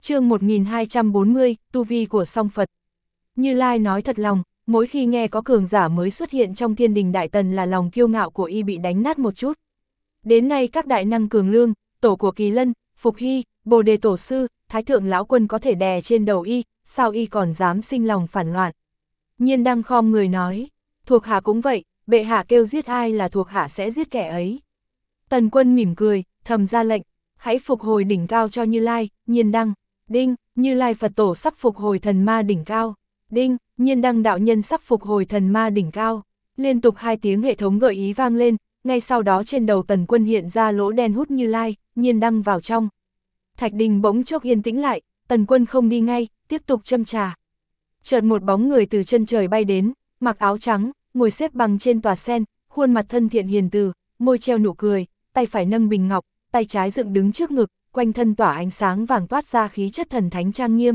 Chương 1240, tu vi của song Phật. Như Lai nói thật lòng, mỗi khi nghe có cường giả mới xuất hiện trong Thiên Đình Đại Tần là lòng kiêu ngạo của y bị đánh nát một chút. Đến nay các đại năng cường lương, tổ của Kỳ Lân, Phục Hy, Bồ Đề Tổ Sư, Thái Thượng Lão Quân có thể đè trên đầu y, sao y còn dám sinh lòng phản loạn. Nhiên Đăng khom người nói, thuộc hạ cũng vậy, bệ hạ kêu giết ai là thuộc hạ sẽ giết kẻ ấy. Tần Quân mỉm cười, thầm ra lệnh, hãy phục hồi đỉnh cao cho Như Lai. Nhiên Đăng, đinh, Như Lai Phật Tổ sắp phục hồi thần ma đỉnh cao. Đinh, Nhiên Đăng đạo nhân sắp phục hồi thần ma đỉnh cao. Liên tục 2 tiếng hệ thống gợi ý vang lên, ngay sau đó trên đầu Tần Quân hiện ra lỗ đen hút Như Lai, Nhiên Đăng vào trong. Thạch đình bỗng chốc yên tĩnh lại, Tần Quân không đi ngay, tiếp tục châm trà. Chợt một bóng người từ chân trời bay đến, mặc áo trắng, ngồi xếp bằng trên tòa sen, khuôn mặt thân thiện hiền từ, môi treo nụ cười, tay phải nâng bình ngọc, tay trái dựng đứng trước ngực, quanh thân tỏa ánh sáng vàng toát ra khí chất thần thánh trang nghiêm.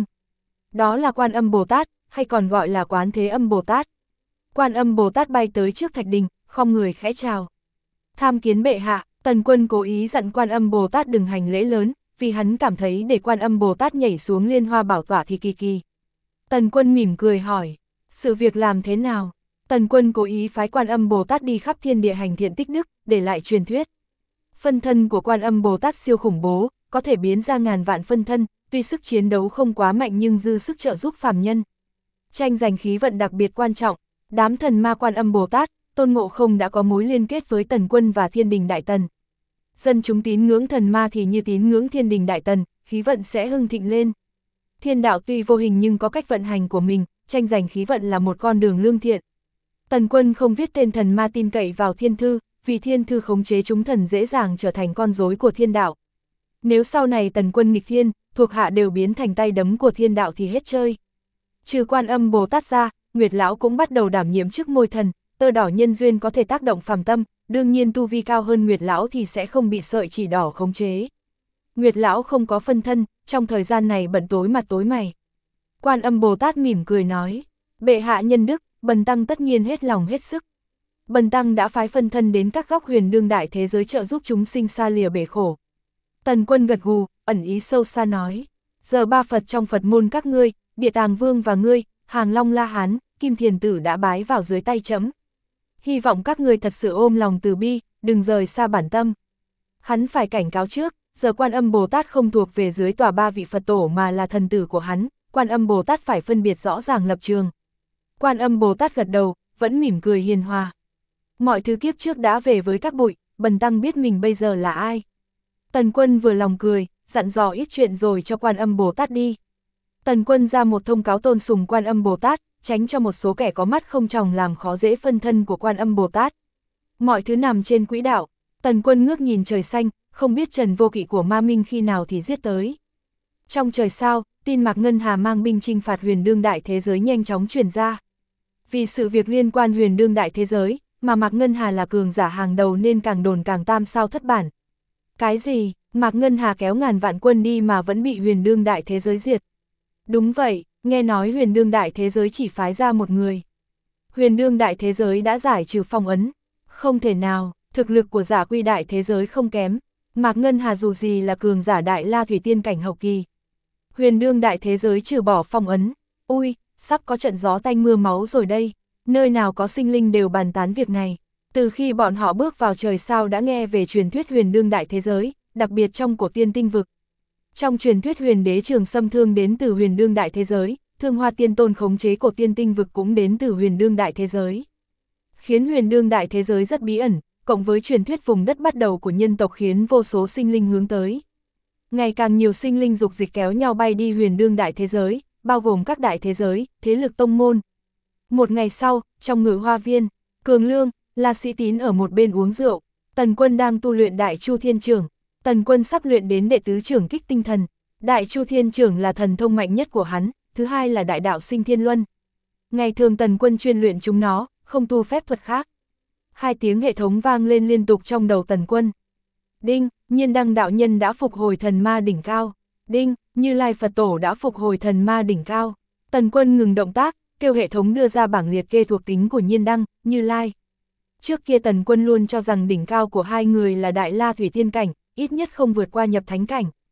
Đó là Quan Âm Bồ Tát, hay còn gọi là Quán Thế Âm Bồ Tát. Quan Âm Bồ Tát bay tới trước thạch đình, khom người khẽ chào. Tham kiến bệ hạ. Tần Quân cố ý dặn Quan Âm Bồ Tát đừng hành lễ lớn, vì hắn cảm thấy để Quan Âm Bồ Tát nhảy xuống Liên Hoa Bảo Tọa thì kỳ kỳ. Tần Quân mỉm cười hỏi, sự việc làm thế nào? Tần Quân cố ý phái Quan Âm Bồ Tát đi khắp thiên địa hành thiện tích đức, để lại truyền thuyết. Phân thân của Quan Âm Bồ Tát siêu khủng bố, có thể biến ra ngàn vạn phân thân, tuy sức chiến đấu không quá mạnh nhưng dư sức trợ giúp phàm nhân. Tranh giành khí vận đặc biệt quan trọng, đám thần ma Quan Âm Bồ Tát, Tôn Ngộ Không đã có mối liên kết với Tần Quân và Thiên Đình Đại Tần. Dân chúng tín ngưỡng thần ma thì như tín ngưỡng Thiên Đình Đại Tần, khí vận sẽ hưng thịnh lên. Thiên đạo tuy vô hình nhưng có cách vận hành của mình, tranh giành khí vận là một con đường lương thiện. Tần Quân không viết tên thần ma tin cậy vào thiên thư, vì thiên thư khống chế chúng thần dễ dàng trở thành con rối của thiên đạo. Nếu sau này Tần Quân nghịch thiên, thuộc hạ đều biến thành tay đấm của thiên đạo thì hết chơi. Trừ Quan Âm Bồ Tát ra, Nguyệt Lão cũng bắt đầu đảm nhiệm chức môi thần, tơ đỏ nhân duyên có thể tác động phàm tâm, đương nhiên tu vi cao hơn Nguyệt Lão thì sẽ không bị sợi chỉ đỏ khống chế. Nguyệt Lão không có phân thân, trong thời gian này bận tối mặt tối mày. Quan Âm Bồ Tát mỉm cười nói, bệ hạ nhân đức, bần tăng tất nhiên hết lòng hết sức. Bần tăng đã phái phân thân đến các góc huyền đương đại thế giới trợ giúp chúng sinh xa lìa bể khổ. Tần Quân gật gù, ẩn ý sâu xa nói, giờ 3 Phật trong Phật môn các ngươi, Địa Tàng Vương và ngươi, Hàng Long La Hán, Kim Thiền Tử đã bái vào dưới tay trẫm. Hy vọng các ngươi thật sự ôm lòng từ bi, đừng rời xa bản tâm. Hắn phải cảnh cáo trước, giờ Quan Âm Bồ Tát không thuộc về dưới tòa 3 vị Phật tổ mà là thần tử của hắn, Quan Âm Bồ Tát phải phân biệt rõ ràng lập trường. Quan Âm Bồ Tát gật đầu, vẫn mỉm cười hiền hòa. Mọi thứ kiếp trước đã về với các bụi, bần tăng biết mình bây giờ là ai. Tần Quân vừa lòng cười, dặn dò ít chuyện rồi cho Quan Âm Bồ Tát đi. Tần Quân ra một thông cáo tôn sùng Quan Âm Bồ Tát, tránh cho một số kẻ có mắt không tròng làm khó dễ phân thân của Quan Âm Bồ Tát. Mọi thứ nằm trên quỹ đạo, Tần Quân ngước nhìn trời xanh, không biết Trần Vô Kỵ của Ma Minh khi nào thì giết tới. Trong trời sao, tin Mạc Ngân Hà mang binh chinh phạt huyền đương đại thế giới nhanh chóng truyền ra. Vì sự việc liên quan huyền đương đại thế giới, mà Mạc Ngân Hà là cường giả hàng đầu nên càng đồn càng tam sao thất bản. Cái gì, Mạc Ngân Hà kéo ngàn vạn quân đi mà vẫn bị huyền đương đại thế giới diệt? Đúng vậy, nghe nói huyền đương đại thế giới chỉ phái ra một người. Huyền đương đại thế giới đã giải trừ phong ấn. Không thể nào, thực lực của giả quy đại thế giới không kém. Mạc Ngân Hà dù gì là cường giả đại la thủy tiên cảnh hậu kỳ. Huyền đương đại thế giới trừ bỏ phong ấn. Ui, sắp có trận gió tanh mưa máu rồi đây. Nơi nào có sinh linh đều bàn tán việc này. Từ khi bọn họ bước vào trời sao đã nghe về truyền thuyết huyền đương đại thế giới, đặc biệt trong cổ tiên tinh vực. Trong truyền thuyết huyền đế Trường Sâm Thương đến từ huyền đương đại thế giới, Thương Hoa Tiên Tôn khống chế cổ tiên tinh vực cũng đến từ huyền đương đại thế giới. Khiến huyền đương đại thế giới rất bí ẩn, cộng với truyền thuyết vùng đất bắt đầu của nhân tộc khiến vô số sinh linh hướng tới. Ngày càng nhiều sinh linh dục dịch kéo nhau bay đi huyền đương đại thế giới, bao gồm các đại thế giới, thế lực tông môn. Một ngày sau, trong Ngự Hoa Viên, Cường Lương, La Sĩ Tín ở một bên uống rượu, Tần Quân đang tu luyện Đại Chu Thiên Trưởng. Tần Quân sắp luyện đến đệ tứ trưởng kích tinh thần. Đại Chu Thiên Trưởng là thần thông mạnh nhất của hắn, thứ hai là Đại Đạo Sinh Thiên Luân. Ngày thường Tần Quân chuyên luyện chúng nó, không tu phép thuật khác. 2 tiếng hệ thống vang lên liên tục trong đầu Tần Quân. Đinh, Nhiên Đăng đạo nhân đã phục hồi thần ma đỉnh cao. Đinh, Như Lai Phật Tổ đã phục hồi thần ma đỉnh cao. Tần Quân ngừng động tác, kêu hệ thống đưa ra bảng liệt kê thuộc tính của Nhiên Đăng, Như Lai. Trước kia Tần Quân luôn cho rằng đỉnh cao của hai người là Đại La Thủy Tiên Cảnh, ít nhất không vượt qua nhập thánh cảnh.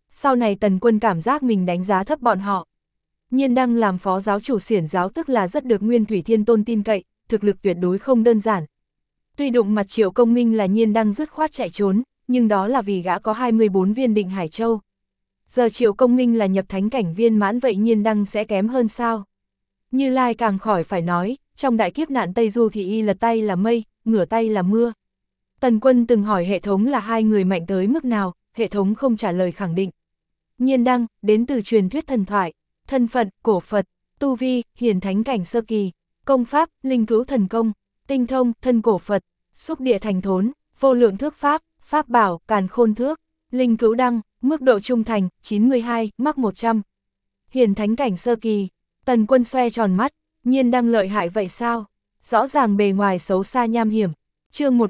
Sau này Tần Quân cảm giác mình đánh giá thấp bọn họ. Nhiên Đăng làm phó giáo chủ Xiển giáo tức là rất được Nguyên Thủy Thiên Tôn tin cậy, thực lực tuyệt đối không đơn giản. Tuy đụng mặt Triệu Công Minh là Nhiên Đăng dứt khoát chạy trốn, nhưng đó là vì gã có 24 viên Định Hải Châu. Giờ Triệu Công Minh là nhập thánh cảnh viên mãn, vậy Nhiên Đăng sẽ kém hơn sao? Như Lai càng khỏi phải nói, trong đại kiếp nạn Tây Du thì y lật tay là mây, ngửa tay là mưa. Tần Quân từng hỏi hệ thống là hai người mạnh tới mức nào, hệ thống không trả lời khẳng định. Nhiên Đăng, đến từ truyền thuyết thần thoại, thân phận, cổ Phật, tu vi, hiển thánh cảnh sơ kỳ, công pháp, linh cứu thần công, tinh thông, thân cổ Phật, xúc địa thành thốn, vô lượng thước pháp, pháp bảo, càn khôn thước, linh cứu đăng, mức độ trung thành, 92, mắc 100. Hiển thánh cảnh sơ kỳ, Tần Quân xoe tròn mắt, Nhiên Đăng lợi hại vậy sao? Rõ ràng bề ngoài xấu xa nham hiểm. Chương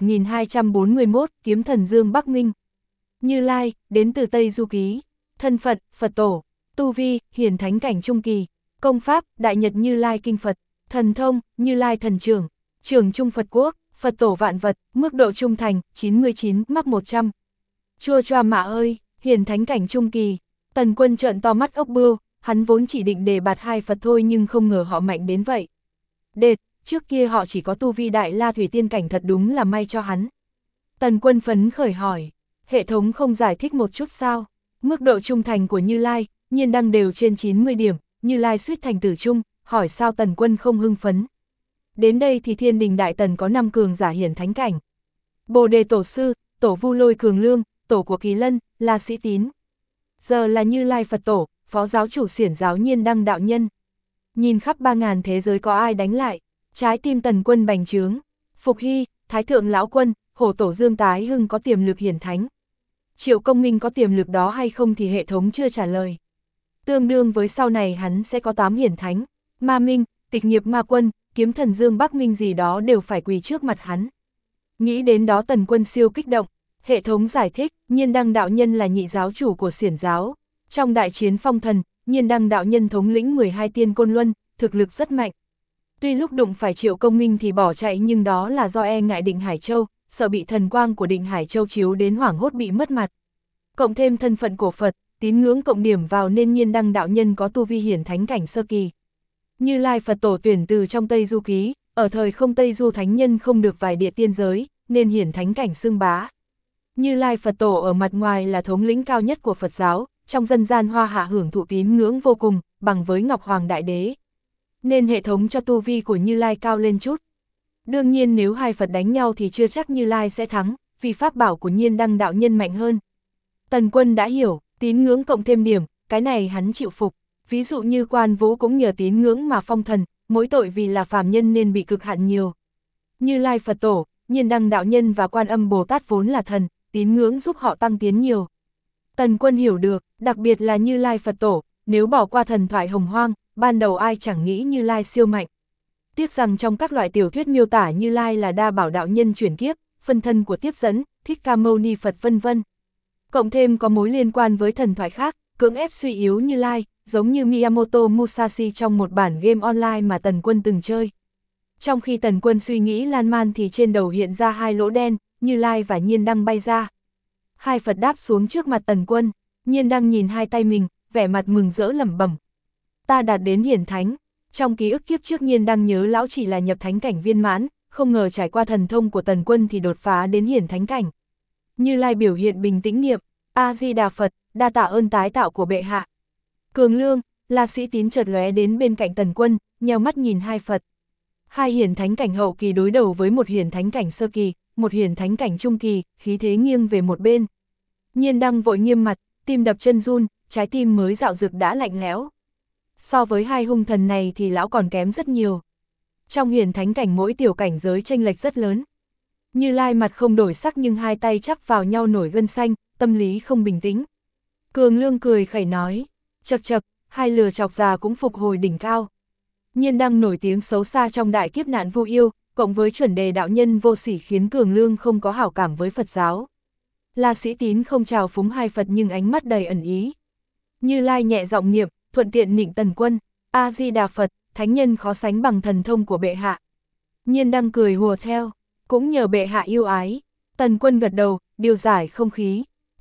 1241, Kiếm Thần Dương Bắc Minh. Như Lai, đến từ Tây Du Ký, thân phận, Phật tổ, tu vi, hiển thánh cảnh trung kỳ, công pháp, Đại Nhật Như Lai Kinh Phật, thần thông, Như Lai Thần Trưởng, Trưởng Trung Phật Quốc, Phật tổ vạn vật, mức độ trung thành, 99, mắc 100. Chua choa mạ ơi, hiển thánh cảnh trung kỳ, Tần Quân trợn to mắt ốc bươu, hắn vốn chỉ định đề bạt hai Phật thôi nhưng không ngờ họ mạnh đến vậy. Đệt, trước kia họ chỉ có tu vi Đại La Thủy Tiên cảnh, thật đúng là may cho hắn. Tần Quân phấn khởi hỏi, hệ thống không giải thích một chút sao? Mức độ trung thành của Như Lai, Nhiên Đăng đều trên 90 điểm, Như Lai suýt thành tử trung, hỏi sao Tần Quân không hưng phấn. Đến đây thì Thiên Đình Đại Tần có 5 cường giả hiển thánh cảnh. Bồ Đề Tổ Sư, Tổ Vu Lôi Cường Lương, Tổ của Kỳ Lân, La Sĩ Tín. Giờ là Như Lai Phật Tổ, phó giáo chủ Xiển giáo Nhiên Đăng đạo nhân. Nhìn khắp 3000 thế giới có ai đánh lại, trái tim Tần Quân bành trướng. Phục Hy, Thái Thượng Lão Quân, Hổ Tổ Dương Tái Hưng có tiềm lực hiển thánh. Triệu Công Minh có tiềm lực đó hay không thì hệ thống chưa trả lời. Tương đương với sau này hắn sẽ có 8 hiển thánh, Ma Minh, Tịch Nghiệp Ma Quân, Kiếm Thần Dương Bắc Minh gì đó đều phải quỳ trước mặt hắn. Nghĩ đến đó Tần Quân siêu kích động. Hệ thống giải thích, Nhiên Đăng đạo nhân là nhị giáo chủ của Xiển giáo. Trong đại chiến phong thần, Nhiên Đăng đạo nhân thống lĩnh 12 tiên côn luân, thực lực rất mạnh. Tuy lúc đụng phải Triệu Công Minh thì bỏ chạy nhưng đó là do e ngại Định Hải Châu, sợ bị thần quang của Định Hải Châu chiếu đến hoảng hốt bị mất mặt. Cộng thêm thân phận cổ Phật, tín ngưỡng cộng điểm vào nên Nhiên Đăng đạo nhân có tu vi hiển thánh cảnh sơ kỳ. Như Lai Phật tổ tuyển từ trong Tây Du Ký, ở thời không Tây Du thánh nhân không được vài địa tiên giới, nên hiển thánh cảnh xưng bá. Như Lai Phật tổ ở mặt ngoài là thống lĩnh cao nhất của Phật giáo, trong dân gian Hoa Hạ hưởng thụ tín ngưỡng vô cùng, bằng với Ngọc Hoàng Đại Đế. Nên hệ thống cho tu vi của Như Lai cao lên chút. Đương nhiên nếu hai Phật đánh nhau thì chưa chắc Như Lai sẽ thắng, vì pháp bảo của Nhiên Đăng đạo nhân mạnh hơn. Tần Quân đã hiểu, tín ngưỡng cộng thêm điểm, cái này hắn chịu phục. Ví dụ như Quan Vũ cũng nhờ tín ngưỡng mà phong thần, mỗi tội vì là phàm nhân nên bị cực hạn nhiều. Như Lai Phật tổ, Nhiên Đăng đạo nhân và Quan Âm Bồ Tát vốn là thần, tín ngưỡng giúp họ tăng tiến nhiều. Tần Quân hiểu được, đặc biệt là Như Lai Phật tổ, nếu bỏ qua thần thoại hồng hoang, ban đầu ai chẳng nghĩ Như Lai siêu mạnh. Tiếc rằng trong các loại tiểu thuyết miêu tả Như Lai là đa bảo đạo nhân chuyển kiếp, phân thân của tiếp dẫn, Thích Ca Mâu Ni Phật vân vân. Cộng thêm có mối liên quan với thần thoại khác, cưỡng ép suy yếu Như Lai, giống như Miyamoto Musashi trong một bản game online mà Tần Quân từng chơi. Trong khi Tần Quân suy nghĩ lan man thì trên đầu hiện ra hai lỗ đen, Như Lai và Nhiên Đăng bay ra. Hai Phật đáp xuống trước mặt Tần Quân, Nhiên Đăng nhìn hai tay mình, vẻ mặt mừng rỡ lẩm bẩm. Ta đạt đến hiển thánh. Trong ký ức kiếp trước Nhiên Đăng nhớ lão chỉ là nhập thánh cảnh viên mãn, không ngờ trải qua thần thông của Tần Quân thì đột phá đến hiển thánh cảnh. Như Lai biểu hiện bình tĩnh niệm, A-di-đà Phật, đa tạ ơn tái tạo của bệ hạ. Cường Lương, La Sĩ Tín chợt lóe đến bên cạnh Tần Quân, nheo mắt nhìn hai Phật. Hai hiển thánh cảnh hậu kỳ đối đầu với một hiển thánh cảnh sơ kỳ, một hiển thánh cảnh trung kỳ, khí thế nghiêng về một bên. Nhiên Đăng vội nghiêm mặt, tim đập chân run, trái tim mới dạo dực đã lạnh lẽo. So với hai hung thần này thì lão còn kém rất nhiều. Trong hiển thánh cảnh mỗi tiểu cảnh giới chênh lệch rất lớn. Như Lai mặt không đổi sắc nhưng hai tay chắp vào nhau nổi gân xanh, tâm lý không bình tĩnh. Cường Lương cười khẩy nói, chậc chậc, hai lừa chọc già cũng phục hồi đỉnh cao. Nhiên Đăng nổi tiếng xấu xa trong đại kiếp nạn Vu Yêu, cộng với chuẩn đề đạo nhân vô sỉ khiến Cường Lương không có hảo cảm với Phật giáo. La Sĩ Tín không chào phúng hai Phật nhưng ánh mắt đầy ẩn ý. Như Lai nhẹ giọng niệm, thuận tiện nịnh Tần Quân, A-di-đà Phật, thánh nhân khó sánh bằng thần thông của bệ hạ. Nhiên Đăng cười hùa theo, cũng nhờ bệ hạ yêu ái. Tần Quân gật đầu, điều giải không khí.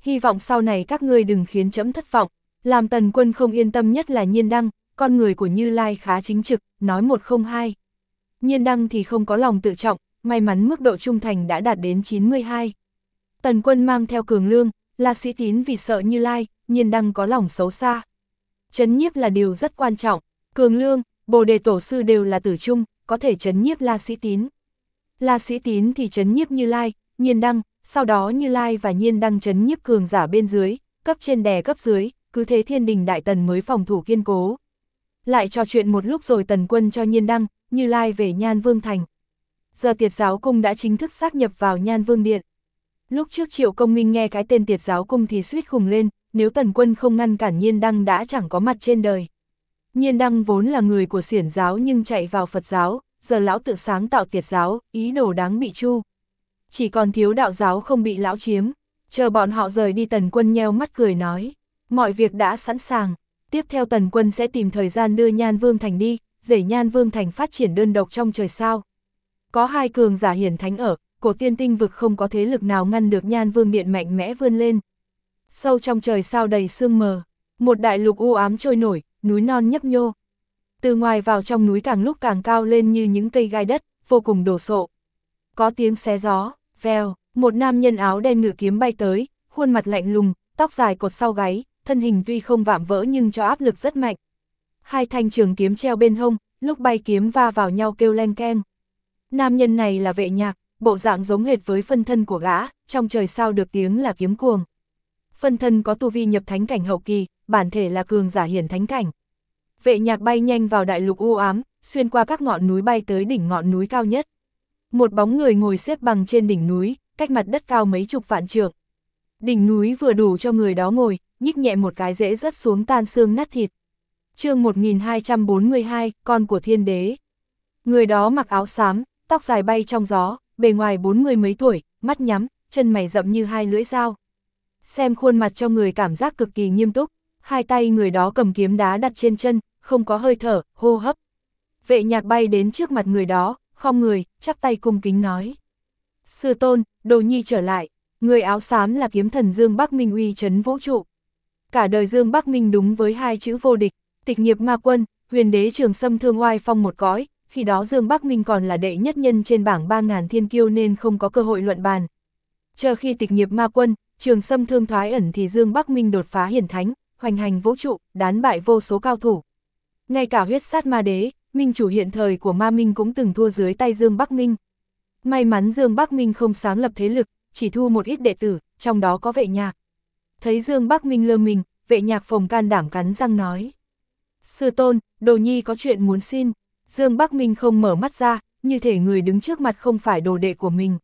hy vọng sau này các ngươi đừng khiến trẫm thất vọng. Làm Tần Quân không yên tâm nhất là Nhiên Đăng, con người của Như Lai khá chính trực, nói một không hai. Nhiên Đăng thì không có lòng tự trọng, may mắn mức độ trung thành đã đạt đến 92. Tần Quân mang theo Cường Lương, La Sĩ Tín vì sợ Như Lai, Nhiên Đăng có lòng xấu xa. Trấn nhiếp là điều rất quan trọng, Cường Lương, Bồ Đề Tổ Sư đều là tử trung, có thể trấn nhiếp La Sĩ Tín. La Sĩ Tín thì trấn nhiếp Như Lai, Nhiên Đăng, sau đó Như Lai và Nhiên Đăng trấn nhiếp cường giả bên dưới, cấp trên đè cấp dưới, cứ thế thiên đình đại tần mới phòng thủ kiên cố. Lại trò chuyện một lúc rồi Tần Quân cho Nhiên Đăng, Như Lai về Nhan Vương Thành. Giờ Tiệt Giáo Cung đã chính thức xác nhập vào Nhan Vương Điện. Lúc trước Triệu Công Minh nghe cái tên Tiệt Giáo Cung thì suýt khùng lên, nếu Tần Quân không ngăn cản Nhiên Đăng đã chẳng có mặt trên đời. Nhiên Đăng vốn là người của Xiển giáo nhưng chạy vào Phật giáo, giờ lão tự sáng tạo Tiệt Giáo, ý đồ đáng bị tru. Chỉ còn thiếu Đạo giáo không bị lão chiếm. Chờ bọn họ rời đi Tần Quân nheo mắt cười nói, mọi việc đã sẵn sàng. Tiếp theo Tần Quân sẽ tìm thời gian đưa Nhan Vương Thành đi, để Nhan Vương Thành phát triển đơn độc trong trời sao. Có hai cường giả hiển thánh ở, cổ tiên tinh vực không có thế lực nào ngăn được Nhan Vương Điện mạnh mẽ vươn lên. Sâu trong trời sao đầy sương mờ, một đại lục u ám trôi nổi, núi non nhấp nhô. Từ ngoài vào trong núi càng lúc càng cao lên như những cây gai đất, vô cùng đổ sộ. Có tiếng xé gió, vèo, một nam nhân áo đen ngự kiếm bay tới, khuôn mặt lạnh lùng, tóc dài cột sau gáy, thân hình tuy không vạm vỡ nhưng cho áp lực rất mạnh. Hai thanh trường kiếm treo bên hông, lúc bay kiếm va vào nhau kêu len keng. Nam nhân này là Vệ Nhạc, bộ dạng giống hệt với phân thân của gã, trong trời sao được tiếng là kiếm cuồng. Phân thân có tu vi nhập thánh cảnh hậu kỳ, bản thể là cường giả hiển thánh cảnh. Vệ Nhạc bay nhanh vào đại lục u ám, xuyên qua các ngọn núi bay tới đỉnh ngọn núi cao nhất. Một bóng người ngồi xếp bằng trên đỉnh núi, cách mặt đất cao mấy chục vạn trượng. Đỉnh núi vừa đủ cho người đó ngồi, nhích nhẹ một cái dễ rớt xuống tan xương nát thịt. Chương 1242, con của thiên đế. Người đó mặc áo xám, tóc dài bay trong gió, bề ngoài 40 mấy tuổi, mắt nhắm, chân mày rậm như hai lưỡi dao. Xem khuôn mặt cho người cảm giác cực kỳ nghiêm túc, hai tay người đó cầm kiếm đá đặt trên chân, không có hơi thở, hô hấp. Vệ Nhạc bay đến trước mặt người đó, khom người, chắp tay cung kính nói. Sư tôn, Đồ Nhi trở lại. Người áo xám là kiếm thần Dương Bắc Minh uy chấn vũ trụ. Cả đời Dương Bắc Minh đúng với hai chữ vô địch, tịch nghiệp ma quân, huyền đế Trường Sâm thương oai phong một cõi, khi đó Dương Bắc Minh còn là đệ nhất nhân trên bảng 3000 thiên kiêu nên không có cơ hội luận bàn. Chờ khi tịch nghiệp ma quân, Trường Sâm thương thoái ẩn thì Dương Bắc Minh đột phá hiển thánh, hoành hành vũ trụ, đán bại vô số cao thủ. Ngay cả huyết sát ma đế, minh chủ hiện thời của ma minh cũng từng thua dưới tay Dương Bắc Minh. May mắn Dương Bắc Minh không sáng lập thế lực, chỉ thu một ít đệ tử, trong đó có Vệ Nhạc. Thấy Dương Bắc Minh lơ mình, Vệ Nhạc phồng can đảm cắn răng nói. Sư tôn, Đồ Nhi có chuyện muốn xin. Dương Bắc Minh không mở mắt ra, như thể người đứng trước mặt không phải đồ đệ của mình.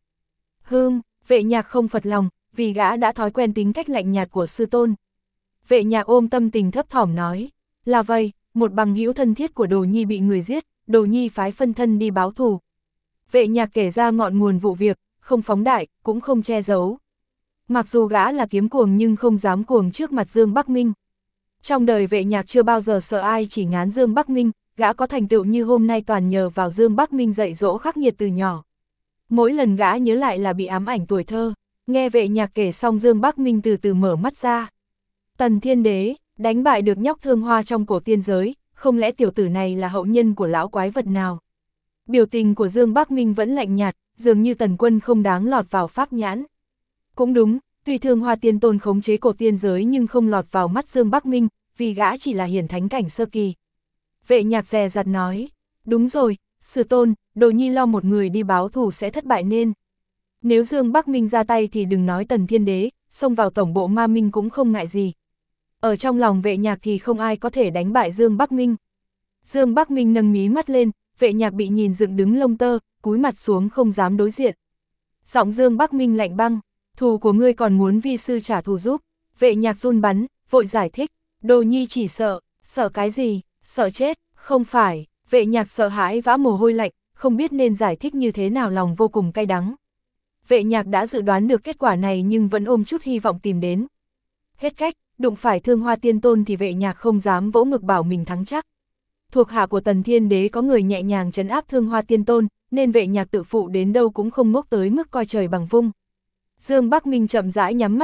Vệ Nhạc không phật lòng, vì gã đã thói quen tính cách lạnh nhạt của sư tôn. Vệ Nhạc ôm tâm tình thấp thỏm nói. Là vậy, một bằng hữu thân thiết của Đồ Nhi bị người giết, Đồ Nhi phái phân thân đi báo thù. Vệ Nhạc kể ra ngọn nguồn vụ việc, không phóng đại, cũng không che giấu. Mặc dù gã là kiếm cuồng nhưng không dám cuồng trước mặt Dương Bắc Minh. Trong đời Vệ Nhạc chưa bao giờ sợ ai chỉ ngán Dương Bắc Minh, gã có thành tựu như hôm nay toàn nhờ vào Dương Bắc Minh dạy dỗ khắc nghiệt từ nhỏ. Mỗi lần gã nhớ lại là bị ám ảnh tuổi thơ, nghe Vệ Nhạc kể xong Dương Bắc Minh từ từ mở mắt ra. Tần Thiên Đế, đánh bại được nhóc Thương Hoa trong cổ tiên giới, không lẽ tiểu tử này là hậu nhân của lão quái vật nào? Biểu tình của Dương Bắc Minh vẫn lạnh nhạt, dường như Tần Quân không đáng lọt vào pháp nhãn. Cũng đúng, tuy Thương Hoa Tiên Tôn khống chế cổ tiên giới nhưng không lọt vào mắt Dương Bắc Minh, vì gã chỉ là hiển thánh cảnh sơ kỳ. Vệ Nhạc dè dặt nói, đúng rồi, sư tôn, Đồ Nhi lo một người đi báo thù sẽ thất bại nên. Nếu Dương Bắc Minh ra tay thì đừng nói Tần Thiên Đế, xông vào tổng bộ ma minh cũng không ngại gì. Ở trong lòng Vệ Nhạc thì không ai có thể đánh bại Dương Bắc Minh. Dương Bắc Minh nâng mí mắt lên, Vệ Nhạc bị nhìn dựng đứng lông tơ, cúi mặt xuống không dám đối diện. Giọng Dương Bắc Minh lạnh băng, thù của ngươi còn muốn vi sư trả thù giúp. Vệ Nhạc run bắn, vội giải thích, Đồ Nhi chỉ sợ cái gì, sợ chết, không phải. Vệ Nhạc sợ hãi vã mồ hôi lạnh, không biết nên giải thích như thế nào, lòng vô cùng cay đắng. Vệ Nhạc đã dự đoán được kết quả này nhưng vẫn ôm chút hy vọng tìm đến. Hết cách, đụng phải Thương Hoa Tiên Tôn thì Vệ Nhạc không dám vỗ ngực bảo mình thắng chắc. Thuộc hạ của Tần Thiên Đế có người nhẹ nhàng trấn áp Thương Hoa Tiên Tôn, nên Vệ Nhạc tự phụ đến đâu cũng không ngốc tới mức coi trời bằng vung. Dương Bắc Minh chậm rãi nhắm mắt lại,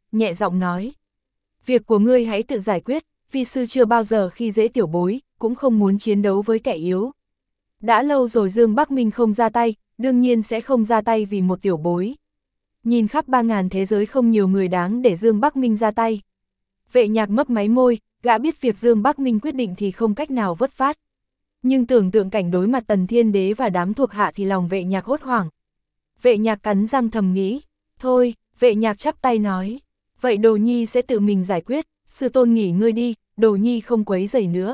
nhẹ giọng nói. Việc của ngươi hãy tự giải quyết, vi sư chưa bao giờ khi dễ tiểu bối, cũng không muốn chiến đấu với kẻ yếu. Đã lâu rồi Dương Bắc Minh không ra tay, đương nhiên sẽ không ra tay vì một tiểu bối. Nhìn khắp 3.000 thế giới không nhiều người đáng để Dương Bắc Minh ra tay. Vệ Nhạc mấp máy môi, gã biết việc Dương Bắc Minh quyết định thì không cách nào vớt phát. Nhưng tưởng tượng cảnh đối mặt Tần Thiên Đế và đám thuộc hạ thì lòng Vệ Nhạc hốt hoảng. Vệ Nhạc cắn răng thầm nghĩ, thôi, Vệ Nhạc chắp tay nói, vậy Đồ Nhi sẽ tự mình giải quyết, sư tôn nghỉ ngơi đi, Đồ Nhi không quấy rầy nữa.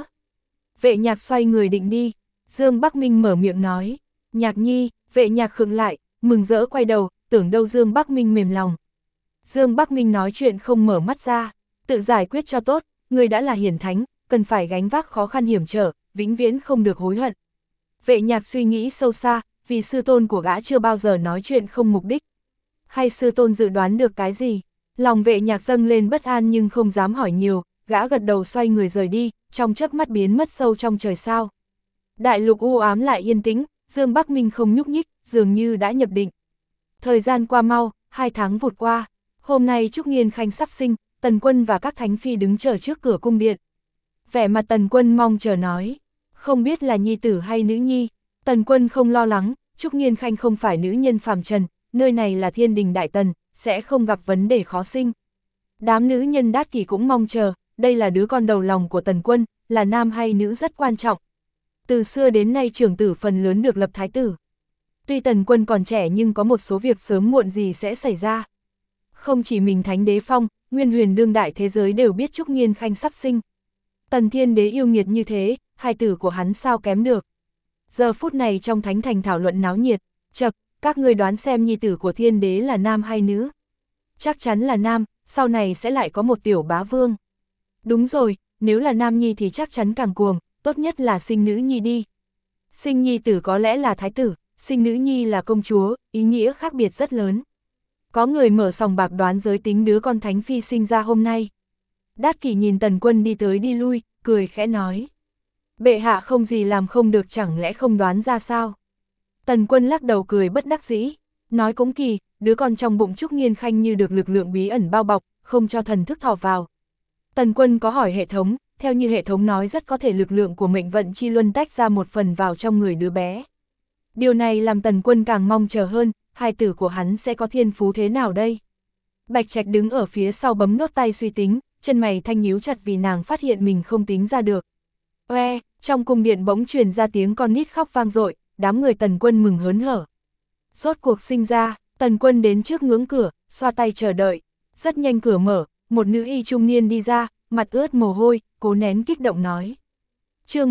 Vệ Nhạc xoay người định đi, Dương Bắc Minh mở miệng nói, Nhạc Nhi, Vệ Nhạc khựng lại, mừng rỡ quay đầu, tưởng đâu Dương Bắc Minh mềm lòng. Dương Bắc Minh nói chuyện không mở mắt ra, tự giải quyết cho tốt, người đã là hiển thánh, cần phải gánh vác khó khăn hiểm trở, vĩnh viễn không được hối hận. Vệ Nhạc suy nghĩ sâu xa, vì sư tôn của gã chưa bao giờ nói chuyện không mục đích. Hay sư tôn dự đoán được cái gì? Lòng Vệ Nhạc dâng lên bất an nhưng không dám hỏi nhiều, gã gật đầu xoay người rời đi, trong chớp mắt biến mất sâu trong trời sao. Đại lục u ám lại yên tĩnh, Dương Bắc Minh không nhúc nhích, dường như đã nhập định. Thời gian qua mau, 2 tháng vụt qua, hôm nay Trúc Nghiên Khanh sắp sinh, Tần Quân và các thánh phi đứng chờ trước cửa cung điện. Vẻ mặt Tần Quân mong chờ nói, không biết là nhi tử hay nữ nhi. Tần Quân không lo lắng, Trúc Nghiên Khanh không phải nữ nhân phàm trần, nơi này là thiên đình đại tần, sẽ không gặp vấn đề khó sinh. Đám nữ nhân Đát Kỷ cũng mong chờ, đây là đứa con đầu lòng của Tần Quân, là nam hay nữ rất quan trọng. Từ xưa đến nay trưởng tử phần lớn được lập thái tử. Tuy Tần Quân còn trẻ nhưng có một số việc sớm muộn gì sẽ xảy ra. Không chỉ mình Thánh Đế Phong, Nguyên Huyền đương đại thế giới đều biết Trúc Nghiên Khanh sắp sinh. Tần Thiên Đế yêu nghiệt như thế, hài tử của hắn sao kém được. Giờ phút này trong thánh thành thảo luận náo nhiệt, chậc, các ngươi đoán xem nhi tử của Thiên Đế là nam hay nữ. Chắc chắn là nam, sau này sẽ lại có một tiểu bá vương. Đúng rồi, nếu là nam nhi thì chắc chắn càng cuồng, tốt nhất là sinh nữ nhi đi. Sinh nhi tử có lẽ là thái tử, sinh nữ nhi là công chúa, ý nghĩa khác biệt rất lớn. Có người mở sòng bạc đoán giới tính đứa con thánh phi sinh ra hôm nay. Đát Kỷ nhìn Tần Quân đi tới đi lui, cười khẽ nói. Bệ hạ không gì làm không được, chẳng lẽ không đoán ra sao? Tần Quân lắc đầu cười bất đắc dĩ, nói cũng kỳ, đứa con trong bụng Trúc Nghiên Khanh như được lực lượng bí ẩn bao bọc, không cho thần thức thò vào. Tần Quân có hỏi hệ thống, theo như hệ thống nói rất có thể lực lượng của mệnh vận chi luân tách ra một phần vào trong người đứa bé. Điều này làm Tần Quân càng mong chờ hơn, hài tử của hắn sẽ có thiên phú thế nào đây? Bạch Trạch đứng ở phía sau bấm nốt tay suy tính, chân mày thanh nhíu chặt vì nàng phát hiện mình không tính ra được. Oe, trong cung điện bỗng truyền ra tiếng con nít khóc vang dội, đám người Tần Quân mừng hớn hở. Rốt cuộc sinh ra, Tần Quân đến trước ngưỡng cửa, xoa tay chờ đợi. Rất nhanh cửa mở, một nữ y trung niên đi ra, mặt ướt mồ hôi, cố nén kích động nói. Chương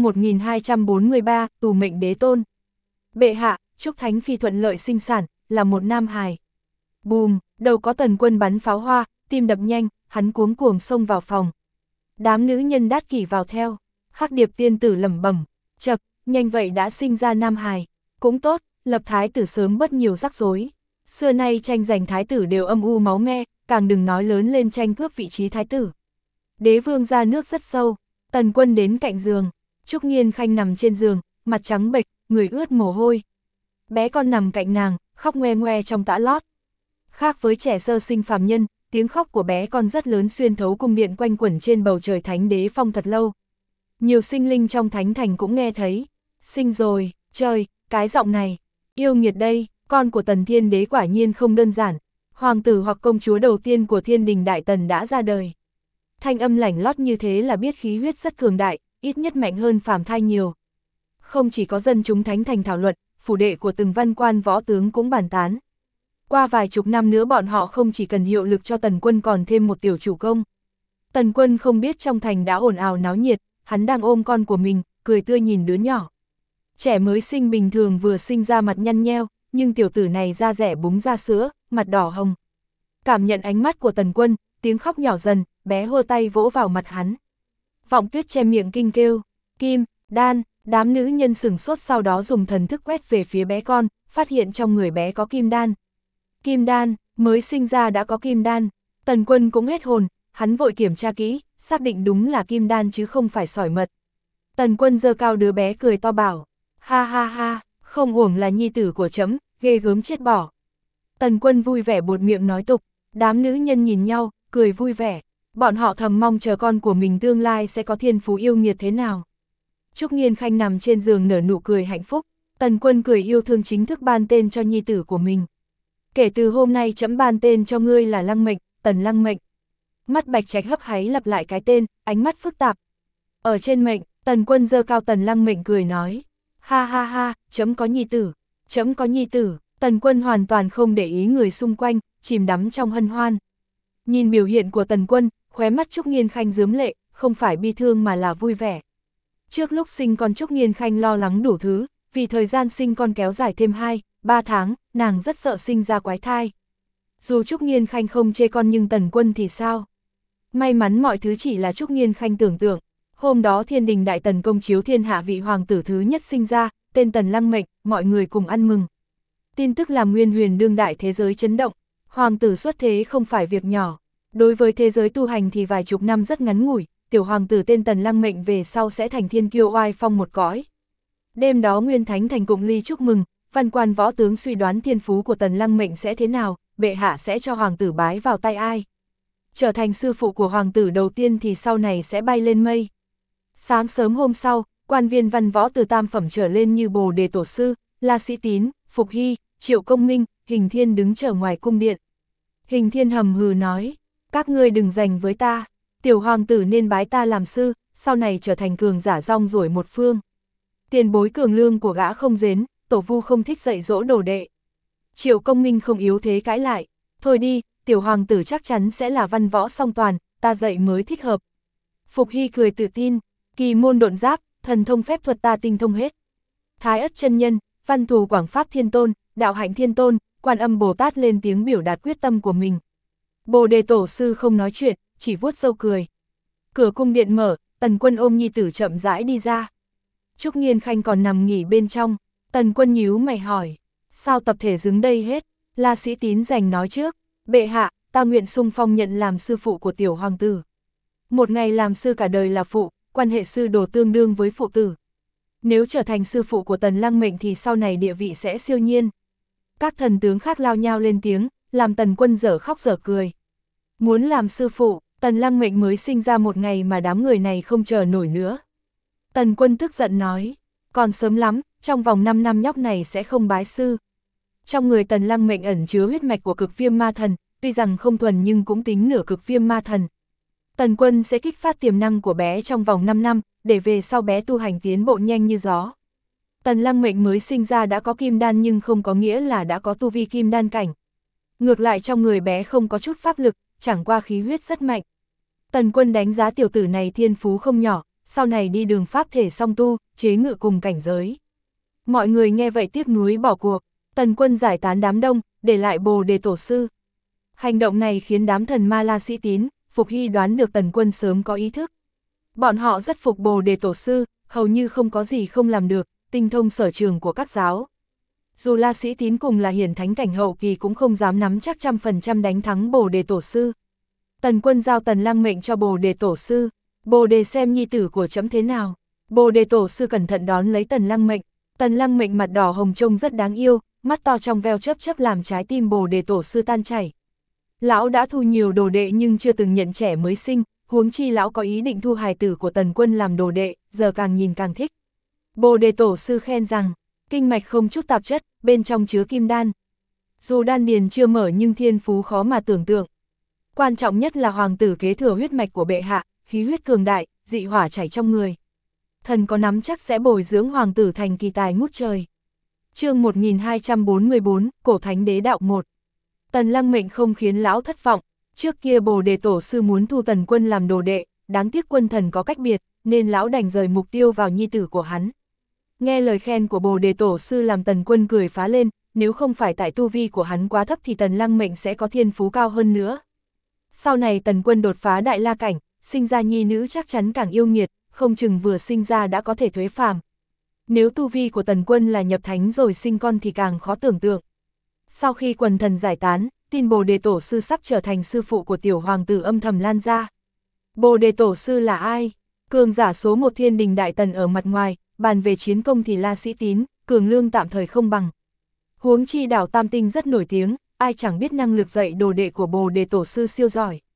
1243, tù mệnh đế tôn. Bệ hạ, chúc thánh phi thuận lợi sinh sản, là một nam hài. Bùm, đầu có Tần Quân bắn pháo hoa, tim đập nhanh, hắn cuống cuồng xông vào phòng. Đám nữ nhân Đát Kỷ vào theo. Hắc Điệp tiên tử lẩm bẩm, chậc, nhanh vậy đã sinh ra nam hài. Cũng tốt, lập thái tử sớm bớt nhiều rắc rối. Xưa nay tranh giành thái tử đều âm u máu me, càng đừng nói lớn lên tranh cướp vị trí thái tử. Đế vương ra nước rất sâu, Tần Quân đến cạnh giường, Trúc Nghiên Khanh nằm trên giường, mặt trắng bệch, người ướt mồ hôi. Bé con nằm cạnh nàng, khóc ngoe ngoe trong tã lót. Khác với trẻ sơ sinh phàm nhân, tiếng khóc của bé con rất lớn xuyên thấu cung điện quanh quẩn trên bầu trời Thánh Đế Phong thật lâu. Nhiều sinh linh trong thánh thành cũng nghe thấy. Sinh rồi, trời, cái giọng này, yêu nghiệt đây, con của Tần Thiên Đế quả nhiên không đơn giản. Hoàng tử hoặc công chúa đầu tiên của thiên đình đại tần đã ra đời. Thanh âm lảnh lót như thế là biết khí huyết rất cường đại, ít nhất mạnh hơn phàm thai nhiều. Không chỉ có dân chúng thánh thành thảo luận, phủ đệ của từng văn quan võ tướng cũng bàn tán. Qua vài chục năm nữa bọn họ không chỉ cần hiệu lực cho Tần Quân còn thêm một tiểu chủ công. Tần Quân không biết trong thành đã ồn ào náo nhiệt, hắn đang ôm con của mình, cười tươi nhìn đứa nhỏ. Trẻ mới sinh bình thường vừa sinh ra mặt nhăn nheo, nhưng tiểu tử này da rẻ búng ra sữa, mặt đỏ hồng. Cảm nhận ánh mắt của Tần Quân, tiếng khóc nhỏ dần, bé hô tay vỗ vào mặt hắn. Vọng Tuyết che miệng kinh kêu, Kim, Đan, đám nữ nhân sửng sốt sau đó dùng thần thức quét về phía bé con, phát hiện trong người bé có kim đan. Kim đan, mới sinh ra đã có kim đan, Tần Quân cũng hết hồn, hắn vội kiểm tra kỹ, xác định đúng là kim đan chứ không phải sỏi mật. Tần Quân giơ cao đứa bé cười to bảo, ha ha ha, không uổng là nhi tử của trẫm, ghê gớm chết bỏ. Tần Quân vui vẻ buột miệng nói tục, đám nữ nhân nhìn nhau, cười vui vẻ. Bọn họ thầm mong chờ con của mình tương lai sẽ có thiên phú yêu nghiệt thế nào. Trúc Nghiên Khanh nằm trên giường nở nụ cười hạnh phúc, Tần Quân cười yêu thương chính thức ban tên cho nhi tử của mình. Kể từ hôm nay trẫm ban tên cho ngươi là Lăng Mệnh, Tần Lăng Mệnh. Mắt Bạch Trạch hấp háy lặp lại cái tên, ánh mắt phức tạp. Ở trên mệnh, Tần Quân giơ cao Tần Lăng Mệnh cười nói, ha ha ha, trẫm có nhi tử, trẫm có nhi tử. Tần Quân hoàn toàn không để ý người xung quanh, chìm đắm trong hân hoan. Nhìn biểu hiện của Tần Quân, khóe mắt Trúc Nghiên Khanh rướm lệ, không phải bi thương mà là vui vẻ. Trước lúc sinh con Trúc Nghiên Khanh lo lắng đủ thứ, vì thời gian sinh con kéo dài thêm 2-3 tháng, nàng rất sợ sinh ra quái thai. Dù Trúc Nghiên Khanh không chê con nhưng Tần Quân thì sao? May mắn mọi thứ chỉ là Trúc Nghiên Khanh tưởng tượng. Hôm đó Thiên Đình Đại Tần công chiếu thiên hạ vị hoàng tử thứ nhất sinh ra, tên Tần Lăng Mệnh, mọi người cùng ăn mừng. Tin tức làm nguyên huyền đương đại thế giới chấn động. Hoàng tử xuất thế không phải việc nhỏ. Đối với thế giới tu hành thì vài chục năm rất ngắn ngủi, tiểu hoàng tử tên Tần Lăng Mệnh về sau sẽ thành thiên kiêu oai phong một cõi. Đêm đó Nguyên Thánh thành Cụng Ly chúc mừng, văn quan võ tướng suy đoán thiên phú của Tần Lăng Mệnh sẽ thế nào, bệ hạ sẽ cho hoàng tử bái vào tay ai. Trở thành sư phụ của hoàng tử đầu tiên thì sau này sẽ bay lên mây. Sáng sớm hôm sau, quan viên văn võ từ tam phẩm trở lên như Bồ Đề Tổ Sư, La Sĩ Tín, Phục Hy, Triệu Công Minh, Hình Thiên đứng chờ ngoài cung điện. Hình Thiên hầm hừ nói, các ngươi đừng giành với ta, tiểu hoàng tử nên bái ta làm sư, sau này trở thành cường giả rong ruổi một phương. Tiền bối cường lương của gã không dến, tổ vu không thích dạy dỗ đồ đệ. Triệu Công Minh không yếu thế cãi lại, thôi đi, tiểu hoàng tử chắc chắn sẽ là văn võ song toàn, ta dạy mới thích hợp. Phục Hy cười tự tin, kỳ môn độn giáp, thần thông phép thuật ta tinh thông hết. Thái Ất chân nhân, văn thù quảng pháp thiên tôn, đạo hạnh thiên tôn, Quan Âm Bồ Tát lên tiếng biểu đạt quyết tâm của mình. Bồ Đề Tổ Sư không nói chuyện, chỉ vuốt râu cười. Cửa cung điện mở, Tần Quân ôm nhi tử chậm rãi đi ra. Trúc Nghiên Khanh còn nằm nghỉ bên trong, Tần Quân nhíu mày hỏi, sao tập thể dứng đây hết? La Sĩ Tín giành nói trước, bệ hạ, ta nguyện xung phong nhận làm sư phụ của tiểu hoàng tử. Một ngày làm sư cả đời là phụ, quan hệ sư đồ tương đương với phụ tử. Nếu trở thành sư phụ của Tần Lăng Mệnh thì sau này địa vị sẽ siêu nhiên. Các thần tướng khác lao nhau lên tiếng, làm Tần Quân dở khóc dở cười. Muốn làm sư phụ, Tần Lăng Mệnh mới sinh ra một ngày mà đám người này không chờ nổi nữa. Tần Quân tức giận nói, còn sớm lắm, trong vòng 5 năm nhóc này sẽ không bái sư. Trong người Tần Lăng Mệnh ẩn chứa huyết mạch của cực viêm ma thần, tuy rằng không thuần nhưng cũng tính nửa cực viêm ma thần. Tần Quân sẽ kích phát tiềm năng của bé trong vòng 5 năm, để về sau bé tu hành tiến bộ nhanh như gió. Tần Lăng Mệnh mới sinh ra đã có kim đan nhưng không có nghĩa là đã có tu vi kim đan cảnh. Ngược lại trong người bé không có chút pháp lực, chẳng qua khí huyết rất mạnh. Tần Quân đánh giá tiểu tử này thiên phú không nhỏ, sau này đi đường pháp thể song tu, chế ngự cùng cảnh giới. Mọi người nghe vậy tiếc nuối bỏ cuộc, Tần Quân giải tán đám đông, để lại Bồ Đề Tổ Sư. Hành động này khiến đám thần ma La Sĩ Tín, Phục Hy đoán được Tần Quân sớm có ý thức. Bọn họ rất phục Bồ Đề Tổ Sư, hầu như không có gì không làm được, tinh thông sở trường của các giáo. Dù La Sĩ Tín cùng là hiển thánh cảnh hậu kỳ cũng không dám nắm chắc 100% đánh thắng Bồ Đề Tổ Sư. Tần Quân giao Tần Lăng Mệnh cho Bồ Đề Tổ Sư, Bồ Đề xem nhi tử của trẫm thế nào. Bồ Đề Tổ Sư cẩn thận đón lấy Tần Lăng Mệnh, Tần Lăng Mệnh mặt đỏ hồng trông rất đáng yêu, mắt to trong veo chớp chớp làm trái tim Bồ Đề Tổ Sư tan chảy. Lão đã thu nhiều đồ đệ nhưng chưa từng nhận trẻ mới sinh, huống chi lão có ý định thu hài tử của Tần Quân làm đồ đệ, giờ càng nhìn càng thích. Bồ Đề Tổ Sư khen rằng, kinh mạch không chút tạp chất, bên trong chứa kim đan. Dù đan điền chưa mở nhưng thiên phú khó mà tưởng tượng. Quan trọng nhất là hoàng tử kế thừa huyết mạch của bệ hạ, khí huyết cường đại, dị hỏa chảy trong người. Thần có nắm chắc sẽ bồi dưỡng hoàng tử thành kỳ tài ngút trời. Chương 1244, Cổ Thánh Đế Đạo 1. Tần Lăng Mệnh không khiến lão thất vọng, trước kia Bồ Đề Tổ Sư muốn thu Tần Quân làm đồ đệ, đáng tiếc quân thần có cách biệt, nên lão đành rời mục tiêu vào nhi tử của hắn. Nghe lời khen của Bồ Đề Tổ Sư làm Tần Quân cười phá lên, nếu không phải tại tu vi của hắn quá thấp thì Tần Lăng Mệnh sẽ có thiên phú cao hơn nữa. Sau này Tần Quân đột phá đại la cảnh, sinh ra nhi nữ chắc chắn càng yêu nghiệt, không chừng vừa sinh ra đã có thể thuế phàm. Nếu tu vi của Tần Quân là nhập thánh rồi sinh con thì càng khó tưởng tượng. Sau khi quần thần giải tán, tin Bồ Đề Tổ Sư sắp trở thành sư phụ của tiểu hoàng tử âm thầm lan ra. Bồ Đề Tổ Sư là ai? Cường giả số 1 Thiên Đình Đại Tần ở mặt ngoài, bàn về chiến công thì La Sĩ Tín, Cường Lương tạm thời không bằng. Huống chi đảo Tam Tinh rất nổi tiếng, ai chẳng biết năng lực dạy đồ đệ của Bồ Đề Tổ Sư siêu giỏi.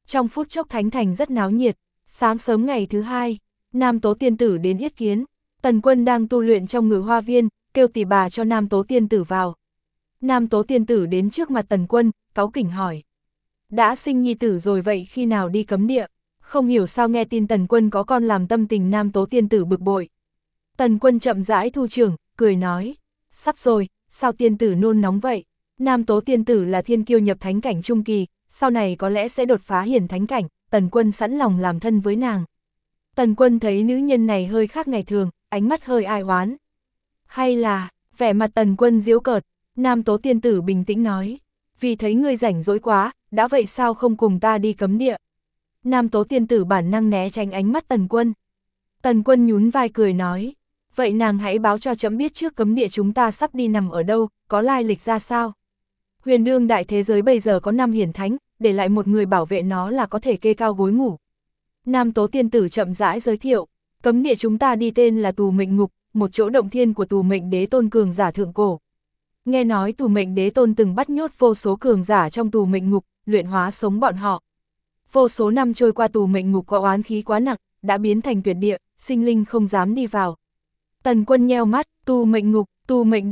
Trong phút chốc thánh thành rất náo nhiệt, sáng sớm ngày thứ hai, Nam Tố Tiên Tử đến yết kiến, Tần Quân đang tu luyện trong Ngự Hoa Viên, kêu tỷ bà cho Nam Tố Tiên Tử vào. Nam Tố Tiên Tử đến trước mặt Tần Quân, cáu kỉnh hỏi. Đã sinh nhi tử rồi vậy khi nào đi cấm địa? Không hiểu sao nghe tin Tần Quân có con làm tâm tình Nam Tố Tiên Tử bực bội. Tần Quân chậm rãi thu trưởng, cười nói. Sắp rồi, sao tiên tử nôn nóng vậy? Nam Tố Tiên Tử là thiên kiêu nhập thánh cảnh trung kỳ, sau này có lẽ sẽ đột phá hiển thánh cảnh, Tần Quân sẵn lòng làm thân với nàng. Tần Quân thấy nữ nhân này hơi khác ngày thường, ánh mắt hơi ai oán. Hay là, vẻ mặt Tần Quân giễu cợt, Nam Tố Tiên Tử bình tĩnh nói. Vì thấy ngươi rảnh rỗi quá, đã vậy sao không cùng ta đi cấm địa? Nam Tố Tiên Tử bản năng né tránh ánh mắt Tần Quân. Tần Quân nhún vai cười nói. Vậy nàng hãy báo cho trẫm biết trước cấm địa chúng ta sắp đi nằm ở đâu, có lai lịch ra sao? Huyền đương đại thế giới bây giờ có 5 hiển thánh, để lại một người bảo vệ nó là có thể kê cao gối ngủ. Nam Tố Tiên Tử chậm rãi giới thiệu, cấm địa chúng ta đi tên là Tù Mệnh Ngục, một chỗ động thiên của Tù Mệnh Đế Tôn cường giả thượng cổ. Nghe nói Tù Mệnh Đế Tôn từng bắt nhốt vô số cường giả trong Tù Mệnh Ngục, luyện hóa sống bọn họ. Vô số năm trôi qua Tù Mệnh Ngục có oán khí quá nặng, đã biến thành tuyệt địa, sinh linh không dám đi vào. Tần Quân nheo mắt, Tù Mệnh Ngục, Tù Mệnh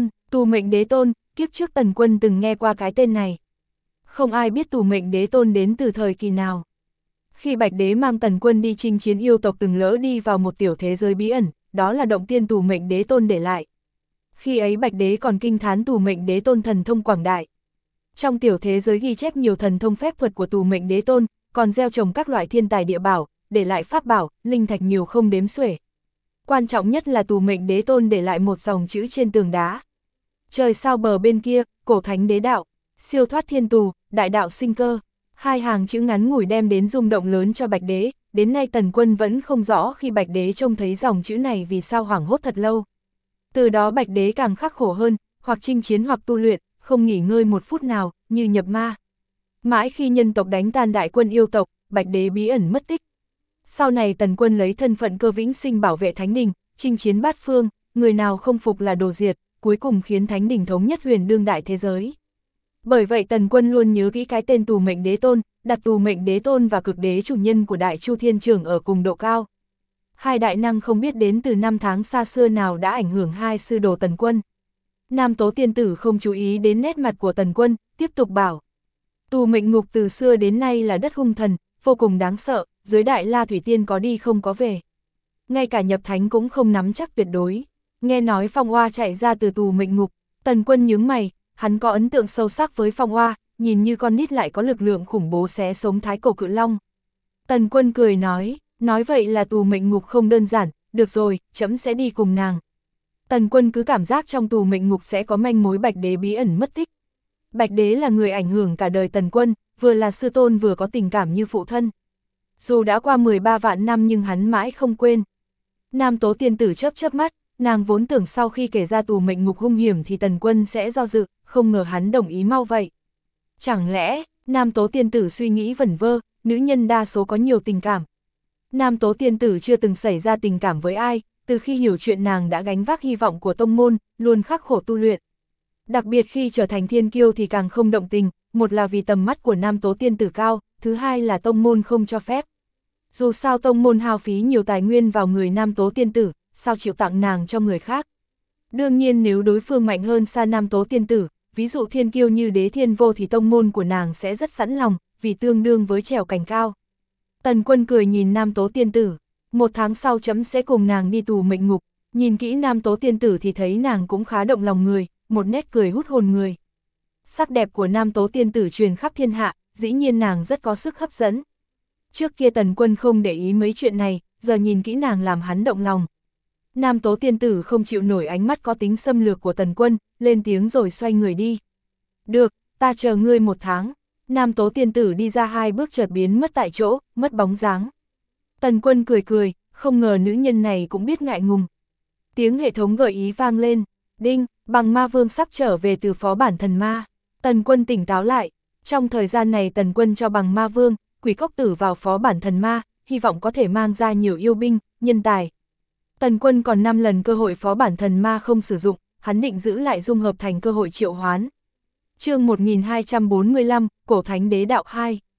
Đế Tôn, kiếp trước Tần Quân từng nghe qua cái tên này. Không ai biết Tù Mệnh Đế Tôn đến từ thời kỳ nào. Khi Bạch Đế mang Tần Quân đi chinh chiến yêu tộc từng lỡ đi vào một tiểu thế giới bí ẩn, đó là động tiên Tù Mệnh Đế Tôn để lại. Khi ấy Bạch Đế còn kinh thán Tù Mệnh Đế Tôn thần thông quảng đại. Trong tiểu thế giới ghi chép nhiều thần thông phép thuật của Tù Mệnh Đế Tôn, còn gieo trồng các loại thiên tài địa bảo, để lại pháp bảo, linh thạch nhiều không đếm xuể. Quan trọng nhất là Tù Mệnh Đế Tôn để lại một dòng chữ trên tường đá. Trời sao bờ bên kia, cổ thánh đế đạo, siêu thoát thiên tù, đại đạo sinh cơ. Hai hàng chữ ngắn ngủi đem đến rung động lớn cho Bạch Đế, đến nay Tần Quân vẫn không rõ khi Bạch Đế trông thấy dòng chữ này vì sao hoảng hốt thật lâu. Từ đó Bạch Đế càng khắc khổ hơn, hoặc chinh chiến hoặc tu luyện, không nghỉ ngơi một phút nào, như nhập ma. Mãi khi nhân tộc đánh tan đại quân yêu tộc, Bạch Đế bí ẩn mất tích. Sau này Tần Quân lấy thân phận Cơ Vĩnh Sinh bảo vệ Thánh Đình, chinh chiến bát phương, người nào không phục là đồ diệt, cuối cùng khiến Thánh Đình thống nhất huyền đương đại thế giới. Bởi vậy Tần Quân luôn nhớ kỹ cái tên Tù Mệnh Đế Tôn, đặt Tù Mệnh Đế Tôn và Cực Đế chủ nhân của Đại Chu Thiên Trưởng ở cùng độ cao. Hai đại năng không biết đến từ năm tháng xa xưa nào đã ảnh hưởng hai sư đồ Tần Quân. Nam Tố Tiên Tử không chú ý đến nét mặt của Tần Quân, tiếp tục bảo. Tù Mệnh Ngục từ xưa đến nay là đất hung thần, vô cùng đáng sợ, dưới Đại La Thủy Tiên có đi không có về. Ngay cả nhập thánh cũng không nắm chắc tuyệt đối. Nghe nói Phong Oa chạy ra từ Tù Mệnh Ngục, Tần Quân nhướng mày, hắn có ấn tượng sâu sắc với Phong Oa, nhìn như con nít lại có lực lượng khủng bố xé sống thái cổ cự long. Tần Quân cười nói vậy là Tù Mệnh Ngục không đơn giản, được rồi, trẫm sẽ đi cùng nàng. Tần Quân cứ cảm giác trong Tù Mệnh Ngục sẽ có manh mối Bạch Đế bí ẩn mất tích. Bạch Đế là người ảnh hưởng cả đời Tần Quân, vừa là sư tôn vừa có tình cảm như phụ thân. Dù đã qua 13 vạn năm nhưng hắn mãi không quên. Nam Tố Tiên Tử chớp mắt, nàng vốn tưởng sau khi kể ra Tù Mệnh Ngục hung hiểm thì Tần Quân sẽ do dự, không ngờ hắn đồng ý mau vậy. Chẳng lẽ, Nam Tố Tiên Tử suy nghĩ vẩn vơ, nữ nhân đa số có nhiều tình cảm. Nam Tố Tiên Tử chưa từng xảy ra tình cảm với ai, từ khi hiểu chuyện nàng đã gánh vác hy vọng của tông môn, luôn khắc khổ tu luyện. Đặc biệt khi trở thành thiên kiêu thì càng không động tình, một là vì tầm mắt của Nam Tố Tiên Tử cao, thứ hai là tông môn không cho phép. Dù sao tông môn hao phí nhiều tài nguyên vào người Nam Tố Tiên Tử, sao chịu tặng nàng cho người khác. Đương nhiên nếu đối phương mạnh hơn xa Nam Tố Tiên Tử, ví dụ thiên kiêu như Đế Thiên Vô thì tông môn của nàng sẽ rất sẵn lòng, vì tương đương với trèo cành cao. Tần Quân cười nhìn Nam Tố Tiên Tử, 1 tháng sau trẫm sẽ cùng nàng đi Tù Mệnh Ngục, nhìn kỹ Nam Tố Tiên Tử thì thấy nàng cũng khá động lòng người, một nét cười hút hồn người. Sắc đẹp của Nam Tố Tiên Tử truyền khắp thiên hạ, dĩ nhiên nàng rất có sức hấp dẫn. Trước kia Tần Quân không để ý mấy chuyện này, giờ nhìn kỹ nàng làm hắn động lòng. Nam Tố Tiên Tử không chịu nổi ánh mắt có tính xâm lược của Tần Quân, lên tiếng rồi xoay người đi. Được, ta chờ ngươi 1 tháng. Nam Tố Tiên Tử đi ra 2 bước chợt biến mất tại chỗ, mất bóng dáng. Tần Quân cười, không ngờ nữ nhân này cũng biết ngại ngùng. Tiếng hệ thống gợi ý vang lên, đinh, Bằng Ma Vương sắp trở về từ phó bản thần ma. Tần Quân tỉnh táo lại, trong thời gian này Tần Quân cho Bằng Ma Vương, Quỷ Cốc Tử vào phó bản thần ma, hy vọng có thể mang ra nhiều yêu binh, nhân tài. Tần Quân còn 5 lần cơ hội phó bản thần ma không sử dụng, hắn định giữ lại dung hợp thành cơ hội triệu hoán. Chương 1245, Cổ Thánh Đế Đạo 2.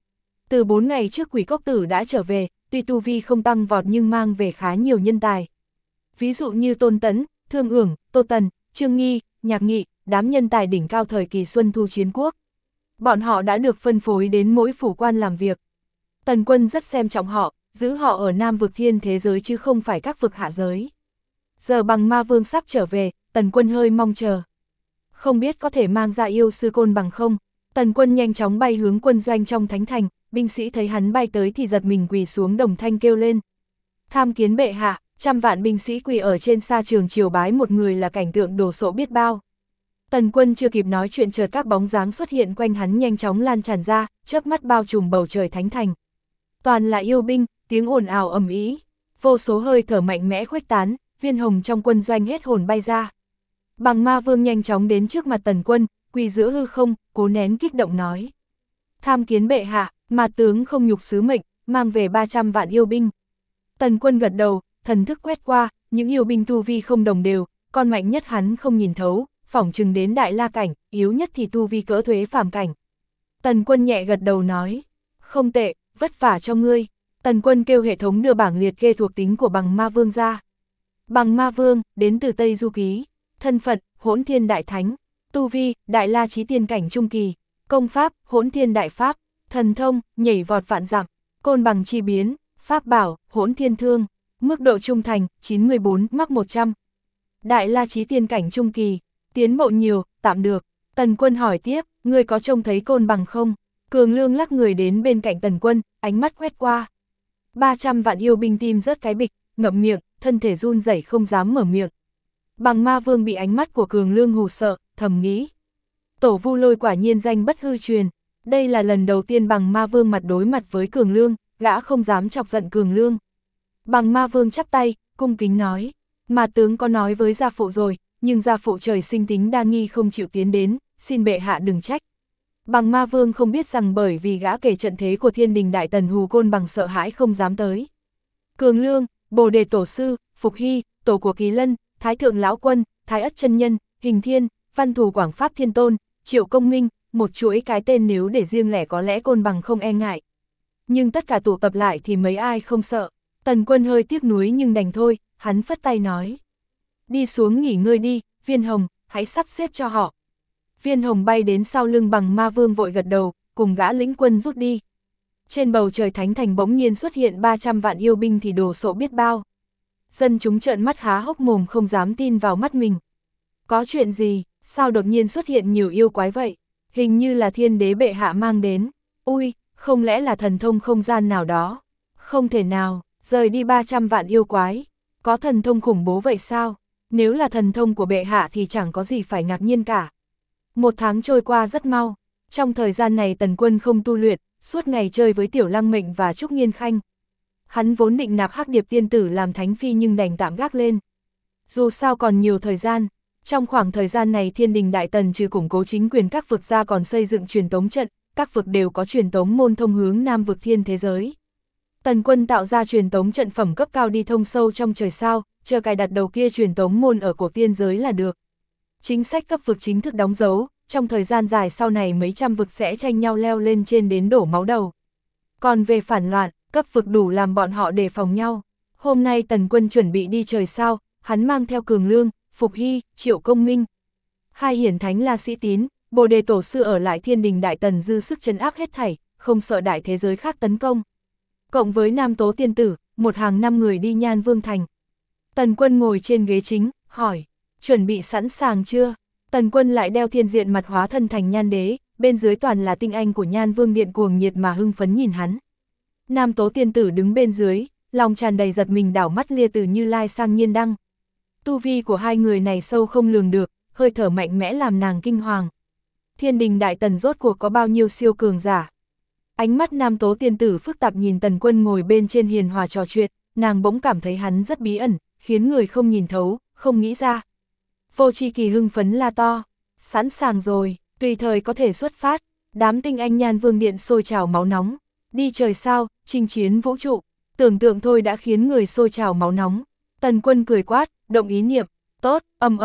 Từ 4 ngày trước Quỷ Cốc Tử đã trở về, tuy tu vi không tăng vọt nhưng mang về khá nhiều nhân tài. Ví dụ như Tôn Tấn, Thương Ưởng, Tô Tần, Trương Nghi, Nhạc Nghị, đám nhân tài đỉnh cao thời kỳ Xuân Thu Chiến Quốc. Bọn họ đã được phân phối đến mỗi phủ quan làm việc. Tần Quân rất xem trọng họ, giữ họ ở Nam vực thiên thế giới chứ không phải các vực hạ giới. Giờ Bằng Ma Vương sắp trở về, Tần Quân hơi mong chờ. Không biết có thể mang ra yêu sư Côn Bằng không? Tần Quân nhanh chóng bay hướng quân doanh trong thánh thành, binh sĩ thấy hắn bay tới thì giật mình quỳ xuống đồng thanh kêu lên. Tham kiến bệ hạ, trăm vạn binh sĩ quỳ ở trên sa trường triều bái một người là cảnh tượng đồ sộ biết bao. Tần Quân chưa kịp nói chuyện chợt các bóng dáng xuất hiện quanh hắn nhanh chóng lan tràn ra, chớp mắt bao trùm bầu trời thánh thành. Toàn là yêu binh, tiếng ồn ào ầm ĩ, vô số hơi thở mạnh mẽ khuếch tán, viên hồng trong quân doanh hết hồn bay ra. Bằng Ma Vương nhanh chóng đến trước mặt Tần Quân, quỳ giữa hư không, cố nén kích động nói. Tham kiến bệ hạ, mà tướng không nhục sứ mệnh, mang về 300 vạn yêu binh. Tần Quân gật đầu, thần thức quét qua, những yêu binh tu vi không đồng đều, con mạnh nhất hắn không nhìn thấu, phỏng chừng đến đại la cảnh, yếu nhất thì tu vi cỡ thuế phàm cảnh. Tần Quân nhẹ gật đầu nói, không tệ, vất vả cho ngươi. Tần Quân kêu hệ thống đưa bảng liệt kê thuộc tính của Bằng Ma Vương ra. Bằng Ma Vương, đến từ Tây Du Ký, thân phận, Hỗn Thiên Đại Thánh, tu vi, Đại La Chí Tiên cảnh trung kỳ, công pháp, Hỗn Thiên Đại Pháp, thần thông, nhảy vọt vạn dặm, côn bằng chi biến, pháp bảo, Hỗn Thiên Thương, mức độ trung thành, 94, mắc 100. Đại La Chí Tiên cảnh trung kỳ, tiến bộ nhiều, tạm được. Tần Quân hỏi tiếp, ngươi có trông thấy côn bằng không? Cường Lương lắc người đến bên cạnh Tần Quân, ánh mắt quét qua. 300 vạn yêu binh tim rớt cái bịch, ngậm miệng, thân thể run rẩy không dám mở miệng. Bằng Ma Vương bị ánh mắt của Cường Lương hù sợ, thầm nghĩ. Tổ Vu Lôi quả nhiên danh bất hư truyền. Đây là lần đầu tiên Bằng Ma Vương mặt đối mặt với Cường Lương, gã không dám chọc giận Cường Lương. Bằng Ma Vương chắp tay, cung kính nói. Mà tướng có nói với gia phụ rồi, nhưng gia phụ trời sinh tính đa nghi không chịu tiến đến, xin bệ hạ đừng trách. Bằng Ma Vương không biết rằng bởi vì gã kể trận thế của Thiên Đình Đại Tần hù Côn Bằng sợ hãi không dám tới. Cường Lương, Bồ Đề Tổ Sư, Phục Hy, tổ của Kỳ Lân, Thái Thượng Lão Quân, Thái Ất Chân Nhân, Hình Thiên, Văn Thù Quảng Pháp Thiên Tôn, Triệu Công Minh, một chuỗi cái tên nếu để riêng lẻ có lẽ Côn Bằng không e ngại. Nhưng tất cả tụ tập lại thì mấy ai không sợ. Tần Quân hơi tiếc nuối nhưng đành thôi, hắn phất tay nói. Đi xuống nghỉ ngơi đi, Viên Hồng, hãy sắp xếp cho họ. Viên Hồng bay đến sau lưng Bằng Ma Vương vội gật đầu, cùng gã lĩnh quân rút đi. Trên bầu trời thánh thành bỗng nhiên xuất hiện 300 vạn yêu binh thì đồ sộ biết bao. Dân chúng trợn mắt há hốc mồm không dám tin vào mắt mình. Có chuyện gì, sao đột nhiên xuất hiện nhiều yêu quái vậy? Hình như là thiên đế bệ hạ mang đến. Ui, không lẽ là thần thông không gian nào đó? Không thể nào, rời đi 300 vạn yêu quái. Có thần thông khủng bố vậy sao? Nếu là thần thông của bệ hạ thì chẳng có gì phải ngạc nhiên cả. Một tháng trôi qua rất mau. Trong thời gian này Tần Quân không tu luyện, suốt ngày chơi với Tiểu Lăng Mệnh và Trúc Nghiên Khanh. Hắn vốn định nạp Hắc Điệp tiên tử làm thánh phi nhưng đành tạm gác lên. Dù sao còn nhiều thời gian, trong khoảng thời gian này Thiên Đình Đại Tần trừ củng cố chính quyền các vực ra còn xây dựng truyền tống trận, các vực đều có truyền tống môn thông hướng Nam vực thiên thế giới. Tần Quân tạo ra truyền tống trận phẩm cấp cao đi thông sâu trong trời sao, chờ cài đặt đầu kia truyền tống môn ở cuộc tiên giới là được. Chính sách cấp vực chính thức đóng dấu, trong thời gian dài sau này mấy trăm vực sẽ tranh nhau leo lên trên đến đổ máu đầu. Còn về phản loạn, cấp vực đủ làm bọn họ đề phòng nhau. Hôm nay Tần Quân chuẩn bị đi trời sao, hắn mang theo Cường Lương, Phục Hy, Triệu Công Minh. Hai hiển thánh là sĩ tín, Bồ Đề Tổ Sư ở lại Thiên Đình Đại Tần dư sức trấn áp hết thảy, không sợ đại thế giới khác tấn công. Cộng với Nam Tố Tiên Tử, một hàng 5 người đi Nhan Vương Thành. Tần Quân ngồi trên ghế chính, hỏi, chuẩn bị sẵn sàng chưa? Tần Quân lại đeo thiên diện mặt hóa thân thành Nhan Đế, bên dưới toàn là tinh anh của Nhan Vương Điện cuồng nhiệt mà hưng phấn nhìn hắn. Nam Tố Tiên Tử đứng bên dưới, lòng tràn đầy giật mình đảo mắt lia từ Như Lai sang Nhiên Đăng. Tu vi của hai người này sâu không lường được, hơi thở mạnh mẽ làm nàng kinh hoàng. Thiên Đình Đại Tần rốt cuộc có bao nhiêu siêu cường giả? Ánh mắt Nam Tố Tiên Tử phức tạp nhìn Tần Quân ngồi bên trên hiền hòa trò chuyện, nàng bỗng cảm thấy hắn rất bí ẩn, khiến người không nhìn thấu, không nghĩ ra. Vô Tri Kỳ hưng phấn la to, sẵn sàng rồi, tùy thời có thể xuất phát. Đám tinh anh Nhan Vương Điện sôi trào máu nóng, đi trời sao, chinh chiến vũ trụ, tưởng tượng thôi đã khiến người sôi trào máu nóng. Tần Quân cười quát, động ý niệm, tốt,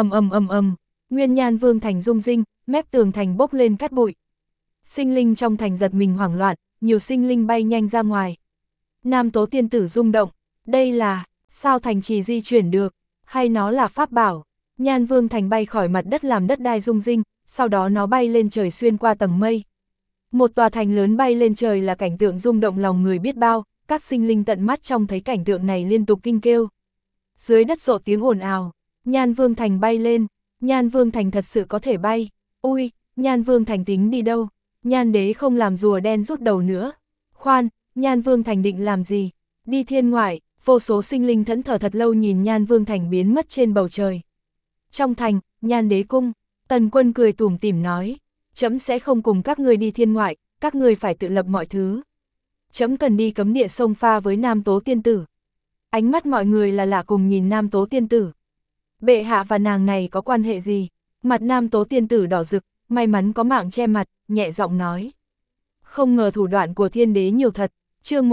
Nguyên Nhan Vương thành rung rinh, mép tường thành bốc lên cát bụi. Sinh linh trong thành giật mình hoảng loạn, nhiều sinh linh bay nhanh ra ngoài. Nam Tố tiên tử rung động, đây là, sao thành trì di chuyển được, hay nó là pháp bảo? Nhan Vương Thành bay khỏi mặt đất làm đất đai rung rinh, sau đó nó bay lên trời xuyên qua tầng mây. Một tòa thành lớn bay lên trời là cảnh tượng rung động lòng người biết bao, các sinh linh tận mắt trông thấy cảnh tượng này liên tục kinh kêu. Dưới đất rộ tiếng ồn ào, Nhan Vương Thành bay lên, Nhan Vương Thành thật sự có thể bay, ui, Nhan Vương Thành tính đi đâu, Nhan đế không làm rùa đen rút đầu nữa. Khoan, Nhan Vương Thành định làm gì? Đi thiên ngoại, vô số sinh linh thẫn thờ thật lâu nhìn Nhan Vương Thành biến mất trên bầu trời. Trong thành, Nhan đế cung, Tần Quân cười tủm tỉm nói, trẫm sẽ không cùng các ngươi đi thiên ngoại, các ngươi phải tự lập mọi thứ. Trẫm cần đi cấm địa sông pha với Nam Tố tiên tử. Ánh mắt mọi người là lạ cùng nhìn Nam Tố tiên tử. Bệ hạ và nàng này có quan hệ gì? Mặt Nam Tố tiên tử đỏ rực, may mắn có mạng che mặt, nhẹ giọng nói. Không ngờ thủ đoạn của thiên đế nhiều thật. Chương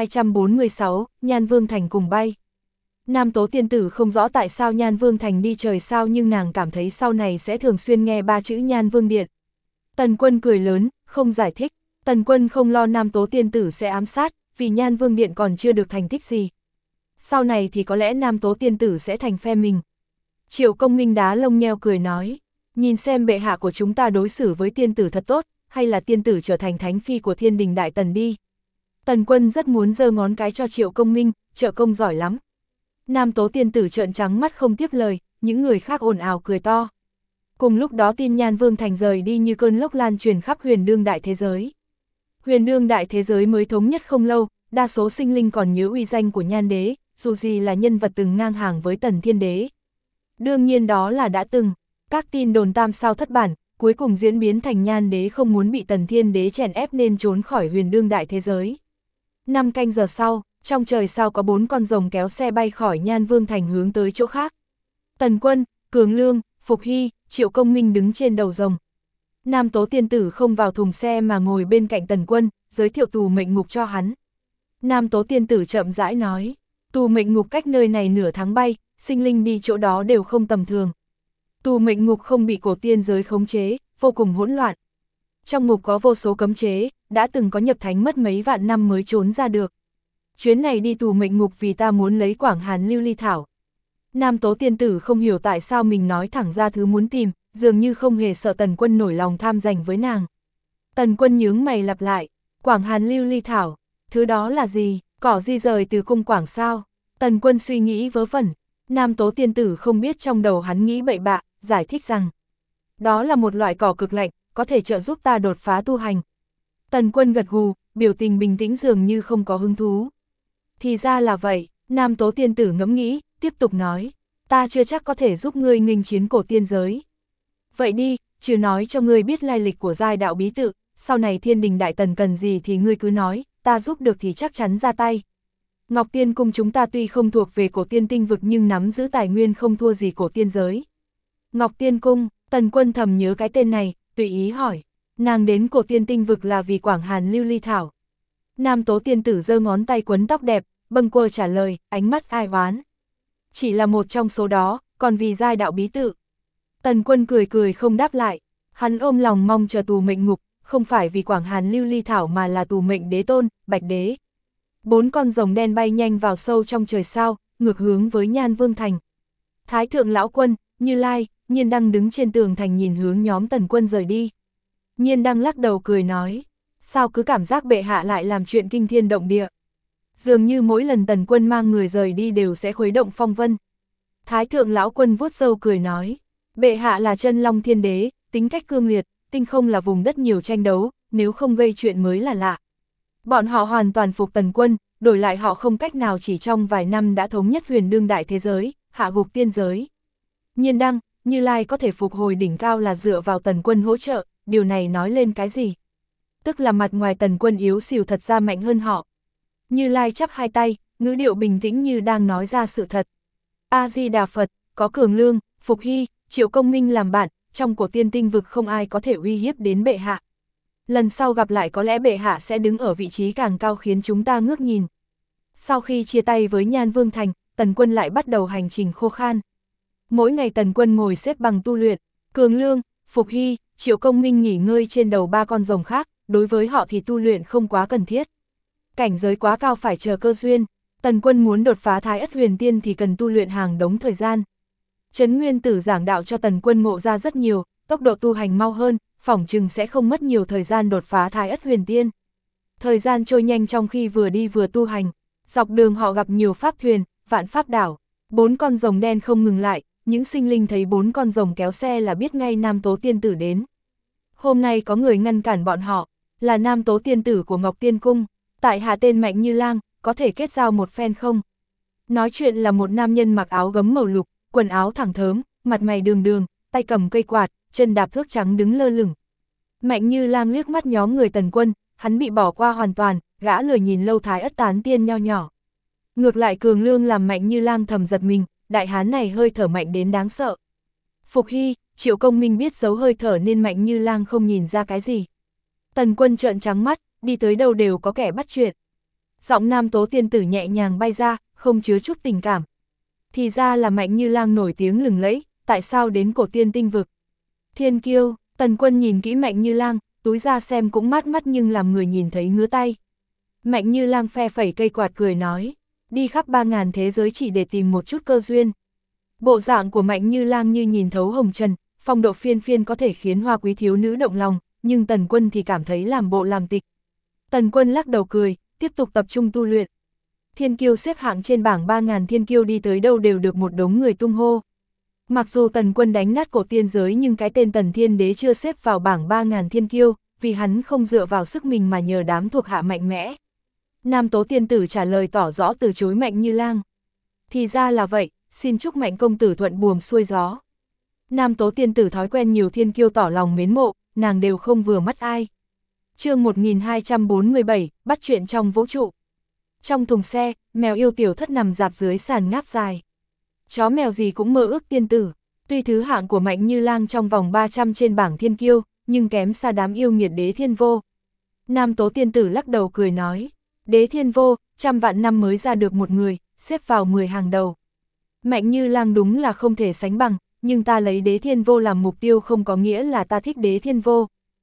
1246, Nhan Vương Thành cùng bay. Nam Tố tiên tử không rõ tại sao Nhan Vương Thành đi trời sao, nhưng nàng cảm thấy sau này sẽ thường xuyên nghe ba chữ Nhan Vương Điện. Tần Quân cười lớn, không giải thích. Tần Quân không lo Nam Tố tiên tử sẽ ám sát, vì Nhan Vương Điện còn chưa được thành tích gì. Sau này thì có lẽ Nam Tố tiên tử sẽ thành phe mình. Triệu Công Minh đá lông nheo cười nói, nhìn xem bệ hạ của chúng ta đối xử với tiên tử thật tốt, hay là tiên tử trở thành thánh phi của thiên đình đại tần đi. Tần Quân rất muốn giơ ngón cái cho Triệu Công Minh, trợ công giỏi lắm. Nam Tố tiên tử trợn trắng mắt không tiếp lời, những người khác ồn ào cười to. Cùng lúc đó tin Nhan Vương Thành rời đi như cơn lốc lan truyền khắp huyền đương đại thế giới. Huyền đương đại thế giới mới thống nhất không lâu, đa số sinh linh còn nhớ uy danh của Nhan đế, dù gì là nhân vật từng ngang hàng với Tần Thiên Đế. Đương nhiên đó là đã từng, các tin đồn tam sao thất bản, cuối cùng diễn biến thành Nhan đế không muốn bị Tần Thiên Đế chèn ép nên trốn khỏi huyền đương đại thế giới. 5 canh giờ sau, trong trời sao có 4 con rồng kéo xe bay khỏi Nhan Vương Thành hướng tới chỗ khác. Tần Quân, Cường Lương, Phục Hy, Triệu Công Minh đứng trên đầu rồng. Nam Tố tiên tử không vào thùng xe mà ngồi bên cạnh Tần Quân, giới thiệu tù mệnh ngục cho hắn. Nam Tố tiên tử chậm rãi nói, tù mệnh ngục cách nơi này nửa tháng bay, sinh linh đi chỗ đó đều không tầm thường. Tù mệnh ngục không bị cổ tiên giới khống chế, vô cùng hỗn loạn. Trong ngục có vô số cấm chế, đã từng có nhập thánh mất mấy vạn năm mới trốn ra được. Chuyến này đi tù mệnh ngục vì ta muốn lấy Quảng Hàn Lưu Ly Thảo. Nam Tố tiên tử không hiểu tại sao mình nói thẳng ra thứ muốn tìm, dường như không hề sợ Tần Quân nổi lòng tham giành với nàng. Tần Quân nhướng mày lặp lại, Quảng Hàn Lưu Ly Thảo, thứ đó là gì, cỏ di rời từ cung Quảng sao? Tần Quân suy nghĩ vớ vẩn, Nam Tố tiên tử không biết trong đầu hắn nghĩ bậy bạ, giải thích rằng, đó là một loại cỏ cực lạnh, có thể trợ giúp ta đột phá tu hành. Tần Quân gật gù, biểu tình bình tĩnh dường như không có hứng thú. Thì ra là vậy, Nam Tố tiên tử ngẫm nghĩ, tiếp tục nói, ta chưa chắc có thể giúp ngươi nghênh chiến cổ tiên giới. Vậy đi, trừ nói cho ngươi biết lai lịch của giai đạo bí tự, sau này thiên đình đại tần cần gì thì ngươi cứ nói, ta giúp được thì chắc chắn ra tay. Ngọc Tiên Cung chúng ta tuy không thuộc về cổ tiên tinh vực nhưng nắm giữ tài nguyên không thua gì cổ tiên giới. Ngọc Tiên Cung, Tần Quân thầm nhớ cái tên này, tùy ý hỏi, nàng đến cổ tiên tinh vực là vì Quảng Hàn Lưu Ly Thảo. Nam Tố tiên tử giơ ngón tay quấn tóc đẹp, bâng quơ trả lời, ánh mắt ai oán. Chỉ là một trong số đó, còn vì giai đạo bí tự. Tần Quân cười cười không đáp lại, hắn ôm lòng mong chờ tù mệnh ngục, không phải vì Quảng Hàn Lưu Ly Thảo mà là tù mệnh đế tôn, Bạch Đế. 4 con rồng đen bay nhanh vào sâu trong trời sao, ngược hướng với Nhan Vương Thành. Thái thượng lão quân, Như Lai, Nhiên Đăng đứng trên tường thành nhìn hướng nhóm Tần Quân rời đi. Nhiên Đăng lắc đầu cười nói, sao cứ cảm giác bệ hạ lại làm chuyện kinh thiên động địa. Dường như mỗi lần Tần Quân mang người rời đi đều sẽ khuấy động phong vân. Thái thượng lão quân vuốt râu cười nói, bệ hạ là chân long thiên đế, tính cách cương liệt, tinh không là vùng đất nhiều tranh đấu, nếu không gây chuyện mới là lạ. Bọn họ hoàn toàn phục Tần Quân, đổi lại họ không cách nào chỉ trong vài năm đã thống nhất huyền đương đại thế giới, hạ gục tiên giới. Nhiên Đăng, Như Lai có thể phục hồi đỉnh cao là dựa vào Tần Quân hỗ trợ, điều này nói lên cái gì? Tức là mặt ngoài Tần Quân yếu xìu thật ra mạnh hơn họ. Như Lai chắp hai tay, ngữ điệu bình tĩnh như đang nói ra sự thật. A-di-đà Phật, có Cường Lương, Phục Hy, Triệu Công Minh làm bạn, trong cổ tiên tinh vực không ai có thể uy hiếp đến bệ hạ. Lần sau gặp lại có lẽ bệ hạ sẽ đứng ở vị trí càng cao khiến chúng ta ngước nhìn. Sau khi chia tay với Nhan Vương Thành, Tần Quân lại bắt đầu hành trình khô khan. Mỗi ngày Tần Quân ngồi xếp bằng tu luyện, Cường Lương, Phục Hy, Triệu Công Minh nghỉ ngơi trên đầu 3 con rồng khác, đối với họ thì tu luyện không quá cần thiết. Cảnh giới quá cao phải chờ cơ duyên, Tần Quân muốn đột phá Thái Ất Huyền Tiên thì cần tu luyện hàng đống thời gian. Trấn Nguyên Tử giảng đạo cho Tần Quân ngộ ra rất nhiều, tốc độ tu hành mau hơn, phỏng chừng sẽ không mất nhiều thời gian đột phá Thái Ất Huyền Tiên. Thời gian trôi nhanh trong khi vừa đi vừa tu hành, dọc đường họ gặp nhiều pháp thuyền, vạn pháp đảo, 4 con rồng đen không ngừng lại, những sinh linh thấy 4 con rồng kéo xe là biết ngay Nam Tố Tiên Tử đến. Hôm nay có người ngăn cản bọn họ, là Nam Tố Tiên Tử của Ngọc Tiên Cung, tại hạ tên Mạnh Như Lang, có thể kết giao một phen không? Nói chuyện là một nam nhân mặc áo gấm màu lục, quần áo thẳng thớm, mặt mày đường đường, tay cầm cây quạt, chân đạp thước trắng đứng lơ lửng. Mạnh Như Lang liếc mắt nhóm người Tần Quân, hắn bị bỏ qua hoàn toàn, gã lười nhìn lâu Thái Ất tán tiên nho nhỏ. Ngược lại Cường Lương làm Mạnh Như Lang thầm giật mình, đại hán này hơi thở mạnh đến đáng sợ. Phục Hy, Triệu Công Minh biết giấu hơi thở nên Mạnh Như Lang không nhìn ra cái gì. Tần Quân trợn trắng mắt, đi tới đâu đều có kẻ bắt chuyện. Giọng Nam Tố Tiên Tử nhẹ nhàng bay ra, không chứa chút tình cảm. Thì ra là Mạnh Như Lang nổi tiếng lừng lẫy, tại sao đến Cổ Tiên Tinh Vực? Thiên kiêu, Tần Quân nhìn kỹ Mạnh Như Lang, túi ra xem cũng mát mắt nhưng làm người nhìn thấy ngứa tay. Mạnh Như Lang phe phẩy cây quạt cười nói, đi khắp 3000 thế giới chỉ để tìm một chút cơ duyên. Bộ dạng của Mạnh Như Lang như nhìn thấu hồng trần, phong độ phiên phiên có thể khiến hoa quý thiếu nữ động lòng, nhưng Tần Quân thì cảm thấy làm bộ làm tịch. Tần Quân lắc đầu cười, tiếp tục tập trung tu luyện. Thiên kiêu xếp hạng trên bảng 3000 thiên kiêu đi tới đâu đều được một đống người tung hô. Mặc dù Tần Quân đánh nát cổ tiên giới nhưng cái tên Tần Thiên Đế chưa xếp vào bảng 3000 thiên kiêu, vì hắn không dựa vào sức mình mà nhờ đám thuộc hạ mạnh mẽ. Nam Tố Tiên Tử trả lời tỏ rõ từ chối Mạnh Như Lang. Thì ra là vậy, xin chúc Mạnh công tử thuận buồm xuôi gió. Nam Tố Tiên Tử thói quen nhiều thiên kiêu tỏ lòng mến mộ, nàng đều không vừa mắt ai. Chương 1247, bắt chuyện trong vũ trụ. Trong thùng xe, mèo yêu Tiểu Thất nằm rạp dưới sàn ngáp dài. Chó mèo gì cũng mơ ước tiên tử, tuy thứ hạng của Mạnh Như Lang trong vòng 300 trên bảng thiên kiêu, nhưng kém xa đám yêu nghiệt Đế Thiên Vô. Nam Tố Tiên Tử lắc đầu cười nói, Đế Thiên Vô, 100 vạn năm mới ra được một người, xếp vào 10 hàng đầu. Mạnh Như Lang đúng là không thể sánh bằng, nhưng ta lấy Đế Thiên Vô làm mục tiêu không có nghĩa là ta thích Đế Thiên Vô.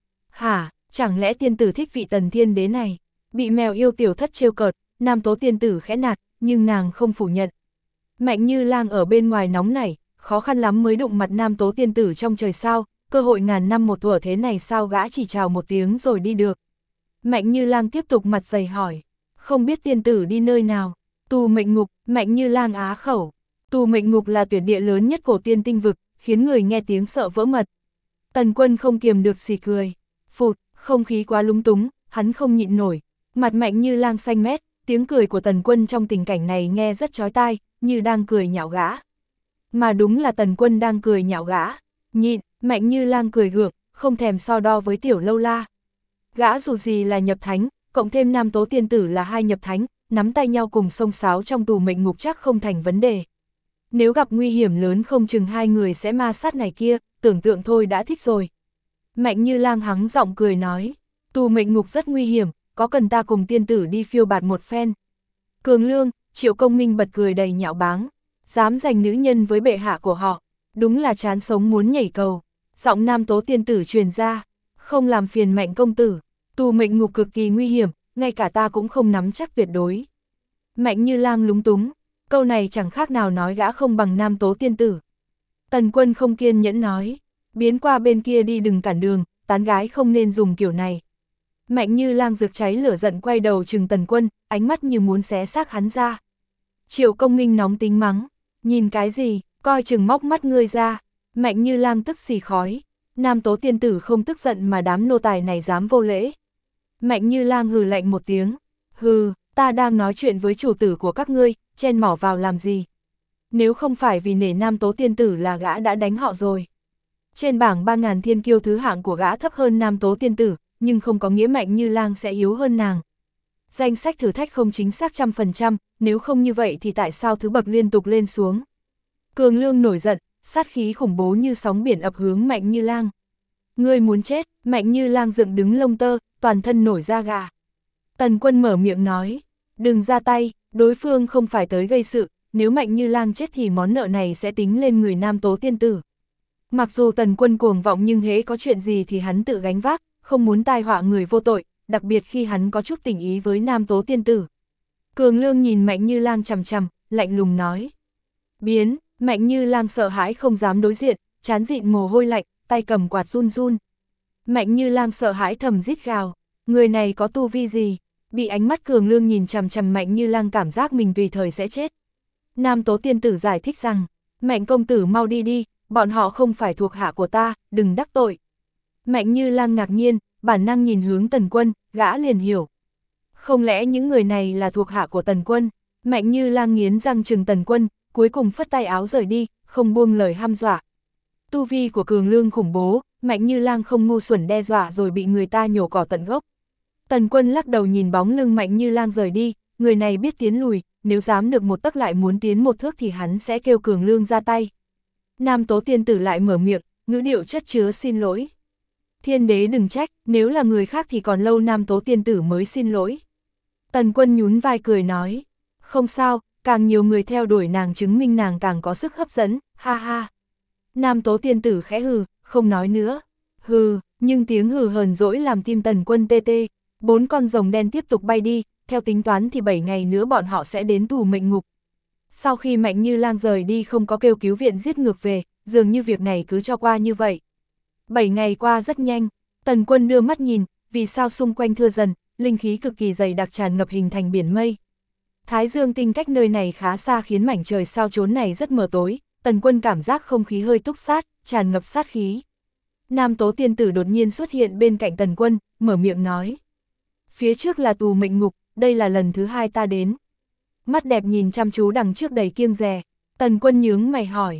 Hả, chẳng lẽ tiên tử thích vị Tần Thiên Đế này? Bị mèo yêu Tiểu Thất trêu cợt, Nam Tố Tiên Tử khẽ nạt, nhưng nàng không phủ nhận. Mạnh Như Lang ở bên ngoài nóng nảy, khó khăn lắm mới đụng mặt Nam Tố Tiên Tử trong trời sao, cơ hội ngàn năm một thuở thế này sao gã chỉ chào một tiếng rồi đi được. Mạnh Như Lang tiếp tục mặt dày hỏi, không biết tiên tử đi nơi nào? Tù Mệnh Ngục. Mạnh Như Lang á khẩu. Tù Mệnh Ngục là tuyệt địa lớn nhất Cổ Tiên Tinh Vực, khiến người nghe tiếng sợ vỡ mật. Tần Quân không kiềm được xì cười. Phụt, không khí quá lúng túng, hắn không nhịn nổi. Mặt Mạnh Như Lang xanh mét, tiếng cười của Tần Quân trong tình cảnh này nghe rất chói tai, như đang cười nhạo gã. Mà đúng là Tần Quân đang cười nhạo gã. Nhịn, Mạnh Như Lang cười gượng, không thèm so đo với Tiểu Lâu La. Gã dù gì là nhập thánh, cộng thêm Nam Tố Tiên Tử là hai nhập thánh, nắm tay nhau cùng xông xáo trong Tù Mệnh Ngục chắc không thành vấn đề. Nếu gặp nguy hiểm lớn không chừng hai người sẽ ma sát này kia, tưởng tượng thôi đã thích rồi. Mạnh Như Lang hắng giọng cười nói, Tù Mệnh Ngục rất nguy hiểm, có cần ta cùng tiên tử đi phiêu bạt một phen? Cường Lương, Triệu Công Minh bật cười đầy nhạo báng, dám giành nữ nhân với bệ hạ của họ, đúng là chán sống muốn nhảy cầu. Giọng Nam Tố Tiên Tử truyền ra, không làm phiền Mạnh công tử, Tù Mệnh Ngục cực kỳ nguy hiểm, ngay cả ta cũng không nắm chắc tuyệt đối. Mạnh Như Lang lúng túng, câu này chẳng khác nào nói gã không bằng Nam Tố Tiên Tử. Tần Quân không kiên nhẫn nói, biến qua bên kia đi đừng cản đường, tán gái không nên dùng kiểu này. Mạnh Như Lang rực cháy lửa giận quay đầu trừng Tần Quân, ánh mắt như muốn xé xác hắn ra. Triệu Công Minh nóng tính mắng, nhìn cái gì, coi chừng móc mắt ngươi ra. Mạnh Như Lang tức xì khói, Nam Tố Tiên Tử không tức giận mà đám nô tài này dám vô lễ. Mạnh Như Lang hừ lạnh một tiếng, hừ, ta đang nói chuyện với chủ tử của các ngươi, chen mỏ vào làm gì? Nếu không phải vì nể Nam Tố Tiên Tử là gã đã đánh họ rồi. Trên bảng 3000 thiên kiêu thứ hạng của gã thấp hơn Nam Tố Tiên Tử, nhưng không có nghĩa Mạnh Như Lang sẽ yếu hơn nàng. Danh sách thử thách không chính xác 100%, nếu không như vậy thì tại sao thứ bậc liên tục lên xuống? Cường Lương nổi giận, sát khí khủng bố như sóng biển ập hướng Mạnh Như Lang. Ngươi muốn chết, Mạnh Như Lang dựng đứng lông tơ, toàn thân nổi da gà. Tần Quân mở miệng nói, đừng ra tay, đối phương không phải tới gây sự, nếu Mạnh Như Lang chết thì món nợ này sẽ tính lên người Nam Tố Tiên Tử. Mặc dù Tần Quân cuồng vọng nhưng hễ có chuyện gì thì hắn tự gánh vác, không muốn tai họa người vô tội, đặc biệt khi hắn có chút tình ý với Nam Tố Tiên Tử. Cường Lương nhìn Mạnh Như Lang chằm chằm, lạnh lùng nói. Biến, Mạnh Như Lang sợ hãi không dám đối diện, trán dịn mồ hôi lạnh, tay cầm quạt run run. Mạnh Như Lang sợ hãi thầm rít gào, người này có tu vi gì? Bị ánh mắt Cường Lương nhìn chằm chằm Mạnh Như Lang cảm giác mình tùy thời sẽ chết. Nam Tố Tiên Tử giải thích rằng, Mạnh công tử mau đi đi, bọn họ không phải thuộc hạ của ta, đừng đắc tội. Mạnh Như Lang ngạc nhiên, bản năng nhìn hướng Tần Quân, gã liền hiểu. Không lẽ những người này là thuộc hạ của Tần Quân? Mạnh Như Lang nghiến răng trừng Tần Quân, cuối cùng phất tay áo rời đi, không buông lời hăm dọa. Tu vi của Cường Lương khủng bố, Mạnh Như Lang không ngu xuẩn đe dọa rồi bị người ta nhổ cỏ tận gốc. Tần Quân lắc đầu nhìn bóng lưng Mạnh Như Lang rời đi, người này biết tiến lùi, nếu dám được một tấc lại muốn tiến một thước thì hắn sẽ kêu Cường Lương ra tay. Nam Tố Tiên Tử lại mở miệng, ngữ điệu chất chứa xin lỗi. Thiên đế đừng trách, nếu là người khác thì còn lâu Nam Tố Tiên Tử mới xin lỗi. Tần Quân nhún vai cười nói, không sao, càng nhiều người theo đuổi nàng chứng minh nàng càng có sức hấp dẫn, ha ha. Nam Tố Tiên Tử khẽ hừ, không nói nữa. Hừ, nhưng tiếng hừ hờn dỗi làm tim Tần Quân tê tê. 4 con rồng đen tiếp tục bay đi, theo tính toán thì 7 ngày nữa bọn họ sẽ đến tù mệnh ngục. Sau khi Mạnh Như Lang rời đi không có kêu cứu viện giết ngược về, dường như việc này cứ cho qua như vậy. 7 ngày qua rất nhanh, Tần Quân đưa mắt nhìn, vì sao xung quanh thưa dần, linh khí cực kỳ dày đặc tràn ngập hình thành biển mây. Thái Dương tinh cách nơi này khá xa khiến mảnh trời sao chốn này rất mờ tối, Tần Quân cảm giác không khí hơi túc sát, tràn ngập sát khí. Nam Tố Tiên Tử đột nhiên xuất hiện bên cạnh Tần Quân, mở miệng nói. Phía trước là tù mệnh ngục, đây là lần thứ 2 ta đến. Mắt đẹp nhìn chăm chú đằng trước đầy kiêng dè, Tần Quân nhướng mày hỏi,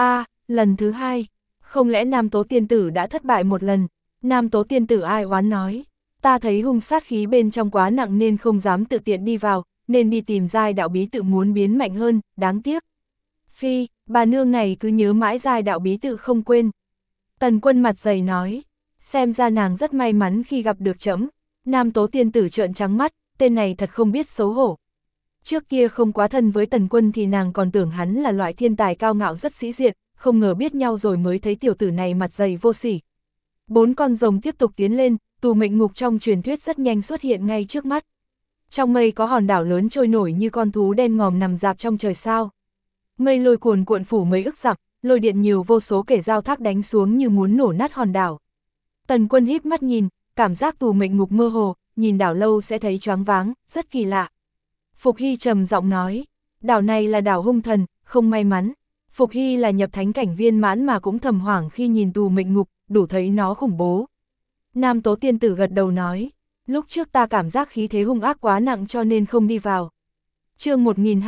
lần thứ 2, không lẽ Nam Tố Tiên Tử đã thất bại một lần? Nam Tố Tiên Tử ai oán nói, ta thấy hung sát khí bên trong quá nặng nên không dám tự tiện đi vào, nên đi tìm giai đạo bí tự muốn biến mạnh hơn, đáng tiếc. Phi, bà nương này cứ nhớ mãi giai đạo bí tự không quên. Tần Quân mặt dày nói, xem ra nàng rất may mắn khi gặp được trẫm. Nam Tố Tiên Tử trợn trắng mắt, tên này thật không biết xấu hổ. Trước kia không quá thân với Tần Quân thì nàng còn tưởng hắn là loại thiên tài cao ngạo rất sĩ diện, không ngờ biết nhau rồi mới thấy tiểu tử này mặt dày vô sỉ. 4 con rồng tiếp tục tiến lên, tù mệnh ngục trong truyền thuyết rất nhanh xuất hiện ngay trước mắt. Trong mây có hòn đảo lớn trôi nổi như con thú đen ngòm nằm rạp trong trời sao. Mây lôi cuồn cuộn phủ mấy ức dặm, lôi điện nhiều vô số kẻ dao thác đánh xuống như muốn nổ nát hòn đảo. Tần Quân híp mắt nhìn, cảm giác tù mệnh ngục mơ hồ, nhìn đảo lâu sẽ thấy choáng váng, rất kỳ lạ. Phục Hy trầm giọng nói, đảo này là đảo hung thần, không may mắn. Phục Hy là nhập thánh cảnh viên mãn mà cũng thầm hoảng khi nhìn tù mệnh ngục, đủ thấy nó khủng bố. Nam Tố Tiên Tử gật đầu nói, lúc trước ta cảm giác khí thế hung ác quá nặng cho nên không đi vào. Chương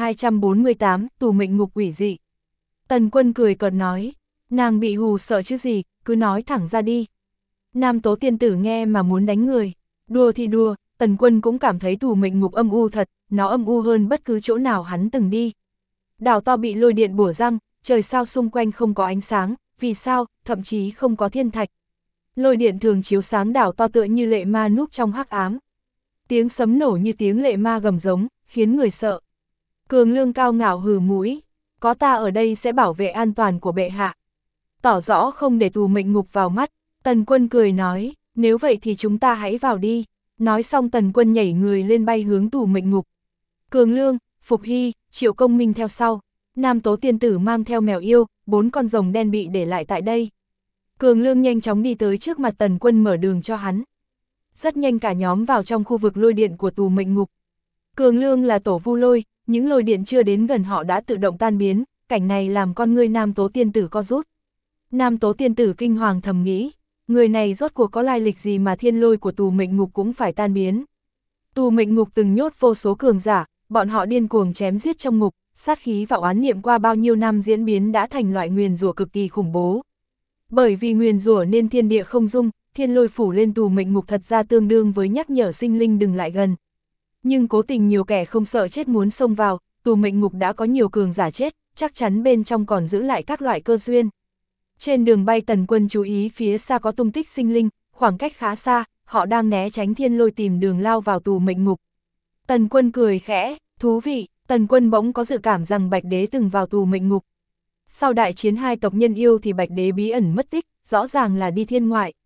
1248, tù mệnh ngục quỷ dị. Tần Quân cười cợt nói, nàng bị hù sợ chứ gì, cứ nói thẳng ra đi. Nam Tố Tiên Tử nghe mà muốn đánh người. Đùa thì đùa, Tần Quân cũng cảm thấy tù mệnh ngục âm u thật, nó âm u hơn bất cứ chỗ nào hắn từng đi. Đảo to bị lôi điện bủa răng, trời sao xung quanh không có ánh sáng, vì sao, thậm chí không có thiên thạch. Lôi điện thường chiếu sáng đảo to tựa như lệ ma núp trong hắc ám. Tiếng sấm nổ như tiếng lệ ma gầm giống, khiến người sợ. Cường Lương cao ngạo hừ mũi, có ta ở đây sẽ bảo vệ an toàn của bệ hạ. Tỏ rõ không để tù mệnh ngục vào mắt, Tần Quân cười nói, nếu vậy thì chúng ta hãy vào đi. Nói xong Tần Quân nhảy người lên bay hướng tù mệnh ngục. Cường Lương, Phục Hy, Triệu Công Minh theo sau. Nam Tố Tiên Tử mang theo mèo yêu, 4 con rồng đen bị để lại tại đây. Cường Lương nhanh chóng đi tới trước mặt Tần Quân mở đường cho hắn. Rất nhanh cả nhóm vào trong khu vực lôi điện của tù mệnh ngục. Cường Lương là tổ vu lôi, những lôi điện chưa đến gần họ đã tự động tan biến, cảnh này làm con ngươi Nam Tố Tiên Tử co rút. Nam Tố Tiên Tử kinh hoàng thầm nghĩ, người này rốt cuộc có lai lịch gì mà thiên lôi của tù mệnh ngục cũng phải tan biến. Tù mệnh ngục từng nhốt vô số cường giả, bọn họ điên cuồng chém giết trong ngục, sát khí và oán niệm qua bao nhiêu năm diễn biến đã thành loại nguyền rủa cực kỳ khủng bố. Bởi vì nguyền rủa nên thiên địa không dung, thiên lôi phủ lên tù mệnh ngục thật ra tương đương với nhắc nhở sinh linh đừng lại gần. Nhưng cố tình nhiều kẻ không sợ chết muốn xông vào, tù mệnh ngục đã có nhiều cường giả chết, chắc chắn bên trong còn giữ lại các loại cơ duyên. Trên đường bay Tần Quân chú ý phía xa có tung tích sinh linh, khoảng cách khá xa, họ đang né tránh thiên lôi tìm đường lao vào tù mệnh ngục. Tần Quân cười khẽ, thú vị, Tần Quân bỗng có dự cảm rằng Bạch Đế từng vào tù mệnh ngục. Sau đại chiến 2 tộc nhân yêu thì Bạch Đế bí ẩn mất tích, rõ ràng là đi thiên ngoại.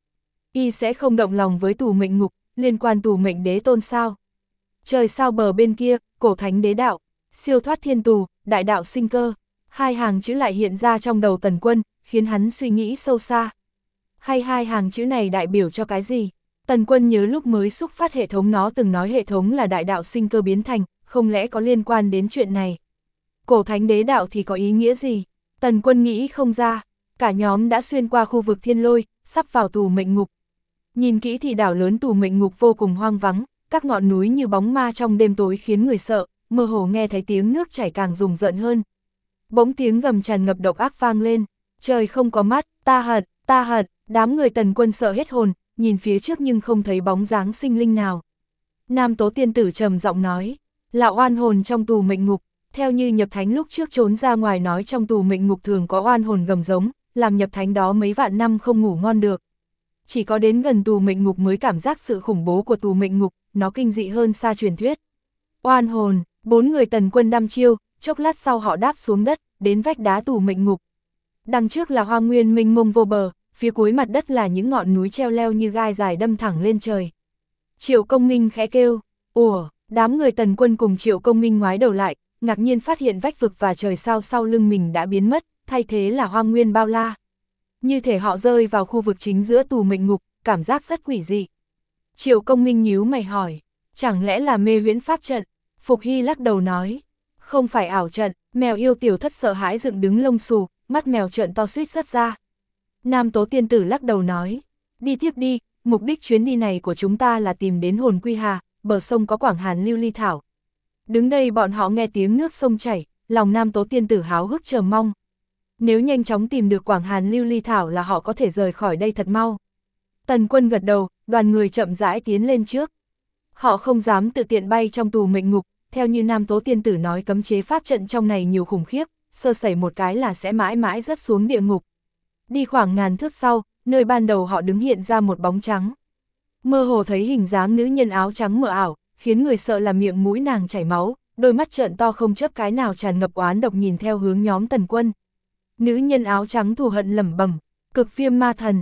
Y sẽ không động lòng với tù mệnh ngục, liên quan tù mệnh đế tôn sao? Trời sao bờ bên kia, cổ thánh đế đạo, siêu thoát thiên tù, đại đạo sinh cơ. Hai hàng chữ lại hiện ra trong đầu Tần Quân, khiến hắn suy nghĩ sâu xa. Hay hai hàng chữ này đại biểu cho cái gì? Tần Quân nhớ lúc mới xúc phát hệ thống nó từng nói hệ thống là đại đạo sinh cơ biến thành, không lẽ có liên quan đến chuyện này? Cổ thánh đế đạo thì có ý nghĩa gì? Tần Quân nghĩ không ra. Cả nhóm đã xuyên qua khu vực thiên lôi, sắp vào tù mệnh ngục. Nhìn kỹ thì đảo lớn tù mệnh ngục vô cùng hoang vắng, các ngọn núi như bóng ma trong đêm tối khiến người sợ, mơ hồ nghe thấy tiếng nước chảy càng rùng rợn hơn. Bỗng tiếng gầm tràn ngập độc ác vang lên, trời không có mắt, ta hận, đám người Tần Quân sợ hết hồn, nhìn phía trước nhưng không thấy bóng dáng sinh linh nào. Nam Tố tiên tử trầm giọng nói, là oan hồn trong tù mệnh ngục, theo như Nhập Thánh lúc trước trốn ra ngoài nói trong tù mệnh ngục thường có oan hồn gầm giống, làm Nhập Thánh đó mấy vạn năm không ngủ ngon được. Chỉ có đến gần tù mệnh ngục mới cảm giác sự khủng bố của tù mệnh ngục, nó kinh dị hơn xa truyền thuyết. Oan hồn, 4 người Tần Quân đăm chiêu, chốc lát sau họ đáp xuống đất, đến vách đá tù mệnh ngục. Đằng trước là hoang nguyên mênh mông vô bờ, phía cuối mặt đất là những ngọn núi treo leo như gai dài đâm thẳng lên trời. Triệu Công Minh khẽ kêu, ủa, đám người Tần Quân cùng Triệu Công Minh ngoái đầu lại, ngạc nhiên phát hiện vách vực và trời sao sau lưng mình đã biến mất, thay thế là hoang nguyên bao la. Như thể họ rơi vào khu vực chính giữa tù mệnh ngục, cảm giác rất quỷ dị. Triệu Công Minh nhíu mày hỏi, chẳng lẽ là mê huyễn pháp trận? Phục Hy lắc đầu nói, không phải ảo trận. Mèo yêu tiểu thất sợ hãi dựng đứng lông xù, mắt mèo trợn to suýt rớt ra. Nam Tố tiên tử lắc đầu nói, đi tiếp đi, mục đích chuyến đi này của chúng ta là tìm đến hồn quy hà, bờ sông có quảng hàn lưu ly thảo. Đứng đây bọn họ nghe tiếng nước sông chảy, lòng Nam Tố tiên tử háo hức chờ mong. Nếu nhanh chóng tìm được quảng hàn lưu ly thảo là họ có thể rời khỏi đây thật mau. Tần Quân gật đầu, đoàn người chậm rãi tiến lên trước. Họ không dám tự tiện bay trong tù mệnh ngục, theo như Nam Tố tiên tử nói cấm chế pháp trận trong này nhiều khủng khiếp, sơ sẩy một cái là sẽ mãi mãi rớt xuống địa ngục. Đi khoảng ngàn thước sau, nơi ban đầu họ đứng hiện ra một bóng trắng. Mơ hồ thấy hình dáng nữ nhân áo trắng mờ ảo, khiến người sợ là miệng mũi nàng chảy máu, đôi mắt trợn to không chớp cái nào tràn ngập oán độc nhìn theo hướng nhóm Tần Quân. Nữ nhân áo trắng thù hận lẩm bẩm, cực viêm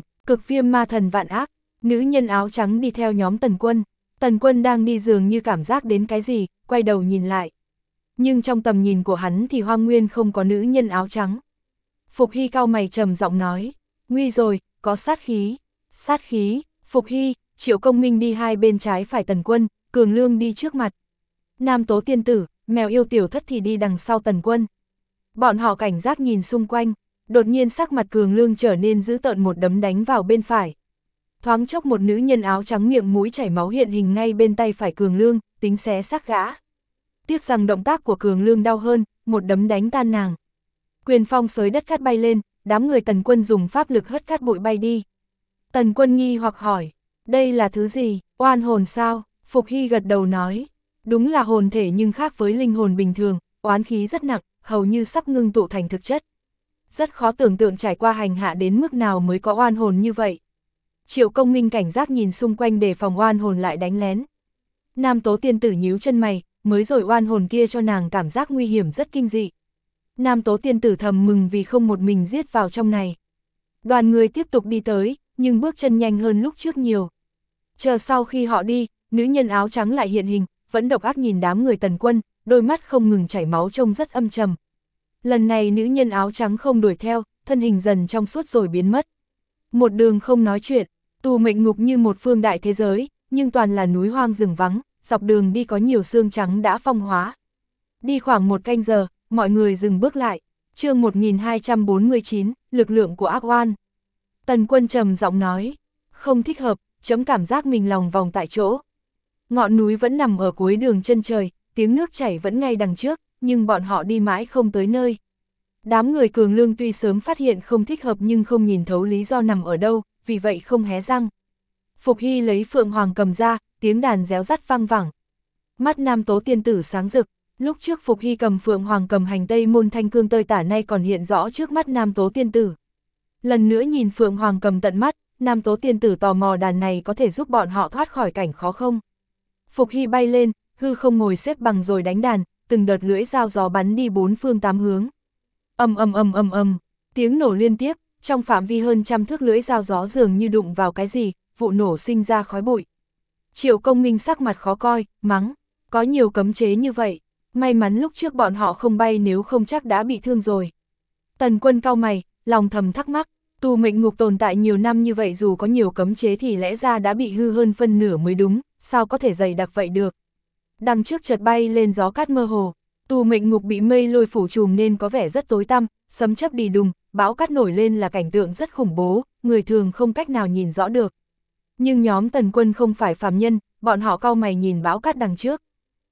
ma thần vạn ác. Nữ nhân áo trắng đi theo nhóm Tần Quân. Tần Quân đang đi dường như cảm giác đến cái gì, quay đầu nhìn lại. Nhưng trong tầm nhìn của hắn thì hoang nguyên không có nữ nhân áo trắng. Phục Hy cau mày trầm giọng nói, nguy rồi, có sát khí. Sát khí. Phục Hy, Triệu Công Minh đi hai bên trái phải Tần Quân, Cường Lương đi trước mặt. Nam Tố tiên tử, mèo yêu tiểu thất thì đi đằng sau Tần Quân. Bọn họ cảnh giác nhìn xung quanh, đột nhiên sắc mặt Cường Lương trở nên dữ tợn, một đấm đánh vào bên phải. Thoáng chốc một nữ nhân áo trắng miệng mũi chảy máu hiện hình ngay bên tay phải Cường Lương, tính xé xác gã. Tiếc rằng động tác của Cường Lương đau hơn, một đấm đánh tan nàng. Quyền phong xới đất cát bay lên, đám người Tần Quân dùng pháp lực hất cát bụi bay đi. Tần Quân nghi hoặc hỏi, đây là thứ gì, oan hồn sao? Phục Hy gật đầu nói, đúng là hồn thể nhưng khác với linh hồn bình thường, oán khí rất nặng, hầu như sắp ngưng tụ thành thực chất. Rất khó tưởng tượng trải qua hành hạ đến mức nào mới có oan hồn như vậy. Triệu Công Minh cảnh giác nhìn xung quanh để phòng oan hồn lại đánh lén. Nam Tố tiên tử nhíu chân mày, mới rồi oan hồn kia cho nàng cảm giác nguy hiểm rất kinh dị. Nam Tố tiên tử thầm mừng vì không một mình giết vào trong này. Đoàn người tiếp tục đi tới, nhưng bước chân nhanh hơn lúc trước nhiều. Chờ sau khi họ đi, nữ nhân áo trắng lại hiện hình, vẫn độc ác nhìn đám người Tần Quân, đôi mắt không ngừng chảy máu trông rất âm trầm. Lần này nữ nhân áo trắng không đuổi theo, thân hình dần trong suốt rồi biến mất. Một đường không nói chuyện, tù mệnh ngục như một phương đại thế giới, nhưng toàn là núi hoang rừng vắng, dọc đường đi có nhiều xương trắng đã phong hóa. Đi khoảng một canh giờ, mọi người dừng bước lại. Chương 1249, lực lượng của ác oan. Tần Quân trầm giọng nói, không thích hợp, chấm cảm giác mình lòng vòng tại chỗ. Ngọn núi vẫn nằm ở cuối đường chân trời, tiếng nước chảy vẫn ngay đằng trước, nhưng bọn họ đi mãi không tới nơi. Đám người Cường Lương tuy sớm phát hiện không thích hợp nhưng không nhìn thấu lý do nằm ở đâu, vì vậy không hé răng. Phục Hy lấy phượng hoàng cầm ra, tiếng đàn réo rắt vang vẳng. Mắt Nam Tố tiên tử sáng rực, lúc trước Phục Hy cầm phượng hoàng cầm hành tây môn thanh cương tơi tả nay còn hiện rõ trước mắt Nam Tố tiên tử. Lần nữa nhìn phượng hoàng cầm tận mắt, Nam Tố tiên tử tò mò đàn này có thể giúp bọn họ thoát khỏi cảnh khó không. Phục Hy bay lên, hư không ngồi xếp bằng rồi đánh đàn, từng đợt lưỡi dao gió bắn đi bốn phương tám hướng. Ầm, tiếng nổ liên tiếp, trong phạm vi hơn trăm thước lưỡi dao gió dường như đụng vào cái gì, vụ nổ sinh ra khói bụi. Triệu Công Minh sắc mặt khó coi, mắng, có nhiều cấm chế như vậy, may mắn lúc trước bọn họ không bay nếu không chắc đã bị thương rồi. Tần Quân cau mày, lòng thầm thắc mắc, tù mệnh ngục tồn tại nhiều năm như vậy dù có nhiều cấm chế thì lẽ ra đã bị hư hơn phân nửa mới đúng, sao có thể dày đặc vậy được. Đằng trước chợt bay lên gió cát mơ hồ, tù mệnh ngục bị mây lôi phủ trùm nên có vẻ rất tối tăm, sấm chớp đì đùng, bão cát nổi lên là cảnh tượng rất khủng bố, người thường không cách nào nhìn rõ được. Nhưng nhóm Tần Quân không phải phàm nhân, bọn họ cau mày nhìn bão cát đằng trước.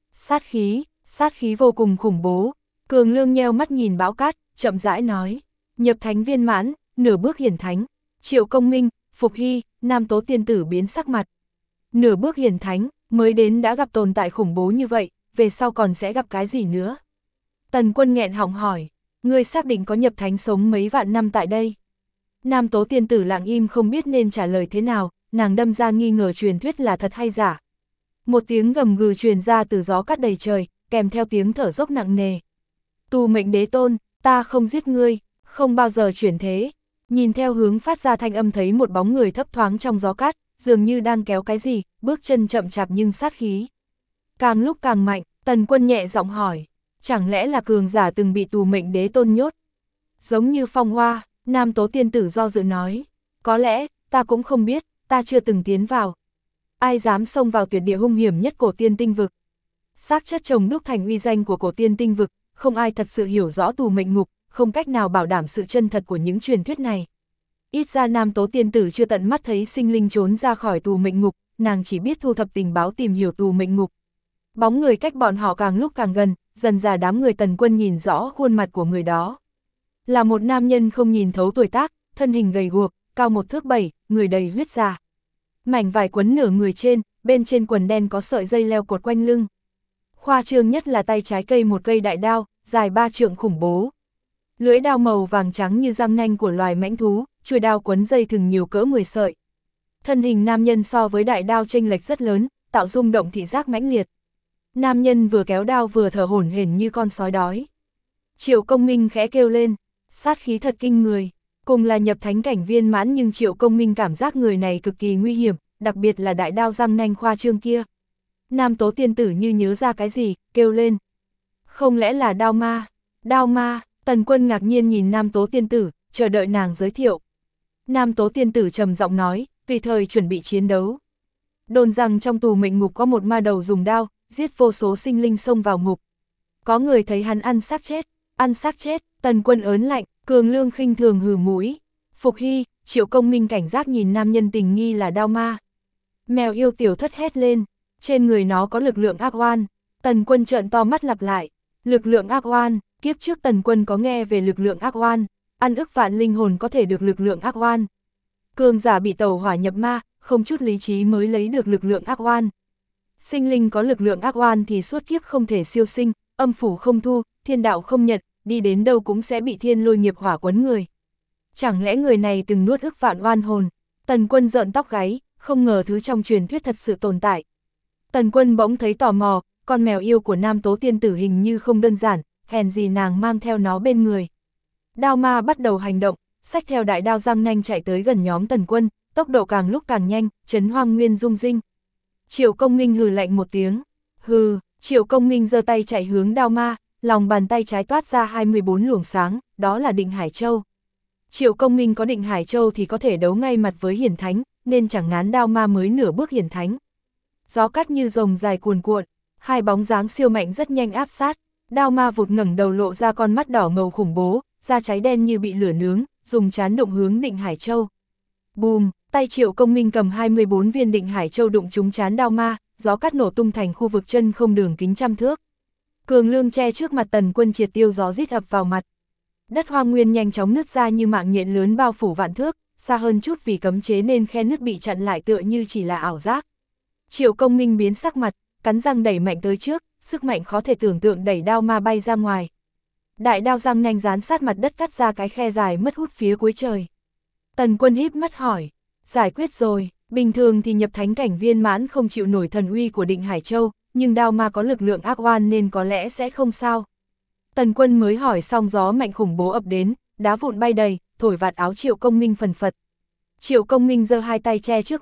Sát khí vô cùng khủng bố. Cường Lương nheo mắt nhìn bão cát, chậm rãi nói, nhập thánh viên mãn, nửa bước hiển thánh. Triệu Công Minh, Phục Hy, Nam Tố tiên tử biến sắc mặt. Nửa bước hiển thánh, mới đến đã gặp tồn tại khủng bố như vậy, về sau còn sẽ gặp cái gì nữa? Tần Quân nghẹn họng hỏi, ngươi xác định có nhập thánh sống mấy vạn năm tại đây? Nam Tố tiên tử lặng im không biết nên trả lời thế nào, nàng đâm ra nghi ngờ truyền thuyết là thật hay giả. Một tiếng gầm gừ truyền ra từ gió cát đầy trời, kèm theo tiếng thở dốc nặng nề. Tù mệnh đế tôn, ta không giết ngươi, không bao giờ chuyển thế. Nhìn theo hướng phát ra thanh âm thấy một bóng người thấp thoáng trong gió cát, dường như đang kéo cái gì, bước chân chậm chạp nhưng sát khí. Càng lúc càng mạnh, Tần Quân nhẹ giọng hỏi, chẳng lẽ là cường giả từng bị tù mệnh đế tôn nhốt? Giống như Phong Hoa, Nam Tố tiên tử do dự nói, có lẽ, ta cũng không biết, ta chưa từng tiến vào. Ai dám xông vào tuyệt địa hung hiểm nhất cổ tiên tinh vực? Xác chất chồng đúc thành uy danh của cổ tiên tinh vực, không ai thật sự hiểu rõ tù mệnh ngục, không cách nào bảo đảm sự chân thật của những truyền thuyết này. Ít ra Nam Tố tiên tử chưa tận mắt thấy sinh linh trốn ra khỏi tù mệnh ngục, nàng chỉ biết thu thập tình báo tìm hiểu tù mệnh ngục. Bóng người cách bọn họ càng lúc càng gần, dần dà đám người Tần Quân nhìn rõ khuôn mặt của người đó. Là một nam nhân không nhìn thấu tuổi tác, thân hình gầy guộc, cao 1 thước 7, người đầy huyết già. Mảnh vải quấn nửa người trên, bên trên quần đen có sợi dây leo cột quanh lưng. Khoa trương nhất là tay trái cây một cây đại đao, dài 3 trượng khủng bố. Lưỡi đao màu vàng trắng như răng nanh của loài mãnh thú, chuôi đao quấn dây thừng nhiều cỡ 10 sợi. Thân hình nam nhân so với đại đao chênh lệch rất lớn, tạo rung động thị giác mãnh liệt. Nam nhân vừa kéo đao vừa thở hổn hển như con sói đói. Triệu Công Minh khẽ kêu lên, sát khí thật kinh người. Cùng là nhập thánh cảnh viên mãn nhưng Triệu Công Minh cảm giác người này cực kỳ nguy hiểm, đặc biệt là đại đao răng nanh khoa trương kia. Nam Tố tiên tử như nhớ ra cái gì, kêu lên. Không lẽ là đao ma? Đao ma, Tần Quân ngạc nhiên nhìn Nam Tố tiên tử, chờ đợi nàng giới thiệu. Nam Tố tiên tử trầm giọng nói, tùy thời chuẩn bị chiến đấu. Đồn rằng trong tù mệnh ngục có một ma đầu dùng đao, giết vô số sinh linh xông vào ngục. Có người thấy hắn ăn xác chết, Tần Quân ớn lạnh, Cường Lương khinh thường hừ mũi. Phục Hy, Triệu Công Minh cảnh giác nhìn nam nhân tình nghi là đao ma. Mèo yêu tiểu thất hét lên, trên người nó có lực lượng ác oan. Tần Quân trợn to mắt lặp lại, lực lượng ác oan, kiếp trước Tần Quân có nghe về lực lượng ác oan, ăn ức vạn linh hồn có thể được lực lượng ác oan. Cường giả bị tẩu hỏa nhập ma, không chút lý trí mới lấy được lực lượng ác oan. Sinh linh có lực lượng ác oan thì suốt kiếp không thể siêu sinh, âm phủ không thu, thiên đạo không nhận, đi đến đâu cũng sẽ bị thiên lôi nghiệp hỏa quấn người. Chẳng lẽ người này từng nuốt ức vạn oan hồn? Tần Quân rợn tóc gáy, không ngờ thứ trong truyền thuyết thật sự tồn tại. Tần Quân bỗng thấy tò mò, con mèo yêu của Nam Tố tiên tử hình như không đơn giản, hèn gì nàng mang theo nó bên người. Đao ma bắt đầu hành động, xách theo đại đao răng nanh chạy tới gần nhóm Tần Quân, tốc độ càng lúc càng nhanh, trấn hoang nguyên rung rinh. Triệu Công Minh hừ lạnh một tiếng, hừ, Triệu Công Minh giơ tay chạy hướng đao ma, lòng bàn tay trái toát ra 24 luồng sáng, đó là Định Hải Châu. Triệu Công Minh có Định Hải Châu thì có thể đấu ngay mặt với hiển thánh, nên chẳng ngán đao ma mới nửa bước hiển thánh. Gió cát như rồng dài cuồn cuộn, hai bóng dáng siêu mạnh rất nhanh áp sát, đao ma vụt ngẩng đầu lộ ra con mắt đỏ ngầu khủng bố, da cháy đen như bị lửa nướng, dùng trán đụng hướng Định Hải Châu. Bùm, tay Triệu Công Minh cầm 24 viên Định Hải Châu đụng trúng trán đao ma, gió cát nổ tung thành khu vực chân không đường kính trăm thước. Cường Lương che trước mặt Tần Quân triệt tiêu gió rít ập vào mặt. Đất hoang nguyên nhanh chóng nứt ra như mạng nhện lớn bao phủ vạn thước, xa hơn chút vì cấm chế nên khe nứt bị chặn lại tựa như chỉ là ảo giác. Triệu Công Minh biến sắc mặt, cắn răng đẩy mạnh tới trước, sức mạnh khó thể tưởng tượng đẩy đao ma bay ra ngoài. Đại đao răng nanh dán sát mặt đất cắt ra cái khe dài mất hút phía cuối trời. Tần Quân híp mắt hỏi, giải quyết rồi, bình thường thì nhập thánh cảnh viên mãn không chịu nổi thần uy của Định Hải Châu, nhưng đao ma có lực lượng ác oan nên có lẽ sẽ không sao. Tần Quân mới hỏi xong gió mạnh khủng bố ập đến, đá vụn bay đầy, thổi vạt áo Triệu Công Minh phần phật. Triệu Công Minh giơ hai tay che trước mặt,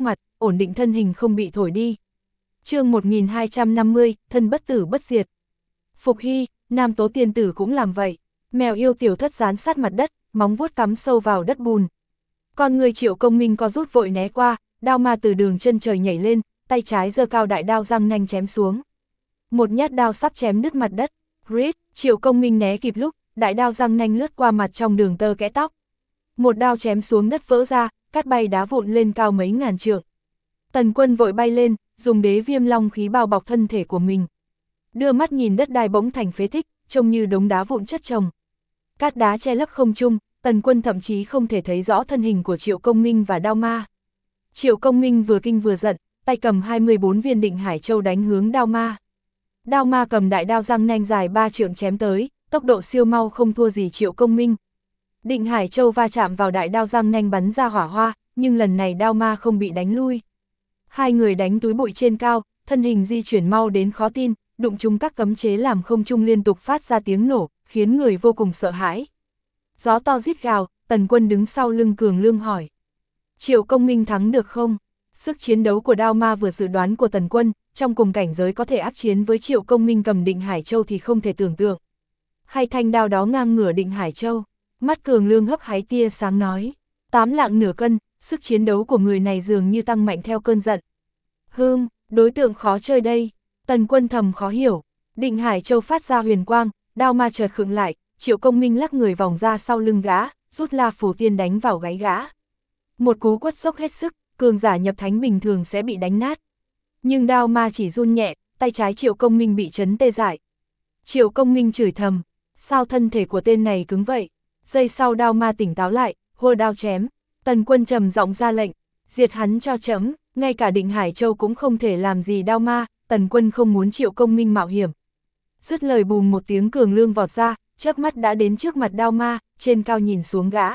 ổn định thân hình không bị thổi đi. Chương 1250, thân bất tử bất diệt. Phục Hy, Nam Tố Tiên Tử cũng làm vậy. Mèo yêu tiểu thất dán sát mặt đất, móng vuốt cắm sâu vào đất bùn. Con người Triệu Công Minh có rút vội né qua, đao ma từ đường chân trời nhảy lên, tay trái giơ cao đại đao răng nanh chém xuống. Một nhát đao sắp chém đứt mặt đất. Rít, Triệu Công Minh né kịp lúc, đại đao răng nanh lướt qua mặt trong đường tơ kẽ tóc. Một đao chém xuống đất vỡ ra, cát bay đá vụn lên cao mấy ngàn trượng. Tần Quân vội bay lên, dùng đế viêm long khí bao bọc thân thể của mình. Đưa mắt nhìn đất đai bỗng thành phế tích, trông như đống đá vụn chất chồng. Cát đá che lấp không trung, Tần Quân thậm chí không thể thấy rõ thân hình của Triệu Công Minh và đao ma. Triệu Công Minh vừa kinh vừa giận, tay cầm 24 viên Định Hải Châu đánh hướng đao ma. Đao ma cầm đại đao răng nanh dài 3 trượng chém tới, tốc độ siêu mau không thua gì Triệu Công Minh. Định Hải Châu va chạm vào đại đao răng nanh bắn ra hỏa hoa, nhưng lần này đao ma không bị đánh lui. Hai người đánh túi bụi trên cao, thân hình di chuyển mau đến khó tin, đụng trúng các cấm chế làm không trung liên tục phát ra tiếng nổ, khiến người vô cùng sợ hãi. Gió to rít gào, Tần Quân đứng sau lưng Cường Lương hỏi. Triệu Công Minh thắng được không? Sức chiến đấu của đao ma vừa dự đoán của Tần Quân, trong cùng cảnh giới có thể ác chiến với Triệu Công Minh cầm Định Hải Châu thì không thể tưởng tượng. Hai thanh đao đó ngang ngửa Định Hải Châu, mắt Cường Lương hấp háy tia sáng nói. 8 lạng nửa cân, sức chiến đấu của người này dường như tăng mạnh theo cơn giận. Đối tượng khó chơi đây. Tần Quân thầm khó hiểu. Định Hải Châu phát ra huyền quang, đao ma chợt khựng lại, Triệu Công Minh lắc người vòng ra sau lưng gã, rút La Phù Tiên đánh vào gáy gã. Một cú quất dốc hết sức, cường giả nhập thánh bình thường sẽ bị đánh nát. Nhưng đao ma chỉ run nhẹ, tay trái Triệu Công Minh bị chấn tê dại. Triệu Công Minh chửi thầm, sao thân thể của tên này cứng vậy? Giây sau đao ma tỉnh táo lại, hô đao chém. Tần Quân trầm giọng ra lệnh, diệt hắn cho chấm, ngay cả Định Hải Châu cũng không thể làm gì đao ma, Tần Quân không muốn Triệu Công Minh mạo hiểm. Dứt lời bùm một tiếng, Cường Lương vọt ra, chớp mắt đã đến trước mặt đao ma, trên cao nhìn xuống gã.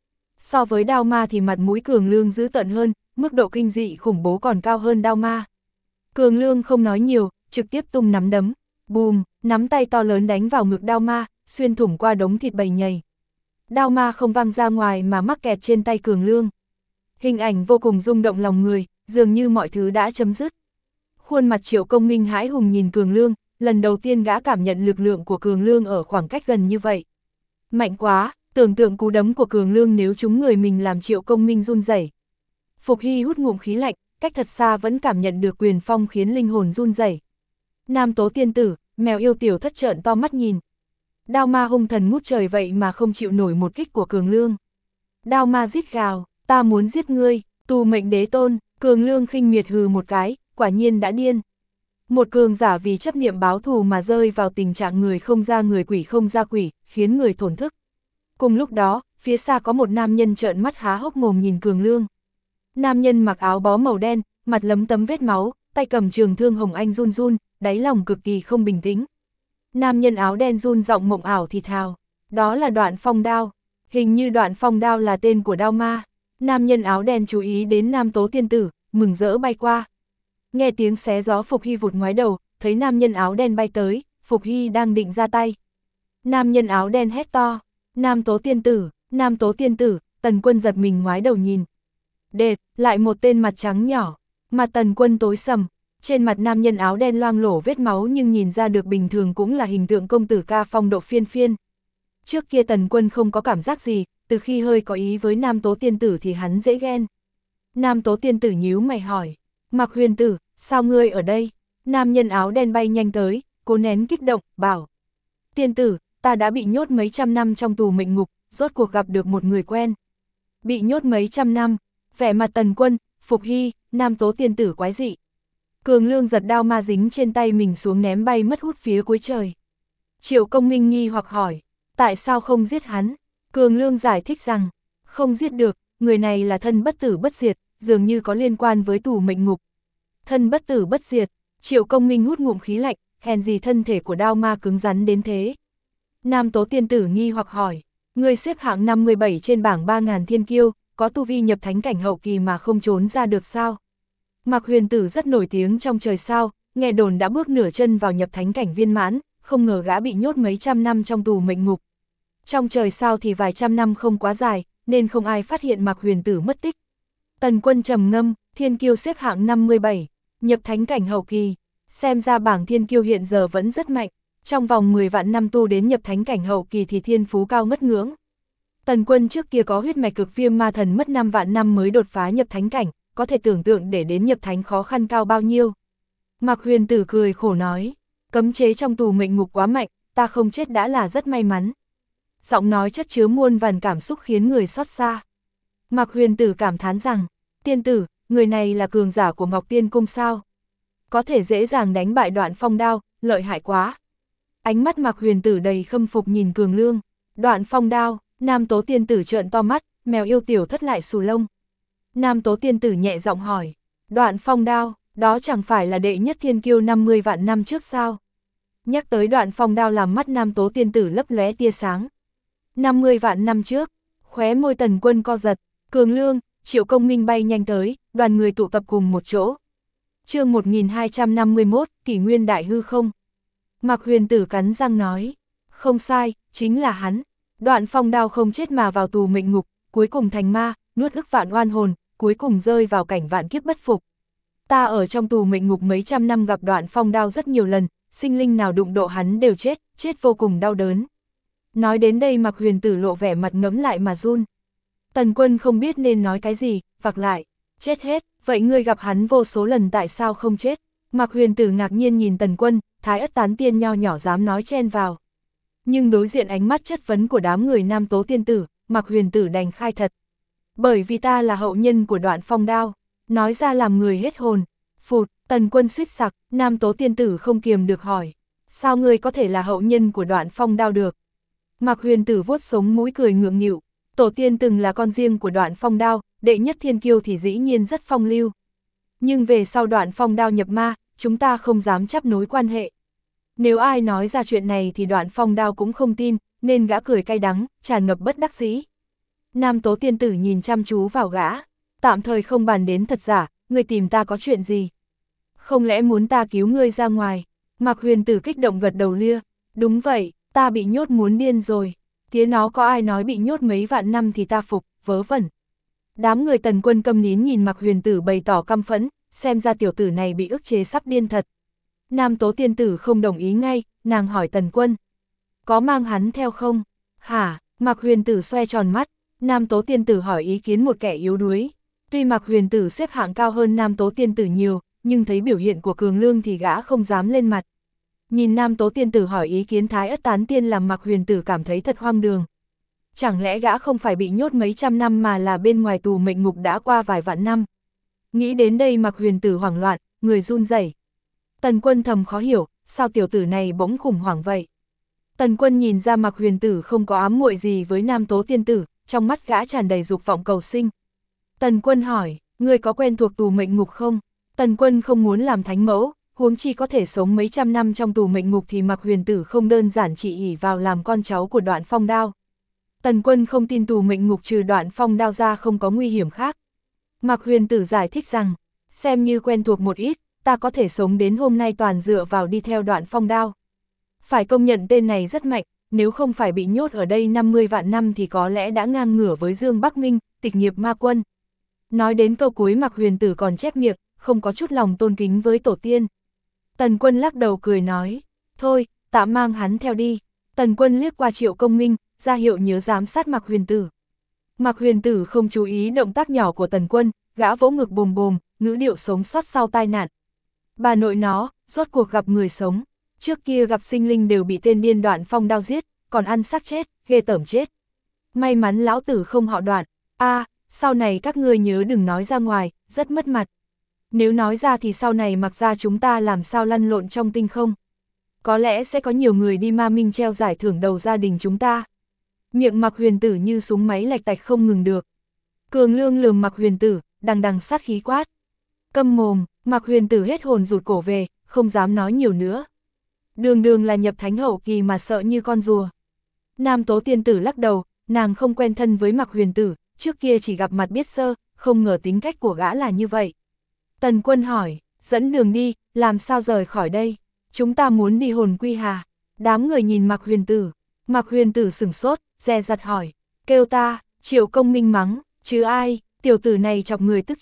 So với đao ma thì mặt mũi Cường Lương dữ tợn hơn, mức độ kinh dị khủng bố còn cao hơn đao ma. Cường Lương không nói nhiều, trực tiếp tung nắm đấm, bùm, nắm tay to lớn đánh vào ngực đao ma, xuyên thủng qua đống thịt bầy nhầy. Đao ma không văng ra ngoài mà mắc kẹt trên tay Cường Lương. Hình ảnh vô cùng rung động lòng người, dường như mọi thứ đã chấm dứt. Khuôn mặt Triệu Công Minh hãi hùng nhìn Cường Lương, lần đầu tiên gã cảm nhận lực lượng của Cường Lương ở khoảng cách gần như vậy. Mạnh quá, tưởng tượng cú đấm của Cường Lương nếu trúng người mình làm Triệu Công Minh run rẩy. Phục Hy hút ngụm khí lạnh, cách thật xa vẫn cảm nhận được quyền phong khiến linh hồn run rẩy. Nam Tố Tiên Tử, mèo yêu tiểu thất trợn to mắt nhìn. Đao ma hung thần ngút trời vậy mà không chịu nổi một kích của Cường Lương. Đao ma rít gào, ta muốn giết ngươi, tù mệnh đế tôn. Cường Lương khinh miệt hừ một cái, quả nhiên đã điên. Một cường giả vì chấp niệm báo thù mà rơi vào tình trạng người không ra người quỷ không ra quỷ, khiến người thổn thức. Cùng lúc đó, phía xa có một nam nhân trợn mắt há hốc mồm nhìn Cường Lương. Nam nhân mặc áo bó màu đen, mặt lấm tấm vết máu, tay cầm trường thương hồng anh run run, đáy lòng cực kỳ không bình tĩnh. Nam nhân áo đen run giọng mộng ảo thì thào, đó là Đoạn Phong Đao. Hình như Đoạn Phong Đao là tên của đao ma. Nam nhân áo đen chú ý đến Nam Tố Tiên Tử, mừng rỡ bay qua. Nghe tiếng xé gió, Phục Hy vụt ngoái đầu, thấy nam nhân áo đen bay tới, Phục Hy đang định ra tay. Nam nhân áo đen hét to, Nam Tố Tiên Tử, Nam Tố Tiên Tử. Tần Quân giật mình ngoái đầu nhìn. Đệt, lại một tên mặt trắng nhỏ. Mặt Tần Quân tối sầm, trên mặt nam nhân áo đen loang lổ vết máu nhưng nhìn ra được bình thường cũng là hình tượng công tử ca phong độ phiên phiên. Trước kia Tần Quân không có cảm giác gì, từ khi hơi có ý với Nam Tố Tiên Tử thì hắn dễ ghen. Nam Tố Tiên Tử nhíu mày hỏi, Mạc Huyền Tử, sao ngươi ở đây? Nam nhân áo đen bay nhanh tới, cố nén kích động, bảo. Tiên Tử, ta đã bị nhốt mấy trăm năm trong tù mệnh ngục, rốt cuộc gặp được một người quen. Bị nhốt mấy trăm năm, vẻ mặt Tần Quân, Phục Hy, Nam Tố Tiên Tử quái dị. Cường Lương giật đao ma dính trên tay mình xuống ném bay mất hút phía cuối trời. Triệu Công Minh nghi hoặc hỏi, tại sao không giết hắn? Cường Lương giải thích rằng, không giết được, người này là thân bất tử bất diệt, dường như có liên quan với tù mệnh ngục. Thân bất tử bất diệt, Triệu Công Minh hút ngụm khí lạnh, hèn gì thân thể của đao ma cứng rắn đến thế. Nam Tố Tiên Tử nghi hoặc hỏi, người xếp hạng 57 trên bảng 3000 thiên kiêu, có tu vi nhập thánh cảnh hậu kỳ mà không trốn ra được sao? Mạc Huyền Tử rất nổi tiếng trong trời sao, nghe đồn đã bước nửa chân vào nhập thánh cảnh viên mãn, không ngờ gã bị nhốt mấy trăm năm trong tù mệnh ngục. Trong trời sao thì vài trăm năm không quá dài, nên không ai phát hiện Mạc Huyền Tử mất tích. Tần Quân trầm ngâm, Thiên kiêu xếp hạng 57, nhập thánh cảnh hậu kỳ, xem ra bảng thiên kiêu hiện giờ vẫn rất mạnh, trong vòng 10 vạn năm tu đến nhập thánh cảnh hậu kỳ thì thiên phú cao ngất ngưỡng. Tần Quân trước kia có huyết mạch cực viêm ma thần mất 5 vạn năm mới đột phá nhập thánh cảnh, có thể tưởng tượng để đến nhập thánh khó khăn cao bao nhiêu. Mạc Huyền Tử cười khổ nói, cấm chế trong tù mệnh ngục quá mạnh, ta không chết đã là rất may mắn. Giọng nói chất chứa muôn vàn cảm xúc khiến người xót xa. Mạc Huyền Tử cảm thán rằng, tiên tử, người này là cường giả của Ngọc Tiên Cung sao? Có thể dễ dàng đánh bại Đoạn Phong đao, lợi hại quá. Ánh mắt Mạc Huyền Tử đầy khâm phục nhìn Cường Lương. Đoạn Phong đao, Nam Tố tiên tử trợn to mắt, mèo yêu tiểu thất lại xù lông. Nam Tố tiên tử nhẹ giọng hỏi, Đoạn Phong đao, đó chẳng phải là đệ nhất thiên kiêu 50 vạn năm trước sao? Nhắc tới Đoạn Phong đao làm mắt Nam Tố tiên tử lấp lóe tia sáng. 50 vạn năm trước, khóe môi Tần Quân co giật, Cường Lương, Triệu Công Minh bay nhanh tới, đoàn người tụ tập cùng một chỗ. Chương 1251, Kỷ Nguyên Đại Hư Không. Mạc Huyền Tử cắn răng nói, không sai, chính là hắn. Đoạn Phong đao không chết mà vào tù mệnh ngục, cuối cùng thành ma, nuốt ức vạn oan hồn, cuối cùng rơi vào cảnh vạn kiếp bất phục. Ta ở trong tù mệnh ngục mấy trăm năm gặp Đoạn Phong đao rất nhiều lần, sinh linh nào đụng độ hắn đều chết, chết vô cùng đau đớn. Nói đến đây Mạc Huyền Tử lộ vẻ mặt ngẫm lại mà run. Tần Quân không biết nên nói cái gì, vặc lại, chết hết, vậy ngươi gặp hắn vô số lần tại sao không chết? Mạc Huyền Tử ngạc nhiên nhìn Tần Quân, Thái Ất Tán Tiên nho nhỏ dám nói chen vào. Nhưng đối diện ánh mắt chất vấn của đám người Nam Tố tiên tử, Mạc Huyền Tử đành khai thật. Bởi vì ta là hậu nhân của Đoạn Phong đao, nói ra làm người hết hồn. Phụt, Tần Quân suýt sặc, Nam Tố tiên tử không kiềm được hỏi, sao ngươi có thể là hậu nhân của Đoạn Phong đao được? Mạc Huyền Tử vuốt sống mũi cười ngượng nghịu, tổ tiên từng là con riêng của Đoạn Phong đao, đệ nhất thiên kiêu thì dĩ nhiên rất phong lưu. Nhưng về sau Đoạn Phong đao nhập ma, chúng ta không dám chấp nối quan hệ. Nếu ai nói ra chuyện này thì Đoạn Phong đao cũng không tin, nên gã cười cay đắng, tràn ngập bất đắc dĩ. Nam Tố tiên tử nhìn chăm chú vào gã, tạm thời không bàn đến thật giả, ngươi tìm ta có chuyện gì? Không lẽ muốn ta cứu ngươi ra ngoài? Mạc Huyền Tử kích động gật đầu lia, đúng vậy, ta bị nhốt muốn điên rồi. Tía nó có ai nói bị nhốt mấy vạn năm thì ta phục, vớ vẩn. Đám người Tần Quân câm nín nhìn Mạc Huyền Tử bày tỏ căm phẫn, xem ra tiểu tử này bị ức chế sắp điên thật. Nam Tố tiên tử không đồng ý ngay, nàng hỏi Tần Quân, có mang hắn theo không? Hả? Mạc Huyền Tử xoe tròn mắt, Nam Tố tiên tử hỏi ý kiến một kẻ yếu đuối. Tuy Mạc Huyền Tử xếp hạng cao hơn Nam Tố tiên tử nhiều, nhưng thấy biểu hiện của Cường Lương thì gã không dám lên mặt. Nhìn Nam Tố tiên tử hỏi ý kiến Thái Ất Tán Tiên làm Mạc Huyền Tử cảm thấy thật hoang đường. Chẳng lẽ gã không phải bị nhốt mấy trăm năm mà là bên ngoài tù mệnh ngục đã qua vài vạn năm? Nghĩ đến đây Mạc Huyền Tử hoảng loạn, người run rẩy. Tần Quân thầm khó hiểu, sao tiểu tử này bỗng khủng hoảng vậy? Tần Quân nhìn ra Mạc Huyền Tử không có ám muội gì với Nam Tố tiên tử, trong mắt gã tràn đầy dục vọng cầu sinh. Tần Quân hỏi, ngươi có quen thuộc tù mệnh ngục không? Tần Quân không muốn làm thánh mẫu, huống chi có thể sống mấy trăm năm trong tù mệnh ngục thì Mạc Huyền Tử không đơn giản chỉ ỷ vào làm con cháu của Đoạn Phong đao. Tần Quân không tin tù mệnh ngục trừ Đoạn Phong đao ra không có nguy hiểm khác. Mạc Huyền Tử giải thích rằng, xem như quen thuộc một ít, ta có thể sống đến hôm nay toàn dựa vào đi theo Đoạn Phong đao. Phải công nhận tên này rất mạnh, nếu không phải bị nhốt ở đây 50 vạn năm thì có lẽ đã ngang ngửa với Dương Bắc Minh, tịch nghiệp ma quân. Nói đến câu cuối Mạc Huyền Tử còn chép miệng, không có chút lòng tôn kính với tổ tiên. Tần Quân lắc đầu cười nói, thôi, tạm mang hắn theo đi. Tần Quân liếc qua Triệu Công Minh, ra hiệu nhớ giám sát Mạc Huyền Tử. Mạc Huyền Tử không chú ý động tác nhỏ của Tần Quân, gã vỗ ngực bồm bồm, ngữ điệu sống sót sau tai nạn. Bà nội nó, rốt cuộc gặp người sống, trước kia gặp sinh linh đều bị tên điên Đoạn Phong đao giết, còn ăn xác chết, ghê tởm chết. May mắn lão tử không họ Đoạn, sau này các ngươi nhớ đừng nói ra ngoài, rất mất mặt. Nếu nói ra thì sau này mặc ra chúng ta làm sao lăn lộn trong tinh không. Có lẽ sẽ có nhiều người đi ma minh treo giải thưởng đầu gia đình chúng ta. Miệng Mạc Huyền Tử như súng máy lạch tạch không ngừng được. Cường Lương lườm Mạc Huyền Tử, đằng đằng sát khí quát. Câm mồm, Mạc Huyền Tử hết hồn rụt cổ về, không dám nói nhiều nữa. Đường đường là nhập thánh hậu kỳ mà sợ như con rùa. Nam Tố tiên tử lắc đầu, nàng không quen thân với Mạc Huyền Tử, trước kia chỉ gặp mặt biết sơ, không ngờ tính cách của gã là như vậy. Tần Quân hỏi, dẫn đường đi, làm sao rời khỏi đây? Chúng ta muốn đi hồn quy hà. Đám người nhìn Mạc Huyền Tử. Mạc Huyền Tử sửng sốt, dè dặt hỏi, kêu ta, Triệu Công Minh mắng, chứ ai, tiểu tử này chọc người tức chết.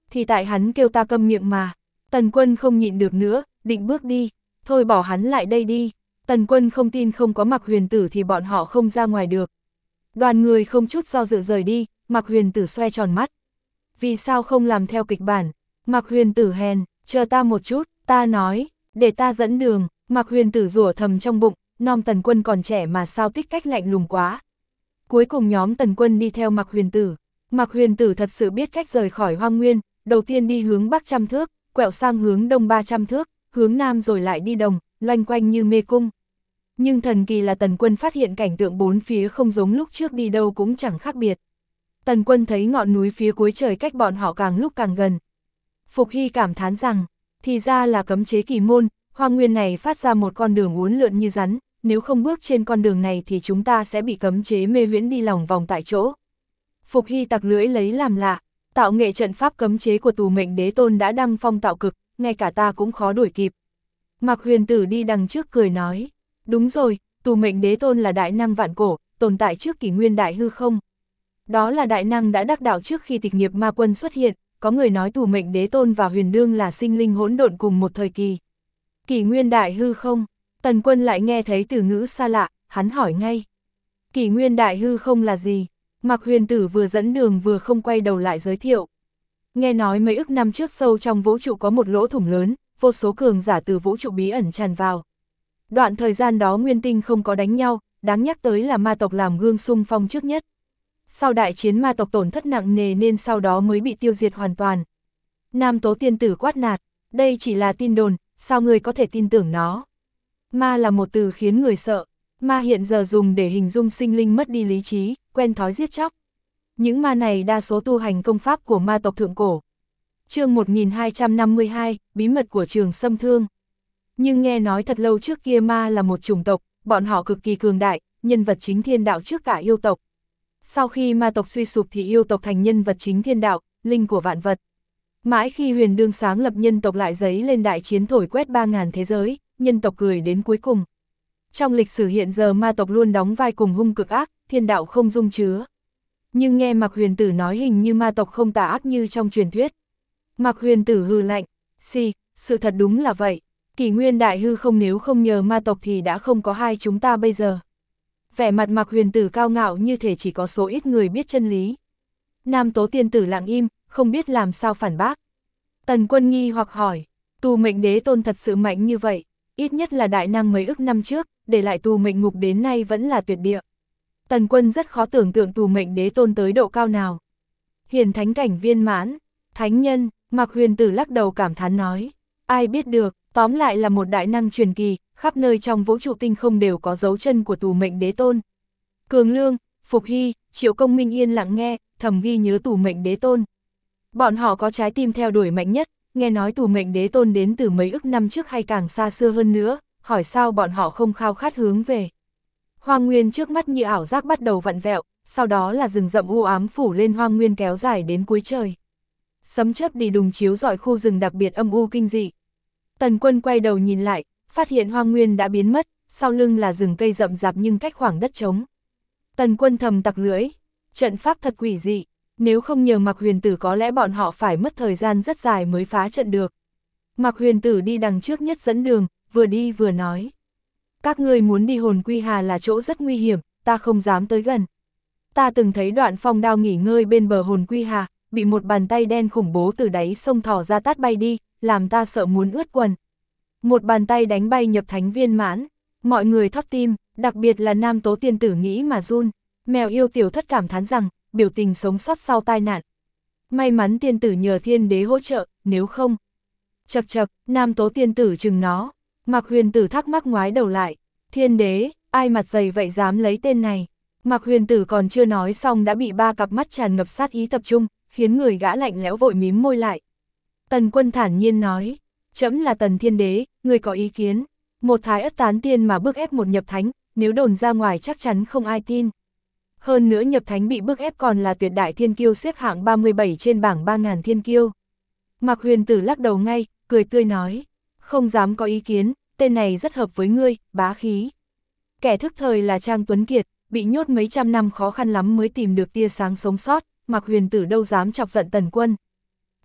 Thì tại hắn kêu ta câm miệng mà. Tần Quân không nhịn được nữa, định bước đi. Thôi bỏ hắn lại đây đi. Tần Quân không tin không có Mạc Huyền Tử thì bọn họ không ra ngoài được. Đoàn người không chút do dự rời đi, Mạc Huyền Tử xoe tròn mắt. Vì sao không làm theo kịch bản? Mạc Huyền Tử hèn, chờ ta một chút, ta nói, để ta dẫn đường. Mạc Huyền Tử rủa thầm trong bụng, nom Tần Quân còn trẻ mà sao tích cách lạnh lùng quá. Cuối cùng nhóm Tần Quân đi theo Mạc Huyền Tử. Mạc Huyền Tử thật sự biết cách rời khỏi Hoang Nguyên, đầu tiên đi hướng bắc 100 thước, quẹo sang hướng đông 300 thước, hướng nam rồi lại đi đồng, loanh quanh như mê cung. Nhưng thần kỳ là Tần Quân phát hiện cảnh tượng bốn phía không giống lúc trước đi đâu cũng chẳng khác biệt. Tần Quân thấy ngọn núi phía cuối trời cách bọn họ càng lúc càng gần. Phục Hy cảm thán rằng, thì ra là cấm chế kỳ môn, Hoang Nguyên này phát ra một con đường uốn lượn như rắn, nếu không bước trên con đường này thì chúng ta sẽ bị cấm chế mê huyễn đi lòng vòng tại chỗ. Phục Hy tặc lưỡi lấy làm lạ, tạo nghệ trận pháp cấm chế của Tù Mệnh Đế Tôn đã đăng phong tạo cực, ngay cả ta cũng khó đuổi kịp. Mạc Huyền Tử đi đằng trước cười nói, đúng rồi, Tù Mệnh Đế Tôn là đại năng vạn cổ, tồn tại trước kỷ nguyên đại hư không. Đó là đại năng đã đắc đạo trước khi tịch nghiệp ma quân xuất hiện, có người nói Tù Mệnh Đế Tôn và Huyền Đương là sinh linh hỗn độn cùng một thời kỳ. Kỷ nguyên đại hư không? Tần Quân lại nghe thấy từ ngữ xa lạ, hắn hỏi ngay. Kỷ nguyên đại hư không là gì? Mạc Huyền Tử vừa dẫn đường vừa không quay đầu lại giới thiệu. Nghe nói mấy ức năm trước sâu trong vũ trụ có một lỗ thủng lớn, vô số cường giả từ vũ trụ bí ẩn tràn vào. Đoạn thời gian đó nguyên tinh không có đánh nhau, đáng nhắc tới là ma tộc làm gương xung phong trước nhất. Sau đại chiến ma tộc tổn thất nặng nề nên sau đó mới bị tiêu diệt hoàn toàn. Nam Tố Tiên Tử quát nạt, đây chỉ là tin đồn, sao người có thể tin tưởng nó? Ma là một từ khiến người sợ, ma hiện giờ dùng để hình dung sinh linh mất đi lý trí, quen thói giết chóc. Những ma này đa số tu hành công pháp của ma tộc thượng cổ. Chương 1252, bí mật của Trường Sâm Thương. Nhưng nghe nói thật lâu trước kia ma là một chủng tộc, bọn họ cực kỳ cường đại, nhân vật chính thiên đạo trước cả yêu tộc. Sau khi ma tộc suy sụp thì yêu tộc thành nhân vật chính thiên đạo, linh của vạn vật. Mãi khi Huyền Đương sáng lập nhân tộc lại giấy lên đại chiến thổi quét 3.000 thế giới, nhân tộc cười đến cuối cùng. Trong lịch sử hiện giờ ma tộc luôn đóng vai cùng hung cực ác, thiên đạo không dung chứa. Nhưng nghe Mạc Huyền Tử nói hình như ma tộc không tà ác như trong truyền thuyết. Mạc Huyền Tử hừ lạnh, sự thật đúng là vậy. Kỷ nguyên đại hư không, nếu không nhờ ma tộc thì đã không có hai chúng ta bây giờ. Vẻ mặt Mạc Huyền Tử cao ngạo như thể chỉ có số ít người biết chân lý. Nam Tố Tiên Tử lặng im, không biết làm sao phản bác. Tần Quân nghi hoặc hỏi, Tù Mệnh Đế Tôn thật sự mạnh như vậy, ít nhất là đại năng mấy ức năm trước, để lại Tù Mệnh Ngục đến nay vẫn là tuyệt địa. Tần Quân rất khó tưởng tượng Tù Mệnh Đế Tôn tới độ cao nào. Hiển thánh cảnh viên mãn, thánh nhân, Mạc Huyền Tử lắc đầu cảm thán nói, ai biết được, tóm lại là một đại năng truyền kỳ, khắp nơi trong vũ trụ tinh không đều có dấu chân của Tù Mệnh Đế Tôn. Cường Lương, Phục Hy, Triệu Công Minh yên lặng nghe, thầm ghi nhớ Tù Mệnh Đế Tôn. Bọn họ có trái tim theo đuổi mạnh nhất, nghe nói Tù Mệnh Đế Tôn đến từ mấy ức năm trước hay càng xa xưa hơn nữa, hỏi sao bọn họ không khao khát hướng về. Hoang Nguyên trước mắt như ảo giác bắt đầu vặn vẹo, sau đó là rừng rậm u ám phủ lên Hoang Nguyên kéo dài đến cuối trời. Sấm chớp đi đùng chiếu rọi khu rừng đặc biệt âm u kinh dị. Tần Quân quay đầu nhìn lại, phát hiện Hoang Nguyên đã biến mất, sau lưng là rừng cây rậm rạp nhưng cách khoảng đất trống. Tần Quân thầm tặc lưỡi, trận pháp thật quỷ dị, nếu không nhờ Mạc Huyền Tử có lẽ bọn họ phải mất thời gian rất dài mới phá trận được. Mạc Huyền Tử đi đằng trước nhất dẫn đường, vừa đi vừa nói. Các ngươi muốn đi Hồn Quy Hà là chỗ rất nguy hiểm, ta không dám tới gần. Ta từng thấy Đoạn Phong Đao nghỉ ngơi bên bờ Hồn Quy Hà, bị một bàn tay đen khủng bố từ đáy sông thò ra tát bay đi, làm ta sợ muốn ướt quần. Một bàn tay đánh bay nhập thánh viên mãn, mọi người thót tim, đặc biệt là Nam Tố Tiên Tử nghĩ mà run. Mèo yêu tiểu thất cảm thán rằng, biểu tình sống sót sau tai nạn. May mắn tiên tử nhờ thiên đế hỗ trợ, nếu không. Chật chật, Nam Tố Tiên Tử chừng nó. Mạc Huyền Tử thắc mắc ngoái đầu lại. Thiên đế, ai mặt dày vậy dám lấy tên này. Mạc Huyền Tử còn chưa nói xong đã bị ba cặp mắt tràn ngập sát ý tập trung, khiến người gã lạnh lẽo vội mím môi lại. Tần Quân thản nhiên nói, trẫm là Tần Thiên Đế, người có ý kiến. Một thái ất tán tiên mà bức ép một nhập thánh, nếu đồn ra ngoài chắc chắn không ai tin. Hơn nữa nhập thánh bị bức ép còn là tuyệt đại thiên kiêu xếp hạng 37 trên bảng 3.000 thiên kiêu. Mạc Huyền Tử lắc đầu ngay, cười tươi nói, không dám có ý kiến, tên này rất hợp với ngươi, bá khí. Kẻ thức thời là Trang Tuấn Kiệt, bị nhốt mấy trăm năm khó khăn lắm mới tìm được tia sáng sống sót, Mạc Huyền Tử đâu dám chọc giận Tần Quân.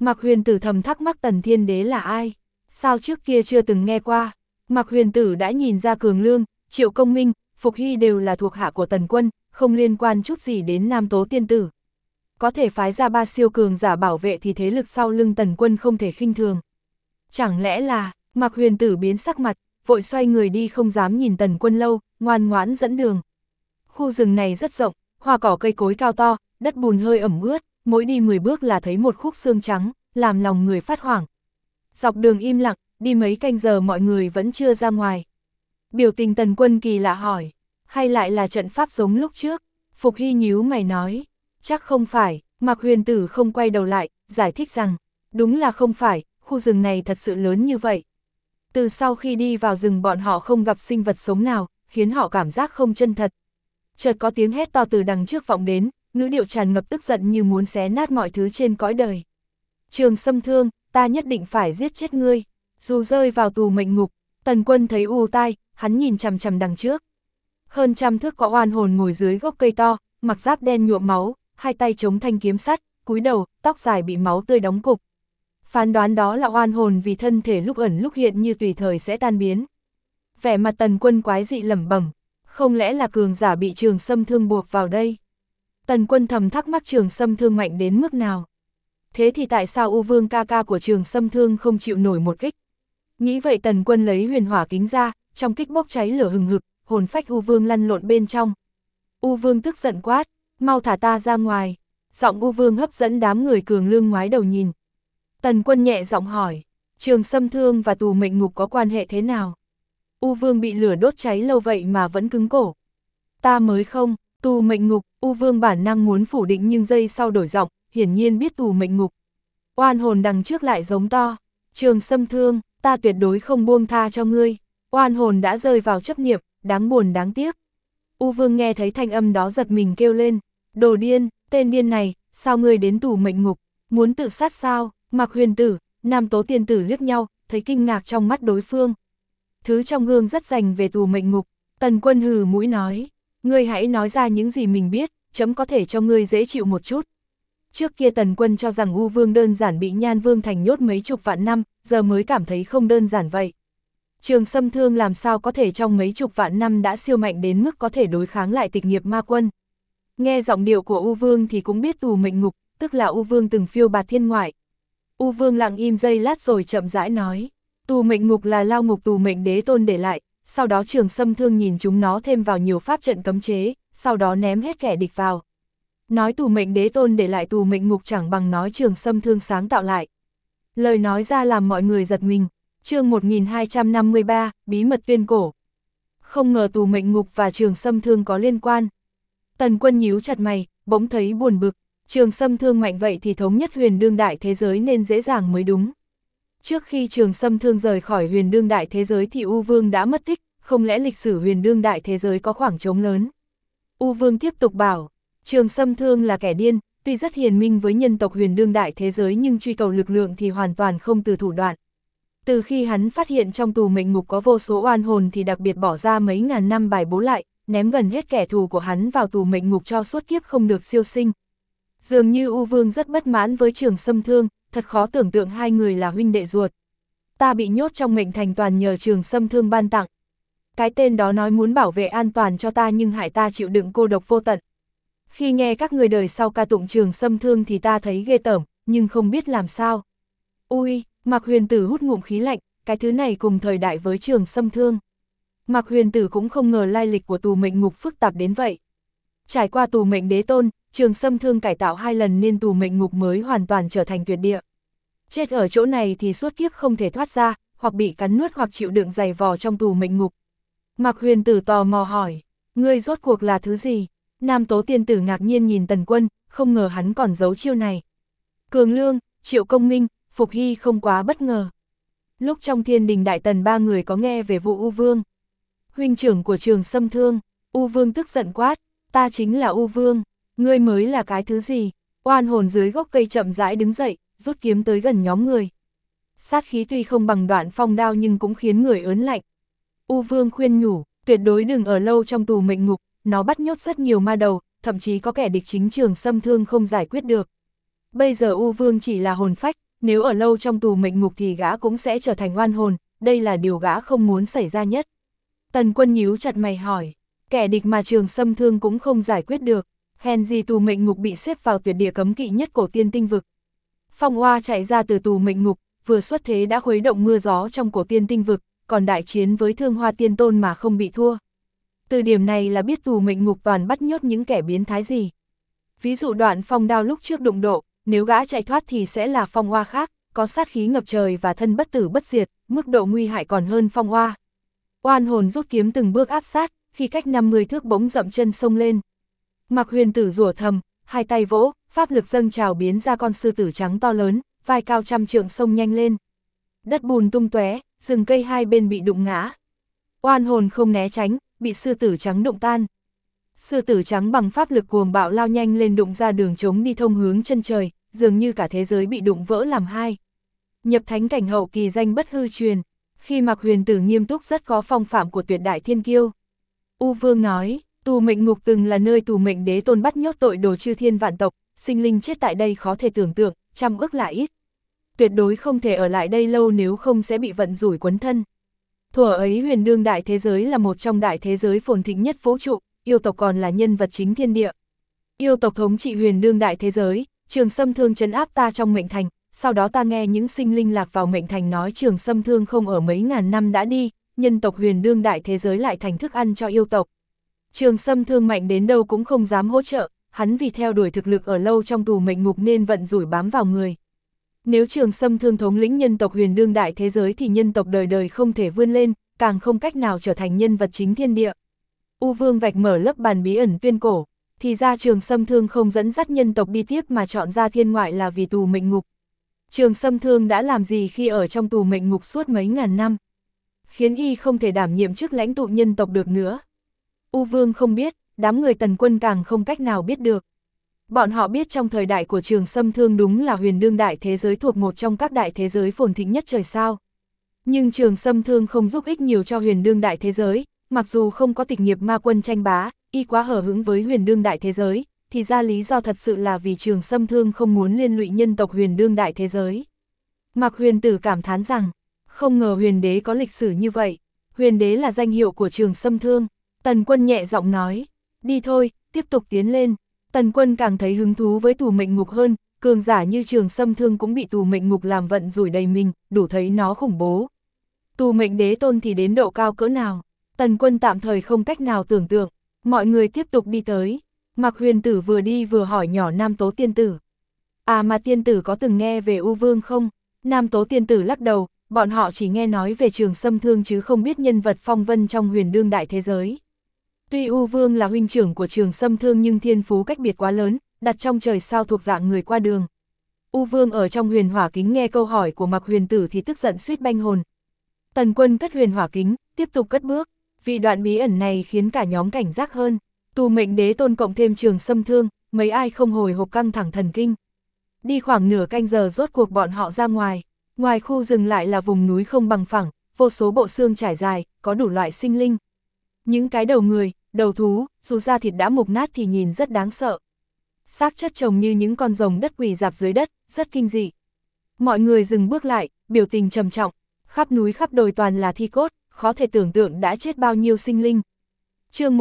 Mạc Huyền Tử thầm thắc mắc Tần Thiên Đế là ai? Sao trước kia chưa từng nghe qua? Mạc Huyền Tử đã nhìn ra Cường Lương, Triệu Công Minh, Phục Hy đều là thuộc hạ của Tần Quân, không liên quan chút gì đến Nam Tố Tiên Tử. Có thể phái ra 3 siêu cường giả bảo vệ thì thế lực sau lưng Tần Quân không thể khinh thường. Chẳng lẽ là, Mạc Huyền Tử biến sắc mặt, vội xoay người đi không dám nhìn Tần Quân lâu, ngoan ngoãn dẫn đường. Khu rừng này rất rộng, hoa cỏ cây cối cao to, đất bùn hơi ẩm ướt, mỗi đi 10 bước là thấy một khúc xương trắng, làm lòng người phát hoảng. Dọc đường im lặng, đi mấy canh giờ mọi người vẫn chưa ra ngoài. Biểu tình Tần Quân kỳ lạ hỏi, hay lại là trận pháp giống lúc trước? Phục Hy nhíu mày nói, chắc không phải. Mạc Huyền Tử không quay đầu lại, giải thích rằng, đúng là không phải, khu rừng này thật sự lớn như vậy. Từ sau khi đi vào rừng bọn họ không gặp sinh vật sống nào, khiến họ cảm giác không chân thật. Chợt có tiếng hét to từ đằng trước vọng đến, ngữ điệu tràn ngập tức giận như muốn xé nát mọi thứ trên cõi đời. Trường Sâm Thương, ta nhất định phải giết chết ngươi, dù rơi vào tù mệnh ngục. Tần Quân thấy u tai, hắn nhìn chằm chằm đằng trước. Hơn trăm thước có oan hồn ngồi dưới gốc cây to, mặc giáp đen nhuộm máu, hai tay chống thanh kiếm sắt, cúi đầu, tóc dài bị máu tươi đóng cục. Phán đoán đó là oan hồn vì thân thể lúc ẩn lúc hiện như tùy thời sẽ tan biến. Vẻ mặt Tần Quân quái dị lẩm bẩm, không lẽ là cường giả bị Trường Sâm Thương buộc vào đây? Tần Quân thầm thắc mắc Trường Sâm Thương mạnh đến mức nào? Thế thì tại sao U Vương ca ca của Trường Sâm Thương không chịu nổi một kích? Nghĩ vậy Tần Quân lấy huyền hỏa kính ra, trong kích bốc cháy lửa hừng hực, hồn phách U Vương lăn lộn bên trong. U Vương tức giận quát, mau thả ta ra ngoài. Giọng U Vương hấp dẫn đám người Cường Lương ngoái đầu nhìn. Tần Quân nhẹ giọng hỏi, Trường Sâm Thương và tù mệnh ngục có quan hệ thế nào? U Vương bị lửa đốt cháy lâu vậy mà vẫn cứng cổ. Ta mới không, tù mệnh ngục. U Vương bản năng muốn phủ định nhưng giây sau đổi giọng, hiển nhiên biết tù mệnh ngục. Oan hồn đằng trước lại giống to, Trường Sâm Thương, ta tuyệt đối không buông tha cho ngươi. Oan hồn đã rơi vào chấp niệm, đáng buồn đáng tiếc. U Vương nghe thấy thanh âm đó giật mình kêu lên, đồ điên, tên điên này, sao ngươi đến tù mệnh ngục, muốn tự sát sao? Mạc Huyền Tử, Nam Tố Tiên Tử liếc nhau, thấy kinh ngạc trong mắt đối phương. Thứ trong gương rất dành về tù mệnh ngục. Tần Quân hừ mũi nói, ngươi hãy nói ra những gì mình biết, chấm có thể cho ngươi dễ chịu một chút. Trước kia Tần Quân cho rằng U Vương đơn giản bị Nhan Vương thành nhốt mấy chục vạn năm, giờ mới cảm thấy không đơn giản vậy. Trường Sâm Thương làm sao có thể trong mấy chục vạn năm đã siêu mạnh đến mức có thể đối kháng lại tịch nghiệp ma quân. Nghe giọng điệu của U Vương thì cũng biết tù mệnh ngục, tức là U Vương từng phiêu bạt thiên ngoại. U Vương lặng im giây lát rồi chậm rãi nói, tù mệnh ngục là lao ngục tù mệnh đế tôn để lại, sau đó Trường Sâm Thương nhìn chúng nó thêm vào nhiều pháp trận cấm chế, sau đó ném hết kẻ địch vào. Nói tù mệnh đế tôn để lại tù mệnh ngục chẳng bằng nói Trường Sâm Thương sáng tạo lại. Lời nói ra làm mọi người giật mình. Chương 1253, bí mật tuyên cổ. Không ngờ tù mệnh ngục và Trường Sâm Thương có liên quan. Tần Quân nhíu chặt mày, bỗng thấy buồn bực. Trường Sâm Thương mạnh vậy thì thống nhất huyền đương đại thế giới nên dễ dàng mới đúng. Trước khi Trường Sâm Thương rời khỏi huyền đương đại thế giới thì U Vương đã mất tích, không lẽ lịch sử huyền đương đại thế giới có khoảng trống lớn? U Vương tiếp tục bảo, Trường Sâm Thương là kẻ điên, tuy rất hiền minh với nhân tộc huyền đương đại thế giới nhưng truy cầu lực lượng thì hoàn toàn không từ thủ đoạn. Từ khi hắn phát hiện trong tù mệnh ngục có vô số oan hồn thì đặc biệt bỏ ra mấy ngàn năm bài bố lại, ném gần hết kẻ thù của hắn vào tù mệnh ngục cho suốt kiếp không được siêu sinh. Dường như U Vương rất bất mãn với Trường Sâm Thương, thật khó tưởng tượng hai người là huynh đệ ruột. Ta bị nhốt trong mệnh thành toàn nhờ Trường Sâm Thương ban tặng. Cái tên đó nói muốn bảo vệ an toàn cho ta nhưng hại ta chịu đựng cô độc vô tận. Khi nghe các người đời sau ca tụng Trường Sâm Thương thì ta thấy ghê tởm, nhưng không biết làm sao. Ui, Mạc Huyền Tử hút ngụm khí lạnh, cái thứ này cùng thời đại với Trường Sâm Thương. Mạc Huyền Tử cũng không ngờ lai lịch của tù mệnh ngục phức tạp đến vậy. Trải qua tù mệnh đế tôn, Trường Sâm Thương cải tạo 2 lần nên tù mệnh ngục mới hoàn toàn trở thành tuyệt địa. Chết ở chỗ này thì suốt kiếp không thể thoát ra, hoặc bị cắn nuốt hoặc chịu đựng dày vò trong tù mệnh ngục. Mạc Huyền Tử tò mò hỏi, ngươi rốt cuộc là thứ gì? Nam Tố Tiên Tử ngạc nhiên nhìn Tần Quân, không ngờ hắn còn giấu chiêu này. Cường Lương, Triệu Công Minh, Phục Hy không quá bất ngờ. Lúc trong Thiên Đình Đại Tần 3 người có nghe về vụ U Vương. Huynh trưởng của Trường Sâm Thương, U Vương tức giận quát, ta chính là U Vương, ngươi mới là cái thứ gì? Oan hồn dưới gốc cây chậm rãi đứng dậy, rút kiếm tới gần nhóm người. Sát khí tuy không bằng Đoạn Phong đao nhưng cũng khiến người ớn lạnh. U Vương khuyên nhủ, tuyệt đối đừng ở lâu trong tù mệnh ngục, nó bắt nhốt rất nhiều ma đầu, thậm chí có kẻ địch chính Trường Sâm Thương không giải quyết được. Bây giờ U Vương chỉ là hồn phách, nếu ở lâu trong tù mệnh ngục thì gã cũng sẽ trở thành oan hồn, đây là điều gã không muốn xảy ra nhất. Tần Quân nhíu chặt mày hỏi, kẻ địch mà Trường Sâm Thương cũng không giải quyết được, hèn gì tù mệnh ngục bị xếp vào tuyệt địa cấm kỵ nhất cổ tiên tinh vực. Phong Oa chạy ra từ tù mệnh ngục, vừa xuất thế đã khuấy động mưa gió trong cổ tiên tinh vực, còn đại chiến với Thương Hoa Tiên Tôn mà không bị thua. Từ điểm này là biết tù mệnh ngục toàn bắt nhốt những kẻ biến thái gì. Ví dụ Đoạn Phong Đao lúc trước đụng độ, nếu gã chạy thoát thì sẽ là Phong Oa khác, có sát khí ngập trời và thân bất tử bất diệt, mức độ nguy hại còn hơn Phong Oa. Oan hồn rút kiếm từng bước áp sát, khi cách 50 thước bỗng dậm chân xông lên. Mạc Huyền Tử rủa thầm, hai tay vỗ, pháp lực dâng trào biến ra con sư tử trắng to lớn, vai cao trăm trượng xông nhanh lên. Đất bùn tung tóe, rừng cây hai bên bị đụng ngã. Oan hồn không né tránh, bị sư tử trắng đụng tan. Sư tử trắng bằng pháp lực cuồng bạo lao nhanh lên đụng ra đường trống đi thông hướng chân trời, dường như cả thế giới bị đụng vỡ làm hai. Nhập thánh cảnh hậu kỳ danh bất hư truyền, khi Mạc Huyền Tử nghiêm túc rất có phong phạm của tuyệt đại thiên kiêu. U Vương nói, tù mệnh ngục từng là nơi tù mệnh đế tôn bắt nhốt tội đồ chư thiên vạn tộc, sinh linh chết tại đây khó thể tưởng tượng, trăm ức là ít. Tuyệt đối không thể ở lại đây lâu nếu không sẽ bị vận rủi quấn thân. Thuở ấy huyền đương đại thế giới là một trong đại thế giới phồn thịnh nhất vũ trụ, yêu tộc còn là nhân vật chính thiên địa. Yêu tộc thống trị huyền đương đại thế giới, Trường Sâm Thương trấn áp ta trong mệnh thành, sau đó ta nghe những sinh linh lạc vào mệnh thành nói Trường Sâm Thương không ở mấy ngàn năm đã đi, nhân tộc huyền đương đại thế giới lại thành thức ăn cho yêu tộc. Trường Sâm Thương mạnh đến đâu cũng không dám hỗ trợ, hắn vì theo đuổi thực lực ở lâu trong tù mệnh ngục nên vận rủi bám vào người. Nếu Trường Sâm Thương thống lĩnh nhân tộc huyền đương đại thế giới thì nhân tộc đời đời không thể vươn lên, càng không cách nào trở thành nhân vật chính thiên địa. U Vương vạch mở lớp bàn bí ẩn tuyên cổ, thì ra Trường Sâm Thương không dẫn dắt nhân tộc đi tiếp mà chọn ra thiên ngoại là vì tù mệnh ngục. Trường Sâm Thương đã làm gì khi ở trong tù mệnh ngục suốt mấy ngàn năm, khiến y không thể đảm nhiệm chức lãnh tụ nhân tộc được nữa. U Vương không biết, đám người Tần Quân càng không cách nào biết được. Bọn họ biết trong thời đại của Trường Sâm Thương đúng là huyền đương đại thế giới thuộc một trong các đại thế giới phồn thịnh nhất trời sao. Nhưng Trường Sâm Thương không giúp ích nhiều cho huyền đương đại thế giới, mặc dù không có tịch nghiệp ma quân tranh bá, y quá hở hững với huyền đương đại thế giới, thì ra lý do thật sự là vì Trường Sâm Thương không muốn liên lụy nhân tộc huyền đương đại thế giới. Mạc Huyền Tử cảm thán rằng, không ngờ huyền đế có lịch sử như vậy, huyền đế là danh hiệu của Trường Sâm Thương. Tần Quân nhẹ giọng nói, đi thôi, tiếp tục tiến lên. Tần Quân càng thấy hứng thú với tù mệnh ngục hơn, cường giả như Trường Sâm Thương cũng bị tù mệnh ngục làm vận rủi đầy mình, đủ thấy nó khủng bố. Tù mệnh đế tôn thì đến độ cao cỡ nào, Tần Quân tạm thời không cách nào tưởng tượng. Mọi người tiếp tục đi tới. Mạc Huyền Tử vừa đi vừa hỏi nhỏ Nam Tố Tiên Tử. À mà tiên tử có từng nghe về U Vương không? Nam Tố Tiên Tử lắc đầu, bọn họ chỉ nghe nói về Trường Sâm Thương chứ không biết nhân vật phong vân trong huyền đương đại thế giới. Tuy U Vương là huynh trưởng của Trường Sâm Thương nhưng thiên phú cách biệt quá lớn, đặt trong trời sao thuộc dạng người qua đường. U Vương ở trong huyền hỏa kính nghe câu hỏi của Mạc Huyền Tử thì tức giận suýt banh hồn. Tần Quân cất huyền hỏa kính, tiếp tục cất bước, vì đoạn bí ẩn này khiến cả nhóm cảnh giác hơn. Tù mệnh đế tôn cộng thêm Trường Sâm Thương, mấy ai không hồi hộp căng thẳng thần kinh. Đi khoảng nửa canh giờ rốt cuộc bọn họ ra ngoài. Ngoài khu rừng lại là vùng núi không bằng phẳng, vô số bộ xương trải dài, có đủ loại sinh linh. Những cái đầu người, đầu thú, dù da thịt đã mục nát thì nhìn rất đáng sợ. Xác chất chồng như những con rồng đất quỳ rạp dưới đất, rất kinh dị. Mọi người dừng bước lại, biểu tình trầm trọng, khắp núi khắp đồi toàn là thi cốt, khó thể tưởng tượng đã chết bao nhiêu sinh linh. Chương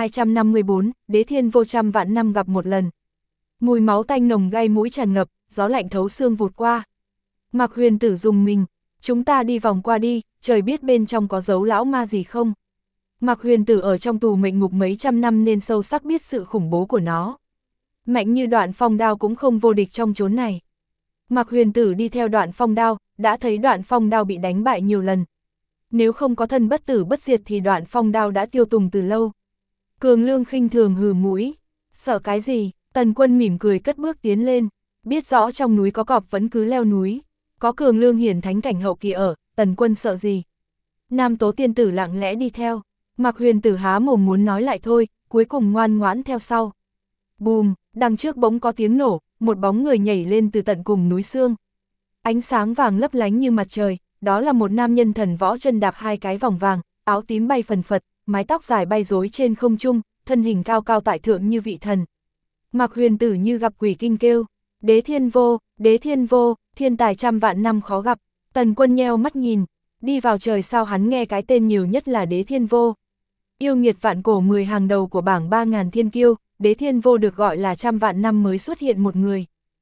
1254, Đế Thiên vô trăm vạn năm gặp một lần. Mùi máu tanh nồng gai mũi tràn ngập, gió lạnh thấu xương vụt qua. Mạc Huyền Tử dùng mình, chúng ta đi vòng qua đi, trời biết bên trong có dấu lão ma gì không. Mạc Huyền Tử ở trong tù mệnh ngục mấy trăm năm nên sâu sắc biết sự khủng bố của nó. Mạnh như Đoạn Phong Đao cũng không vô địch trong chốn này. Mạc Huyền Tử đi theo Đoạn Phong Đao, đã thấy Đoạn Phong Đao bị đánh bại nhiều lần. Nếu không có thân bất tử bất diệt thì Đoạn Phong Đao đã tiêu tùng từ lâu. Cường Lương khinh thường hừ mũi, sợ cái gì? Tần Quân mỉm cười cất bước tiến lên, biết rõ trong núi có cọp vẫn cứ leo núi, có Cường Lương hiển thánh cảnh hậu kỳ ở, Tần Quân sợ gì? Nam Tố Tiên Tử lặng lẽ đi theo, Mạc Huyền Tử há mồm muốn nói lại thôi, cuối cùng ngoan ngoãn theo sau. Bùm, đằng trước bỗng có tiếng nổ, một bóng người nhảy lên từ tận cùng núi xương. Ánh sáng vàng lấp lánh như mặt trời, đó là một nam nhân thần võ chân đạp hai cái vòng vàng, áo tím bay phần phật, mái tóc dài bay rối trên không trung, thân hình cao cao tại thượng như vị thần. Mạc Huyền Tử như gặp quỷ kinh kêu, Đế thiên vô, thiên tài trăm vạn năm khó gặp. Tần Quân nheo mắt nhìn, đi vào trời sao hắn nghe cái tên nhiều nhất là Đế thiên vô. Yêu nghiệt vạn cổ 10 hàng đầu của bảng 3000 thiên kiêu, Đế thiên vô được gọi là trăm vạn năm mới xuất hiện một người.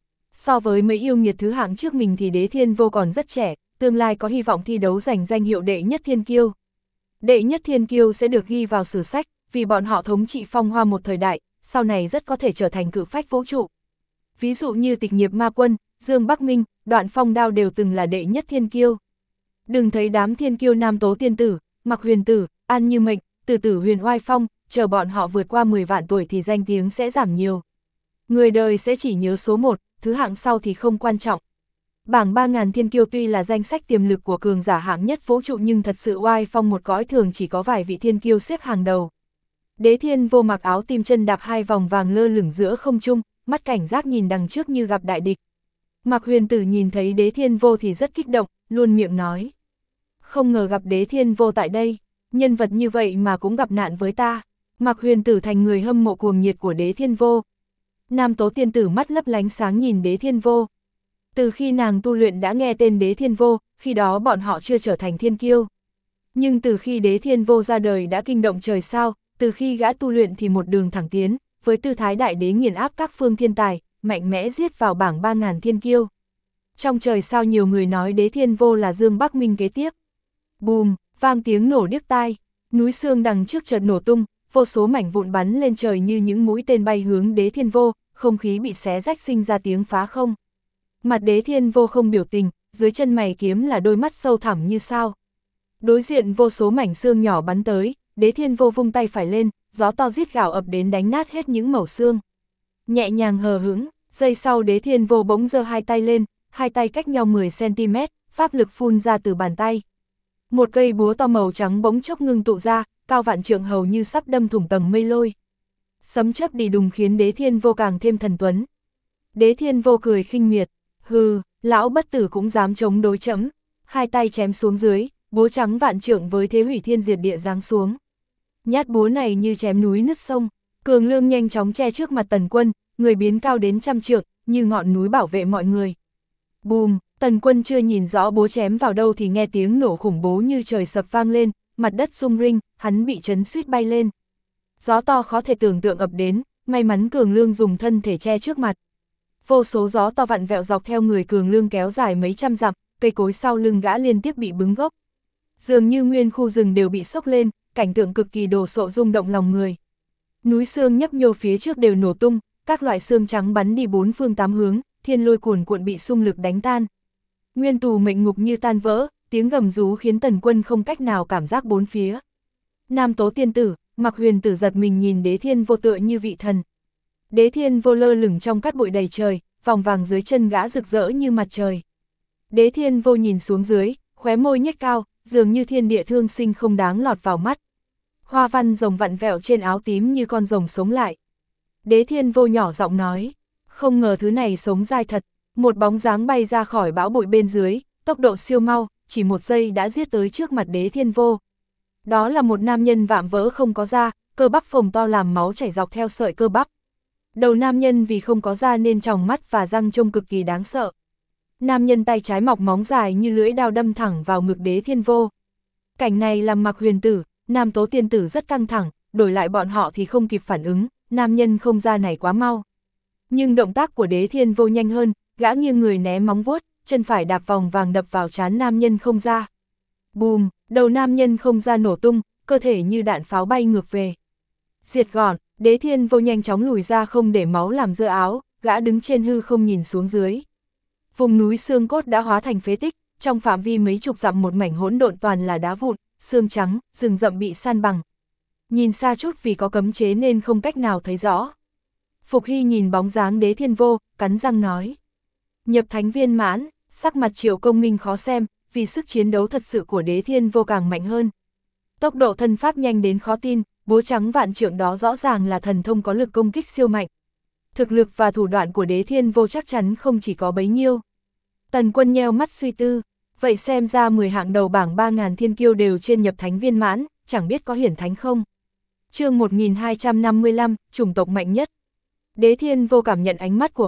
So với mấy yêu nghiệt thứ hạng trước mình thì Đế thiên vô còn rất trẻ, tương lai có hy vọng thi đấu giành danh hiệu đệ nhất thiên kiêu. Đệ nhất thiên kiêu sẽ được ghi vào sử sách, vì bọn họ thống trị phong hoa một thời đại, sau này rất có thể trở thành cự phách vũ trụ. Ví dụ như Tịch Nghiệp Ma Quân, Dương Bắc Minh, Đoạn Phong Đao đều từng là đệ nhất thiên kiêu. Đừng thấy đám thiên kiêu Nam Tố Tiên Tử, Mặc Huyền Tử, An Như Mệnh, Tử Tử Huyền Oai Phong, chờ bọn họ vượt qua 10 vạn tuổi thì danh tiếng sẽ giảm nhiều. Người đời sẽ chỉ nhớ số 1, thứ hạng sau thì không quan trọng. Bảng 3000 thiên kiêu tuy là danh sách tiềm lực của cường giả hạng nhất vũ trụ nhưng thật sự oai phong một cõi thường chỉ có vài vị thiên kiêu xếp hàng đầu. Đế thiên vô mặc áo tim chân đạp 2 vòng vàng lơ lửng giữa không trung, mắt cảnh giác nhìn đằng trước như gặp đại địch. Mặc Huyền Tử nhìn thấy Đế thiên vô thì rất kích động, luôn miệng nói. Không ngờ gặp Đế thiên vô tại đây, nhân vật như vậy mà cũng gặp nạn với ta. Mặc Huyền Tử thành người hâm mộ cuồng nhiệt của Đế thiên vô. Nam Tố Tiên Tử mắt lấp lánh sáng nhìn Đế thiên vô. Từ khi nàng tu luyện đã nghe tên Đế thiên vô, khi đó bọn họ chưa trở thành thiên kiêu. Nhưng từ khi Đế thiên vô ra đời đã kinh động trời sao, từ khi gã tu luyện thì một đường thẳng tiến, với tư thái đại đế nghiền áp các phương thiên tài, mạnh mẽ giết vào bảng 3000 thiên kiêu. Trong trời sao nhiều người nói Đế thiên vô là Dương Bắc Minh kế tiếp. Bùm, vang tiếng nổ điếc tai, núi xương đằng trước chợt nổ tung, vô số mảnh vụn bắn lên trời như những mũi tên bay hướng Đế thiên vô, không khí bị xé rách sinh ra tiếng phá không. Mặt Đế thiên vô không biểu tình, dưới chân mày kiếm là đôi mắt sâu thẳm như sao. Đối diện vô số mảnh xương nhỏ bắn tới, Đế thiên vô vung tay phải lên, gió to rít gào ập đến đánh nát hết những mẩu xương. Nhẹ nhàng hờ hững, giây sau Đế thiên vô bỗng giơ hai tay lên, hai tay cách nhau 10 cm, pháp lực phun ra từ bàn tay. Một cây búa to màu trắng bỗng chốc ngưng tụ ra, cao vạn trượng hầu như sắp đâm thủng tầng mây lôi. Sấm chớp đi đùng khiến Đế thiên vô càng thêm thần tuấn. Đế thiên vô cười khinh miệt, hừ, lão bất tử cũng dám chống đối trẫm. Hai tay chém xuống dưới, búa trắng vạn trượng với thế hủy thiên diệt địa giáng xuống. Nhát búa này như chém núi nứt sông, Cường Lương nhanh chóng che trước mặt Tần Quân, người biến cao đến 100 trượng, như ngọn núi bảo vệ mọi người. Bùm, Tần Quân chưa nhìn rõ búa chém vào đâu thì nghe tiếng nổ khủng bố như trời sập vang lên, mặt đất rung rinh, hắn bị chấn suýt bay lên. Gió to khó thể tưởng tượng ập đến, may mắn Cường Lương dùng thân thể che trước mặt. Vô số gió to vặn vẹo dọc theo người Cường Lương kéo dài mấy trăm dặm, cây cối sau lưng gã liên tiếp bị bứng gốc. Dường như nguyên khu rừng đều bị sốc lên, cảnh tượng cực kỳ đồ sộ rung động lòng người. Núi xương nhấp nhô phía trước đều nổ tung, các loại xương trắng bắn đi 4 phương 8 hướng, thiên lôi cuồn cuộn bị xung lực đánh tan. Nguyên tù mệnh ngục như tan vỡ, tiếng gầm rú khiến Tần Quân không cách nào cảm giác bốn phía. Nam Tố Tiên Tử, Mặc Huyền Tử giật mình nhìn Đế thiên vô tựa như vị thần. Đế thiên vô lơ lửng trong cát bụi đầy trời, vòng vàng dưới chân gã rực rỡ như mặt trời. Đế thiên vô nhìn xuống dưới, khóe môi nhếch cao, dường như thiên địa thương sinh không đáng lọt vào mắt. Hoa văn rồng vặn vẹo trên áo tím như con rồng sống lại. Đế thiên vô nhỏ giọng nói, không ngờ thứ này sống dai thật. Một bóng dáng bay ra khỏi bão bụi bên dưới, tốc độ siêu mau, chỉ 1 giây đã giết tới trước mặt Đế thiên vô. Đó là một nam nhân vạm vỡ không có da, cơ bắp phồng to làm máu chảy dọc theo sợi cơ bắp. Đầu nam nhân vì không có da nên tròng mắt và răng trông cực kỳ đáng sợ. Nam nhân tay trái mọc móng dài như lưỡi đao đâm thẳng vào ngực Đế thiên vô. Cảnh này làm Mặc Huyền Tử, Nam Tố Tiên Tử rất căng thẳng, đổi lại bọn họ thì không kịp phản ứng, nam nhân không da này quá mau. Nhưng động tác của Đế thiên vô nhanh hơn, gã nghiêng người né móng vuốt, chân phải đạp vòng vàng đập vào trán nam nhân không da. Bùm, đầu nam nhân không da nổ tung, cơ thể như đạn pháo bay ngược về. Diệt gọn, Đế thiên vô nhanh chóng lùi ra không để máu làm dơ áo, gã đứng trên hư không nhìn xuống dưới. Vùng núi xương cốt đã hóa thành phế tích, trong phạm vi mấy chục dặm một mảnh hỗn độn toàn là đá vụn, xương trắng, rừng rậm bị san bằng. Nhìn xa chút vì có cấm chế nên không cách nào thấy rõ. Phục Hy nhìn bóng dáng Đế thiên vô, cắn răng nói. Nhập thánh viên mãn, sắc mặt Triệu Công Minh khó xem, vì sức chiến đấu thật sự của Đế thiên vô càng mạnh hơn. Tốc độ thân pháp nhanh đến khó tin, búa trắng vạn trượng đó rõ ràng là thần thông có lực công kích siêu mạnh. Thực lực và thủ đoạn của Đế thiên vô chắc chắn không chỉ có bấy nhiêu. Tần Quân nheo mắt suy tư, vậy xem ra 10 hạng đầu bảng 3000 thiên kiêu đều trên nhập thánh viên mãn, chẳng biết có hiển thánh không. Chương 1255, chủng tộc mạnh nhất. Đế thiên vô cảm nhận ánh mắt của họ,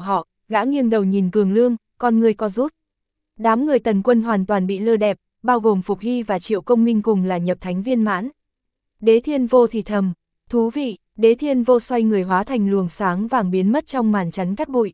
gã nghiêng đầu nhìn Cường Lương, con người co rút. Đám người Tần Quân hoàn toàn bị lơ đẹp, bao gồm Phục Hy và Triệu Công Minh cùng là nhập thánh viên mãn. Đế Thiên Vô thì thầm, thú vị, Đế Thiên Vô xoay người hóa thành luồng sáng vàng biến mất trong màn chắn cắt bụi.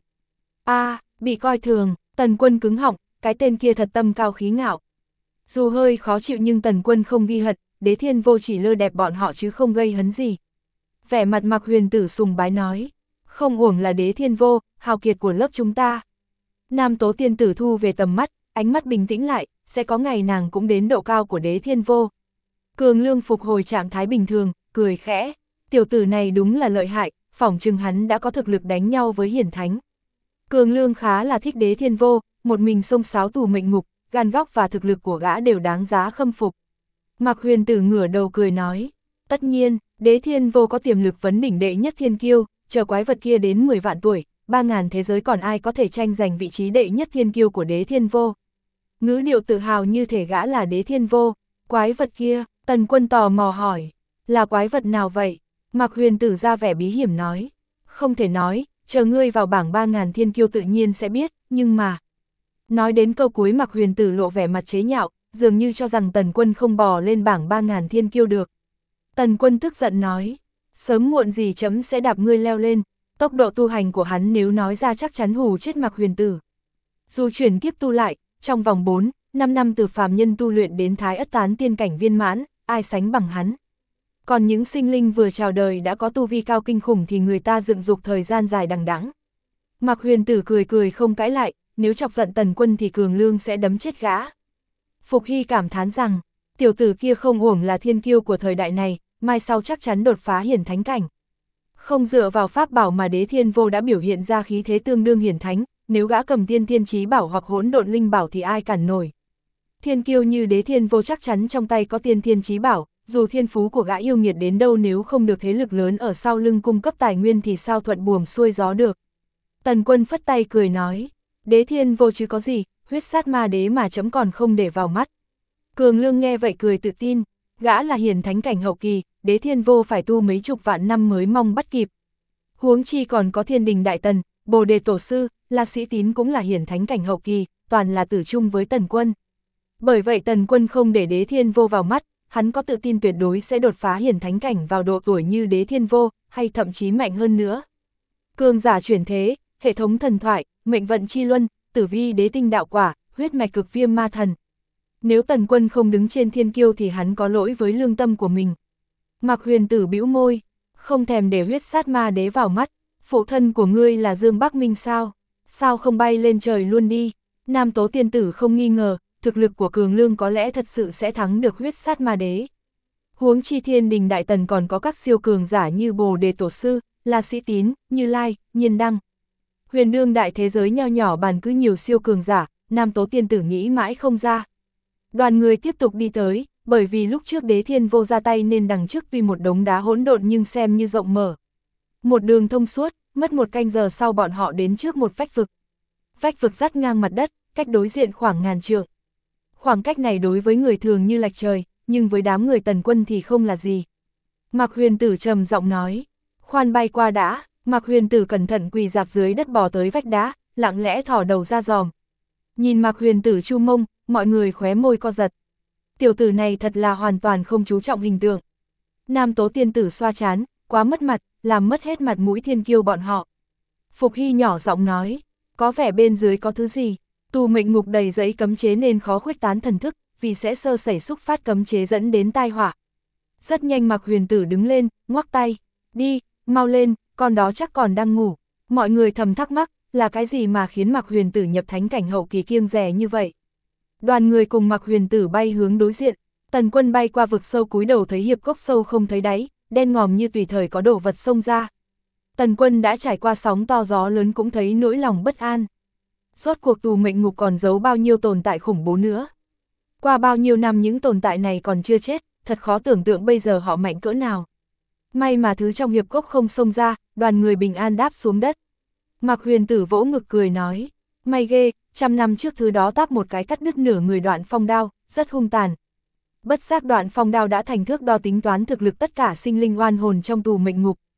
Bị coi thường, Tần Quân cứng họng, cái tên kia thật tâm cao khí ngạo. Dù hơi khó chịu nhưng Tần Quân không ghi hận, Đế Thiên Vô chỉ lơ đẹp bọn họ chứ không gây hấn gì. Vẻ mặt Mạc Huyền Tử sùng bái nói, không uổng là Đế Thiên Vô, hào kiệt của lớp chúng ta. Nam Tố Tiên Tử thu về tầm mắt, ánh mắt bình tĩnh lại, sẽ có ngày nàng cũng đến độ cao của Đế Thiên Vô. Cường Lương phục hồi trạng thái bình thường, cười khẽ, tiểu tử này đúng là lợi hại, phỏng chừng hắn đã có thực lực đánh nhau với hiển thánh. Cường Lương khá là thích Đế Thiên Vô, một mình xông xáo tù mệnh ngục, gan góc và thực lực của gã đều đáng giá khâm phục. Mạc Huyền Tử ngửa đầu cười nói, tất nhiên, Đế Thiên Vô có tiềm lực vấn đỉnh đệ nhất thiên kiêu, chờ quái vật kia đến 10 vạn tuổi, 3.000 thế giới còn ai có thể tranh giành vị trí đệ nhất thiên kiêu của Đế Thiên Vô. Ngữ điệu tự hào như thể gã là Đế Thiên Vô. Quái vật kia, Tần Quân tò mò hỏi, là quái vật nào vậy? Mạc Huyền Tử ra vẻ bí hiểm nói, không thể nói, chờ ngươi vào bảng 3.000 thiên kiêu tự nhiên sẽ biết, nhưng mà... Nói đến câu cuối Mạc Huyền Tử lộ vẻ mặt chế nhạo, dường như cho rằng Tần Quân không bò lên bảng 3.000 thiên kiêu được. Tần Quân tức giận nói, sớm muộn gì chấm sẽ đạp ngươi leo lên, tốc độ tu hành của hắn nếu nói ra chắc chắn hù chết Mạc Huyền Tử. Dù chuyển kiếp tu lại, trong vòng 4, 5 năm từ phàm nhân tu luyện đến Thái Ất Tán tiên cảnh viên mãn, ai sánh bằng hắn. Còn những sinh linh vừa chào đời đã có tu vi cao kinh khủng thì người ta dựng dục thời gian dài đằng đẵng. Mạc Huyền Tử cười cười không cãi lại, nếu chọc giận Tần Quân thì Cường Lương sẽ đấm chết gã. Phục Hy cảm thán rằng, tiểu tử kia không uổng là thiên kiêu của thời đại này, mai sau chắc chắn đột phá hiển thánh cảnh. Không dựa vào pháp bảo mà Đế Thiên Vô đã biểu hiện ra khí thế tương đương hiển thánh, nếu gã cầm tiên thiên chí bảo hoặc hỗn độn linh bảo thì ai cản nổi. Thiên kiêu như Đế Thiên Vô chắc chắn trong tay có tiên thiên chí bảo, dù thiên phú của gã yêu nghiệt đến đâu nếu không được thế lực lớn ở sau lưng cung cấp tài nguyên thì sao thuận buồm xuôi gió được. Tần Quân phất tay cười nói, Đế Thiên Vô chứ có gì, huyết sát ma đế mà chấm còn không để vào mắt. Cường Lương nghe vậy cười tự tin, gã là hiển thánh cảnh hậu kỳ, Đế Thiên Vô phải tu mấy chục vạn năm mới mong bắt kịp. Huống chi còn có Thiên Đình Đại Tần, Bồ Đề Tổ Sư, La Sĩ Tín cũng là hiển thánh cảnh hậu kỳ, toàn là tử chung với Tần Quân. Bởi vậy Tần Quân không để Đế Thiên Vô vào mắt, hắn có tự tin tuyệt đối sẽ đột phá hiển thánh cảnh vào độ tuổi như Đế Thiên Vô, hay thậm chí mạnh hơn nữa. Cường giả chuyển thế, hệ thống thần thoại, mệnh vận chi luân, tử vi đế tinh đạo quả, huyết mạch cực viêm ma thần. Nếu Tần Quân không đứng trên thiên kiêu thì hắn có lỗi với lương tâm của mình. Mạc Huyền Tử bĩu môi, không thèm để huyết sát ma đế vào mắt, phụ thân của ngươi là Dương Bắc Minh sao? Sao không bay lên trời luôn đi? Nam Tố Tiên Tử không nghi ngờ, thực lực của Cường Lương có lẽ thật sự sẽ thắng được huyết sát ma đế. Huống chi Thiên Đình Đại Tần còn có các siêu cường giả như Bồ Đề Tổ Sư, La Sĩ Tín, Như Lai, Nhiên Đăng. Huyền đương đại thế giới nho nhỏ bàn cứ nhiều siêu cường giả, Nam Tố Tiên Tử nghĩ mãi không ra. Đoàn người tiếp tục đi tới, bởi vì lúc trước Đế Thiên Vô ra tay nên đằng trước tuy một đống đá hỗn độn nhưng xem như rộng mở. Một đường thông suốt, mất một canh giờ sau bọn họ đến trước một vách vực. Vách vực dắt ngang mặt đất, cách đối diện khoảng ngàn trượng. Khoảng cách này đối với người thường như lệch trời, nhưng với đám người Tần Quân thì không là gì. Mạc Huyền Tử trầm giọng nói, khoan bay qua đã. Mạc Huyền Tử cẩn thận quỳ dạp dưới đất bò tới vách đá, lặng lẽ thò đầu ra giòm. Nhìn Mạc Huyền Tử chu mông, mọi người khóe môi co giật. Tiểu tử này thật là hoàn toàn không chú trọng hình tượng. Nam Tố Tiên Tử xoa chán, quá mất mặt, làm mất hết mặt mũi thiên kiêu bọn họ. Phục Hy nhỏ giọng nói, có vẻ bên dưới có thứ gì, tù mệnh ngục đầy giấy cấm chế nên khó khuếch tán thần thức, vì sẽ sơ sẩy xúc phát cấm chế dẫn đến tai họa. Rất nhanh Mạc Huyền Tử đứng lên, ngoắc tay, đi, mau lên, con đó chắc còn đang ngủ. Mọi người thầm thắc mắc, là cái gì mà khiến Mạc Huyền Tử nhập thánh cảnh hậu kỳ kiêng dè như vậy. Đoàn người cùng Mạc Huyền Tử bay hướng đối diện, Tần Quân bay qua vực sâu cúi đầu thấy hiệp cốc sâu không thấy đáy, đen ngòm như tùy thời có đồ vật xông ra. Tần Quân đã trải qua sóng to gió lớn cũng thấy nỗi lòng bất an. Rốt cuộc tù mệnh ngục còn giấu bao nhiêu tồn tại khủng bố nữa. Qua bao nhiêu năm những tồn tại này còn chưa chết, thật khó tưởng tượng bây giờ họ mạnh cỡ nào. May mà thứ trong hiệp cốc không xông ra, đoàn người bình an đáp xuống đất. Mạc Huyền Tử vỗ ngực cười nói, may ghê, 100 năm trước thứ đó táp một cái cắt đứt nửa người Đoạn Phong đao, rất hung tàn. Bất giác Đoạn Phong đao đã thành thước đo tính toán thực lực tất cả sinh linh oan hồn trong tù mệnh ngục.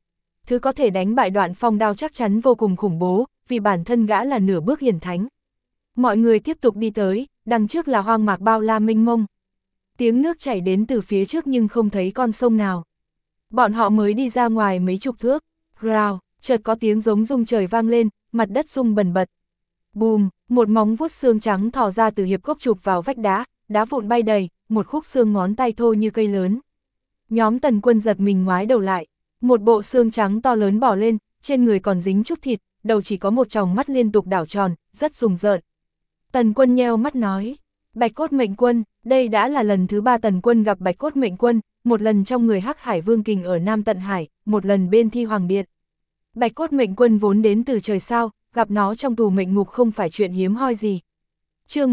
thứ có thể đánh bại Đoạn Phong đao chắc chắn vô cùng khủng bố, vì bản thân gã là nửa bước hiển thánh. Mọi người tiếp tục đi tới, đằng trước là hoang mạc bao la mênh mông. Tiếng nước chảy đến từ phía trước nhưng không thấy con sông nào. Bọn họ mới đi ra ngoài mấy chục thước, rào, chợt có tiếng giống rung trời vang lên, mặt đất rung bần bật. Bùm, một móng vuốt xương trắng thò ra từ hiệp cốc chụp vào vách đá, đá vụn bay đầy, một khúc xương ngón tay thô như cây lớn. Nhóm Tần Quân giật mình ngoái đầu lại, một bộ xương trắng to lớn bỏ lên, trên người còn dính chút thịt, đầu chỉ có một tròng mắt liên tục đảo tròn, rất rùng rợn. Tần Quân nheo mắt nói, Bạch Cốt Mệnh Quân, đây đã là lần thứ 3 Tần Quân gặp Bạch Cốt Mệnh Quân, một lần trong người Hắc Hải Vương Kình ở Nam Tận Hải, một lần bên Thi Hoàng Điện. Bạch Cốt Mệnh Quân vốn đến từ trời sao, gặp nó trong tù mệnh ngục không phải chuyện hiếm hoi gì. Chương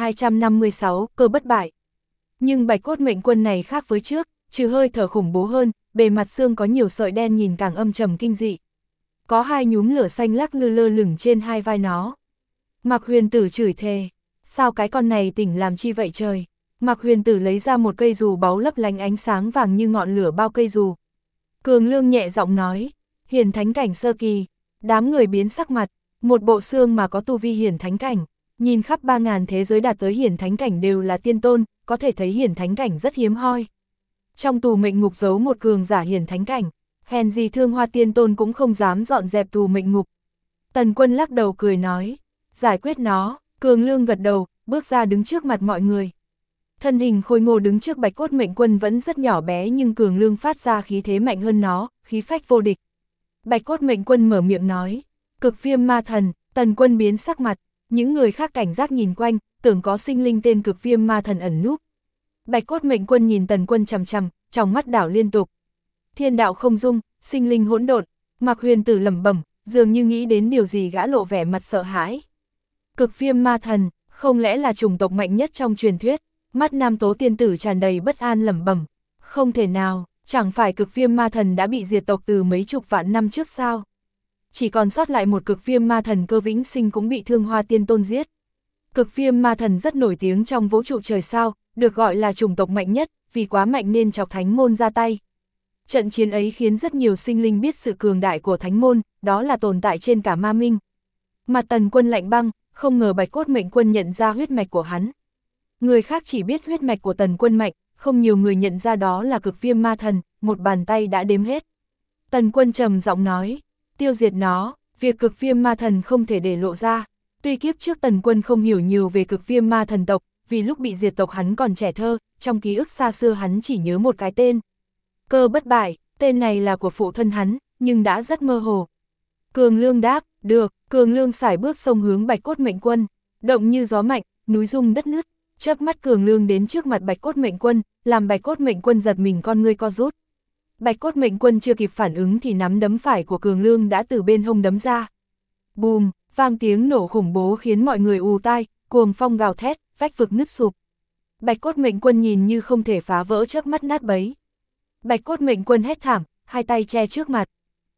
1256, cơ bất bại. Nhưng Bạch Cốt Mệnh Quân này khác với trước, trừ hơi thở khủng bố hơn, bề mặt xương có nhiều sợi đen nhìn càng âm trầm kinh dị. Có 2 nhúm lửa xanh lắc lư lơ lửng trên 2 vai nó. Mạc Huyền Tử chửi thề, sao cái con này tỉnh làm chi vậy trời? Mạc Huyền Tử lấy ra một cây dù báu lấp lánh ánh sáng vàng như ngọn lửa bao cây dù. Cường Lương nhẹ giọng nói, hiển thánh cảnh sơ kỳ. Đám người biến sắc mặt, một bộ xương mà có tu vi hiển thánh cảnh, nhìn khắp 3000 thế giới đạt tới hiển thánh cảnh đều là tiên tôn, có thể thấy hiển thánh cảnh rất hiếm hoi. Trong tù mệnh ngục giấu một cường giả hiển thánh cảnh, hèn gì Thương Hoa tiên tôn cũng không dám dọn dẹp tù mệnh ngục. Tần Quân lắc đầu cười nói, giải quyết nó. Cường Lương gật đầu, bước ra đứng trước mặt mọi người. Thân hình khôi ngô đứng trước Bạch Cốt Mệnh Quân vẫn rất nhỏ bé nhưng Cường Lương phát ra khí thế mạnh hơn nó, khí phách vô địch. Bạch Cốt Mệnh Quân mở miệng nói, Cực Viêm Ma Thần. Tần Quân biến sắc mặt, những người khác cảnh giác nhìn quanh, tưởng có sinh linh tên Cực Viêm Ma Thần ẩn núp. Bạch Cốt Mệnh Quân nhìn Tần Quân chằm chằm, trong mắt đảo liên tục. Thiên đạo không dung, sinh linh hỗn độn. Mạc Huyền Tử lẩm bẩm, dường như nghĩ đến điều gì gã lộ vẻ mặt sợ hãi. Cực Viêm Ma Thần, không lẽ là chủng tộc mạnh nhất trong truyền thuyết? Mắt Nam Tố tiên tử tràn đầy bất an lẩm bẩm, không thể nào, chẳng phải Cực Viêm Ma Thần đã bị diệt tộc từ mấy chục vạn năm trước sao? Chỉ còn sót lại một Cực Viêm Ma Thần Cơ Vĩnh Sinh cũng bị Thương Hoa tiên tôn giết. Cực Viêm Ma Thần rất nổi tiếng trong vũ trụ trời sao, được gọi là chủng tộc mạnh nhất, vì quá mạnh nên chọc Thánh môn ra tay. Trận chiến ấy khiến rất nhiều sinh linh biết sự cường đại của Thánh môn, đó là tồn tại trên cả ma minh. Mặt Tần Quân lạnh băng, không ngờ Bạch Cốt Mệnh Quân nhận ra huyết mạch của hắn. Người khác chỉ biết huyết mạch của Tần Quân mạnh, không nhiều người nhận ra đó là Cực Viêm Ma Thần, một bàn tay đã đếm hết. Tần Quân trầm giọng nói, tiêu diệt nó, việc Cực Viêm Ma Thần không thể để lộ ra. Tuy kiếp trước Tần Quân không hiểu nhiều về Cực Viêm Ma Thần tộc, vì lúc bị diệt tộc hắn còn trẻ thơ, trong ký ức xa xưa hắn chỉ nhớ một cái tên. Cơ bất bại, tên này là của phụ thân hắn, nhưng đã rất mơ hồ. Cường Lương đáp, được. Cường Lương sải bước xông hướng Bạch Cốt Mệnh Quân, động như gió mạnh, núi rung đất nứt. Chớp mắt Cường Lương đến trước mặt Bạch Cốt Mệnh Quân, làm Bạch Cốt Mệnh Quân giật mình con ngươi co rút. Bạch Cốt Mệnh Quân chưa kịp phản ứng thì nắm đấm phải của Cường Lương đã từ bên hông đấm ra. Bùm, vang tiếng nổ khủng bố khiến mọi người ù tai, cuồng phong gào thét, vách vực nứt sụp. Bạch Cốt Mệnh Quân nhìn như không thể phá vỡ, chớp mắt nát bấy. Bạch Cốt Mệnh Quân hét thảm, hai tay che trước mặt.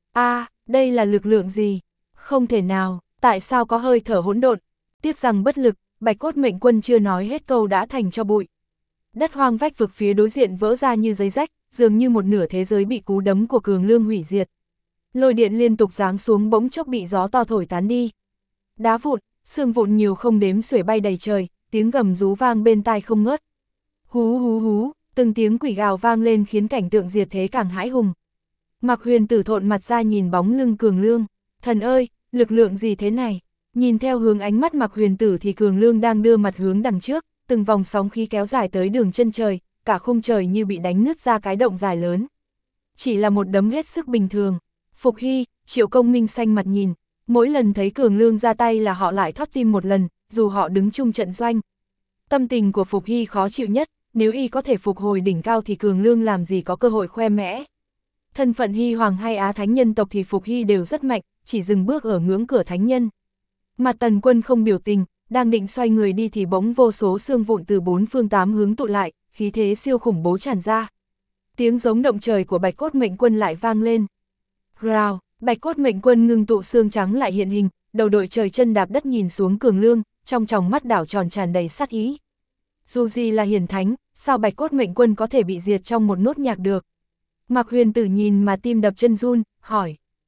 Đây là lực lượng gì? Không thể nào, tại sao có hơi thở hỗn độn? Tiếc rằng bất lực, Bạch Cốt Mệnh Quân chưa nói hết câu đã thành cho bụi. Đất hoang vách vực phía đối diện vỡ ra như giấy rách, dường như một nửa thế giới bị cú đấm của Cường Lương hủy diệt. Lôi điện liên tục giáng xuống bỗng chốc bị gió to thổi tán đi. Đá vụn, xương vụn nhiều không đếm xuể bay đầy trời, tiếng gầm rú vang bên tai không ngớt. Hú hú hú, từng tiếng quỷ gào vang lên khiến cảnh tượng diệt thế càng hãi hùng. Mạc Huyền Tử thộn mặt ra nhìn bóng lưng Cường Lương. Thần ơi, lực lượng gì thế này? Nhìn theo hướng ánh mắt Mạc Huyền Tử thì Cường Lương đang đưa mặt hướng đằng trước, từng vòng sóng khí kéo dài tới đường chân trời, cả khung trời như bị đánh nứt ra cái động dài lớn. Chỉ là một đấm hết sức bình thường. Phục Hy, Triệu Công Minh xanh mặt nhìn, mỗi lần thấy Cường Lương ra tay là họ lại thót tim một lần, dù họ đứng chung trận doanh. Tâm tình của Phục Hy khó chịu nhất, nếu y có thể phục hồi đỉnh cao thì Cường Lương làm gì có cơ hội khoe mẽ. Thân phận Hy Hoàng hay Á Thánh nhân tộc thì Phục Hy đều rất mạnh, chỉ dừng bước ở ngưỡng cửa thánh nhân. Mà Tần Quân không biểu tình, đang định xoay người đi thì bỗng vô số xương vụn từ 4 phương 8 hướng tụ lại, khí thế siêu khủng bố tràn ra. Tiếng giống động trời của Bạch Cốt Mệnh Quân lại vang lên. Rào, Bạch Cốt Mệnh Quân ngưng tụ xương trắng lại hiện hình, đầu đội trời chân đạp đất nhìn xuống Cường Lương, trong tròng mắt đảo tròn tràn đầy sát ý. Dù gì là hiển thánh, sao Bạch Cốt Mệnh Quân có thể bị diệt trong một nốt nhạc được? Mạc Huyền Tử nhìn mà tim đập chân run, hỏi,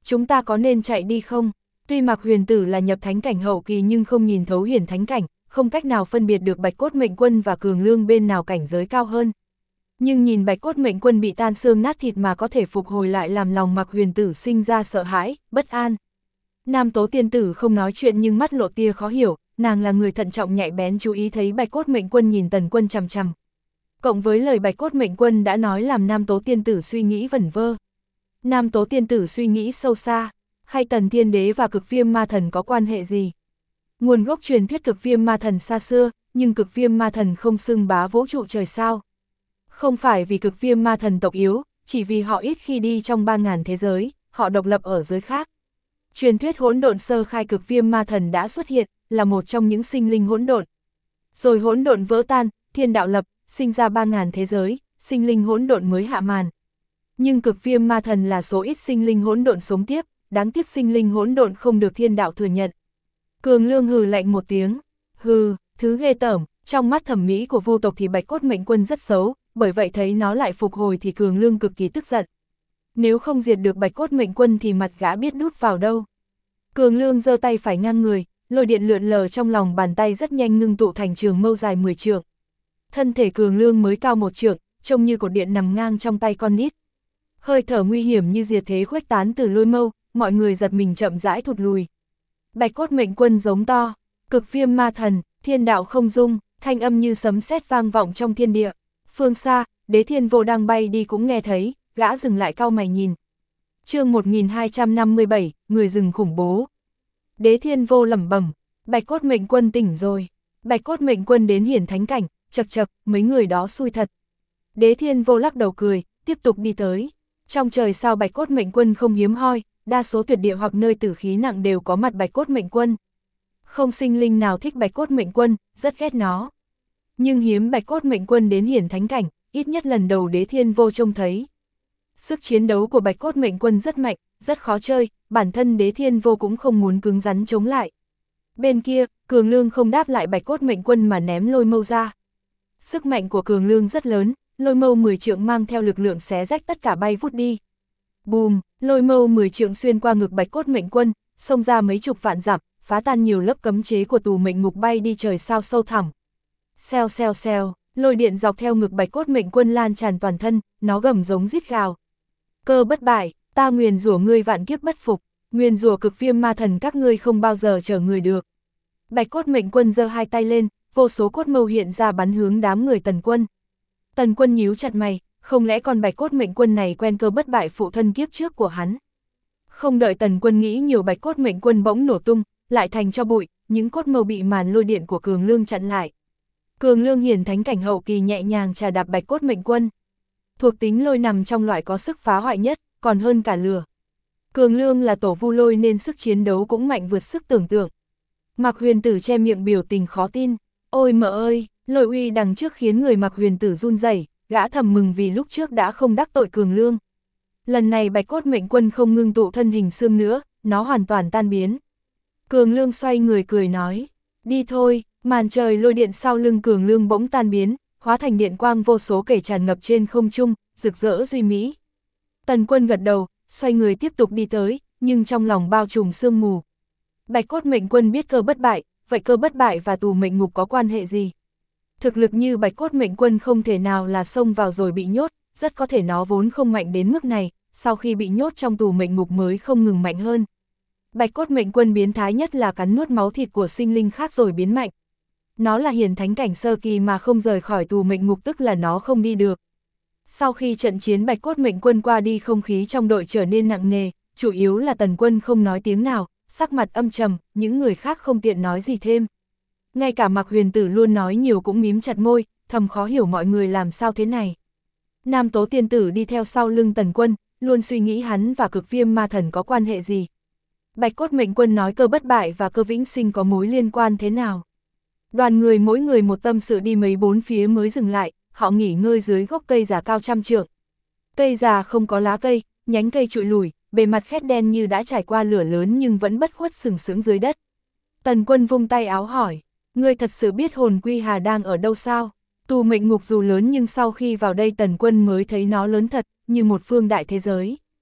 chúng ta có nên chạy đi không? Tuy Mạc Huyền Tử là nhập thánh cảnh hậu kỳ nhưng không nhìn thấu hiển thánh cảnh, không cách nào phân biệt được Bạch Cốt Mệnh Quân và Cường Lương bên nào cảnh giới cao hơn. Nhưng nhìn Bạch Cốt Mệnh Quân bị tan xương nát thịt mà có thể phục hồi lại làm lòng Mạc Huyền Tử sinh ra sợ hãi, bất an. Nam Tố tiên tử không nói chuyện nhưng mắt lộ tia khó hiểu, nàng là người thận trọng nhạy bén chú ý thấy Bạch Cốt Mệnh Quân nhìn Tần Quân chằm chằm. Cộng với lời Bạch Cốt Mệnh Quân đã nói làm Nam Tố tiên tử suy nghĩ vẩn vơ. Nam Tố tiên tử suy nghĩ sâu xa, hay Tần Thiên Đế và Cực Viêm Ma Thần có quan hệ gì? Nguồn gốc truyền thuyết Cực Viêm Ma Thần xa xưa, nhưng Cực Viêm Ma Thần không xưng bá vũ trụ trời sao? Không phải vì Cực Viêm Ma Thần tộc yếu, chỉ vì họ ít khi đi trong 3000 thế giới, họ độc lập ở giới khác. Truyền thuyết hỗn độn sơ khai Cực Viêm Ma Thần đã xuất hiện, là một trong những sinh linh hỗn độn. Rồi hỗn độn vỡ tan, thiên đạo lập, sinh ra 3000 thế giới, sinh linh hỗn độn mới hạ màn. Nhưng Cực Viêm Ma Thần là số ít sinh linh hỗn độn sống tiếp, đáng tiếc sinh linh hỗn độn không được thiên đạo thừa nhận. Cường Lương hừ lạnh một tiếng, hừ, thứ ghê tởm, trong mắt thẩm mỹ của vô tộc thì Bạch Cốt Mệnh Quân rất xấu, bởi vậy thấy nó lại phục hồi thì Cường Lương cực kỳ tức giận. Nếu không diệt được Bạch Cốt Mệnh Quân thì mặt gã biết đút vào đâu. Cường Lương giơ tay phải ngang người, lôi điện lượn lờ trong lòng bàn tay rất nhanh ngưng tụ thành trường mâu dài 10 trượng. Thân thể Cường Lương mới cao 1 trượng, trông như cột điện nằm ngang trong tay con nít. Hơi thở nguy hiểm như diệt thế khuếch tán từ lôi mâu, mọi người giật mình chậm rãi thụt lùi. Bạch Cốt Mệnh Quân giống to, Cực Viêm Ma Thần, thiên đạo không dung, thanh âm như sấm sét vang vọng trong thiên địa. Phương xa, Đế Thiên Vô đang bay đi cũng nghe thấy, gã dừng lại cau mày nhìn. Chương 1257, người rừng khủng bố. Đế Thiên Vô lẩm bẩm, Bạch Cốt Mệnh Quân tỉnh rồi. Bạch Cốt Mệnh Quân đến hiển thánh cảnh, chậc chậc, mấy người đó xui thật. Đế Thiên Vô lắc đầu cười, tiếp tục đi tới. Trong trời sao Bạch Cốt Mệnh Quân không hiếm hoi, đa số tuyệt địa hoặc nơi tử khí nặng đều có mặt Bạch Cốt Mệnh Quân. Không sinh linh nào thích Bạch Cốt Mệnh Quân, rất ghét nó. Nhưng hiếm Bạch Cốt Mệnh Quân đến hiển thánh cảnh, ít nhất lần đầu Đế Thiên Vô trông thấy. Sức chiến đấu của Bạch Cốt Mệnh Quân rất mạnh, rất khó chơi, bản thân Đế Thiên Vô cũng không muốn cứng rắn chống lại. Bên kia, Cường Lương không đáp lại Bạch Cốt Mệnh Quân mà ném lôi mâu ra. Sức mạnh của Cường Lương rất lớn, lôi mâu 10 trượng mang theo lực lượng xé rách tất cả bay vút đi. Bùm, lôi mâu 10 trượng xuyên qua ngực Bạch Cốt Mệnh Quân, xông ra mấy chục vạn dặm, phá tan nhiều lớp cấm chế của tù mệnh ngục bay đi trời sao sâu thẳm. Xèo xèo xèo, lôi điện dọc theo ngực Bạch Cốt Mệnh Quân lan tràn toàn thân, nó gầm giống rít gào. Cơ bất bại, ta nguyền rủa ngươi vạn kiếp bất phục, nguyền rủa Cực Viêm Ma Thần các ngươi không bao giờ chở người được. Bạch Cốt Mệnh Quân giơ hai tay lên, vô số cốt mâu hiện ra bắn hướng đám người Tần Quân. Tần Quân nhíu chặt mày, không lẽ con Bạch Cốt Mệnh Quân này quen Cơ bất bại phụ thân kiếp trước của hắn. Không đợi Tần Quân nghĩ nhiều, Bạch Cốt Mệnh Quân bỗng nổ tung, lại thành cho bụi, những cốt mâu bị màn lôi điện của Cường Lương chặn lại. Cường Lương hiển thánh cảnh hậu kỳ nhẹ nhàng chà đạp Bạch Cốt Mệnh Quân. Thuộc tính lôi nằm trong loại có sức phá hoại nhất, còn hơn cả lửa. Cường Lương là tổ vu lôi nên sức chiến đấu cũng mạnh vượt sức tưởng tượng. Mạc Huyền Tử che miệng biểu tình khó tin. Ôi mợ ơi, lôi uy đằng trước khiến người Mạc Huyền Tử run rẩy, gã thầm mừng vì lúc trước đã không đắc tội Cường Lương. Lần này Bạch Cốt Mệnh Quân không ngưng tụ thân hình xương nữa, nó hoàn toàn tan biến. Cường Lương xoay người cười nói, đi thôi. Màn trời lôi điện sau lưng Cường Lương bỗng tan biến, hóa thành điện quang vô số kể tràn ngập trên không trung, rực rỡ duy mỹ. Tần Quân gật đầu, xoay người tiếp tục đi tới, nhưng trong lòng bao trùm sương mù. Bạch Cốt Mệnh Quân biết Cơ bất bại, vậy Cơ bất bại và tù mệnh ngục có quan hệ gì? Thực lực như Bạch Cốt Mệnh Quân không thể nào là xông vào rồi bị nhốt, rất có thể nó vốn không mạnh đến mức này, sau khi bị nhốt trong tù mệnh ngục mới không ngừng mạnh hơn. Bạch Cốt Mệnh Quân biến thái nhất là cắn nuốt máu thịt của sinh linh khác rồi biến mạnh. Nó là hiển thánh cảnh sơ kỳ mà không rời khỏi tù mệnh ngục tức là nó không đi được. Sau khi trận chiến Bạch Cốt Mệnh Quân qua đi, không khí trong đội trở nên nặng nề, chủ yếu là Tần Quân không nói tiếng nào, sắc mặt âm trầm, những người khác không tiện nói gì thêm. Ngay cả Mạc Huyền Tử luôn nói nhiều cũng mím chặt môi, thầm khó hiểu mọi người làm sao thế này. Nam Tố tiên tử đi theo sau lưng Tần Quân, luôn suy nghĩ hắn và Cực Viêm Ma Thần có quan hệ gì. Bạch Cốt Mệnh Quân nói Cơ bất bại và Cơ vĩnh sinh có mối liên quan thế nào. Đoàn người mỗi người một tâm sự đi mấy bốn phía mới dừng lại, họ nghỉ ngơi dưới gốc cây già cao trăm trượng. Cây già không có lá cây, nhánh cây trụi lủi, bề mặt khét đen như đã trải qua lửa lớn nhưng vẫn bất khuất sừng sững dưới đất. Tần Quân vung tay áo hỏi, ngươi thật sự biết hồn Quy Hà đang ở đâu sao? Tù mệnh ngục dù lớn nhưng sau khi vào đây Tần Quân mới thấy nó lớn thật, như một phương đại thế giới.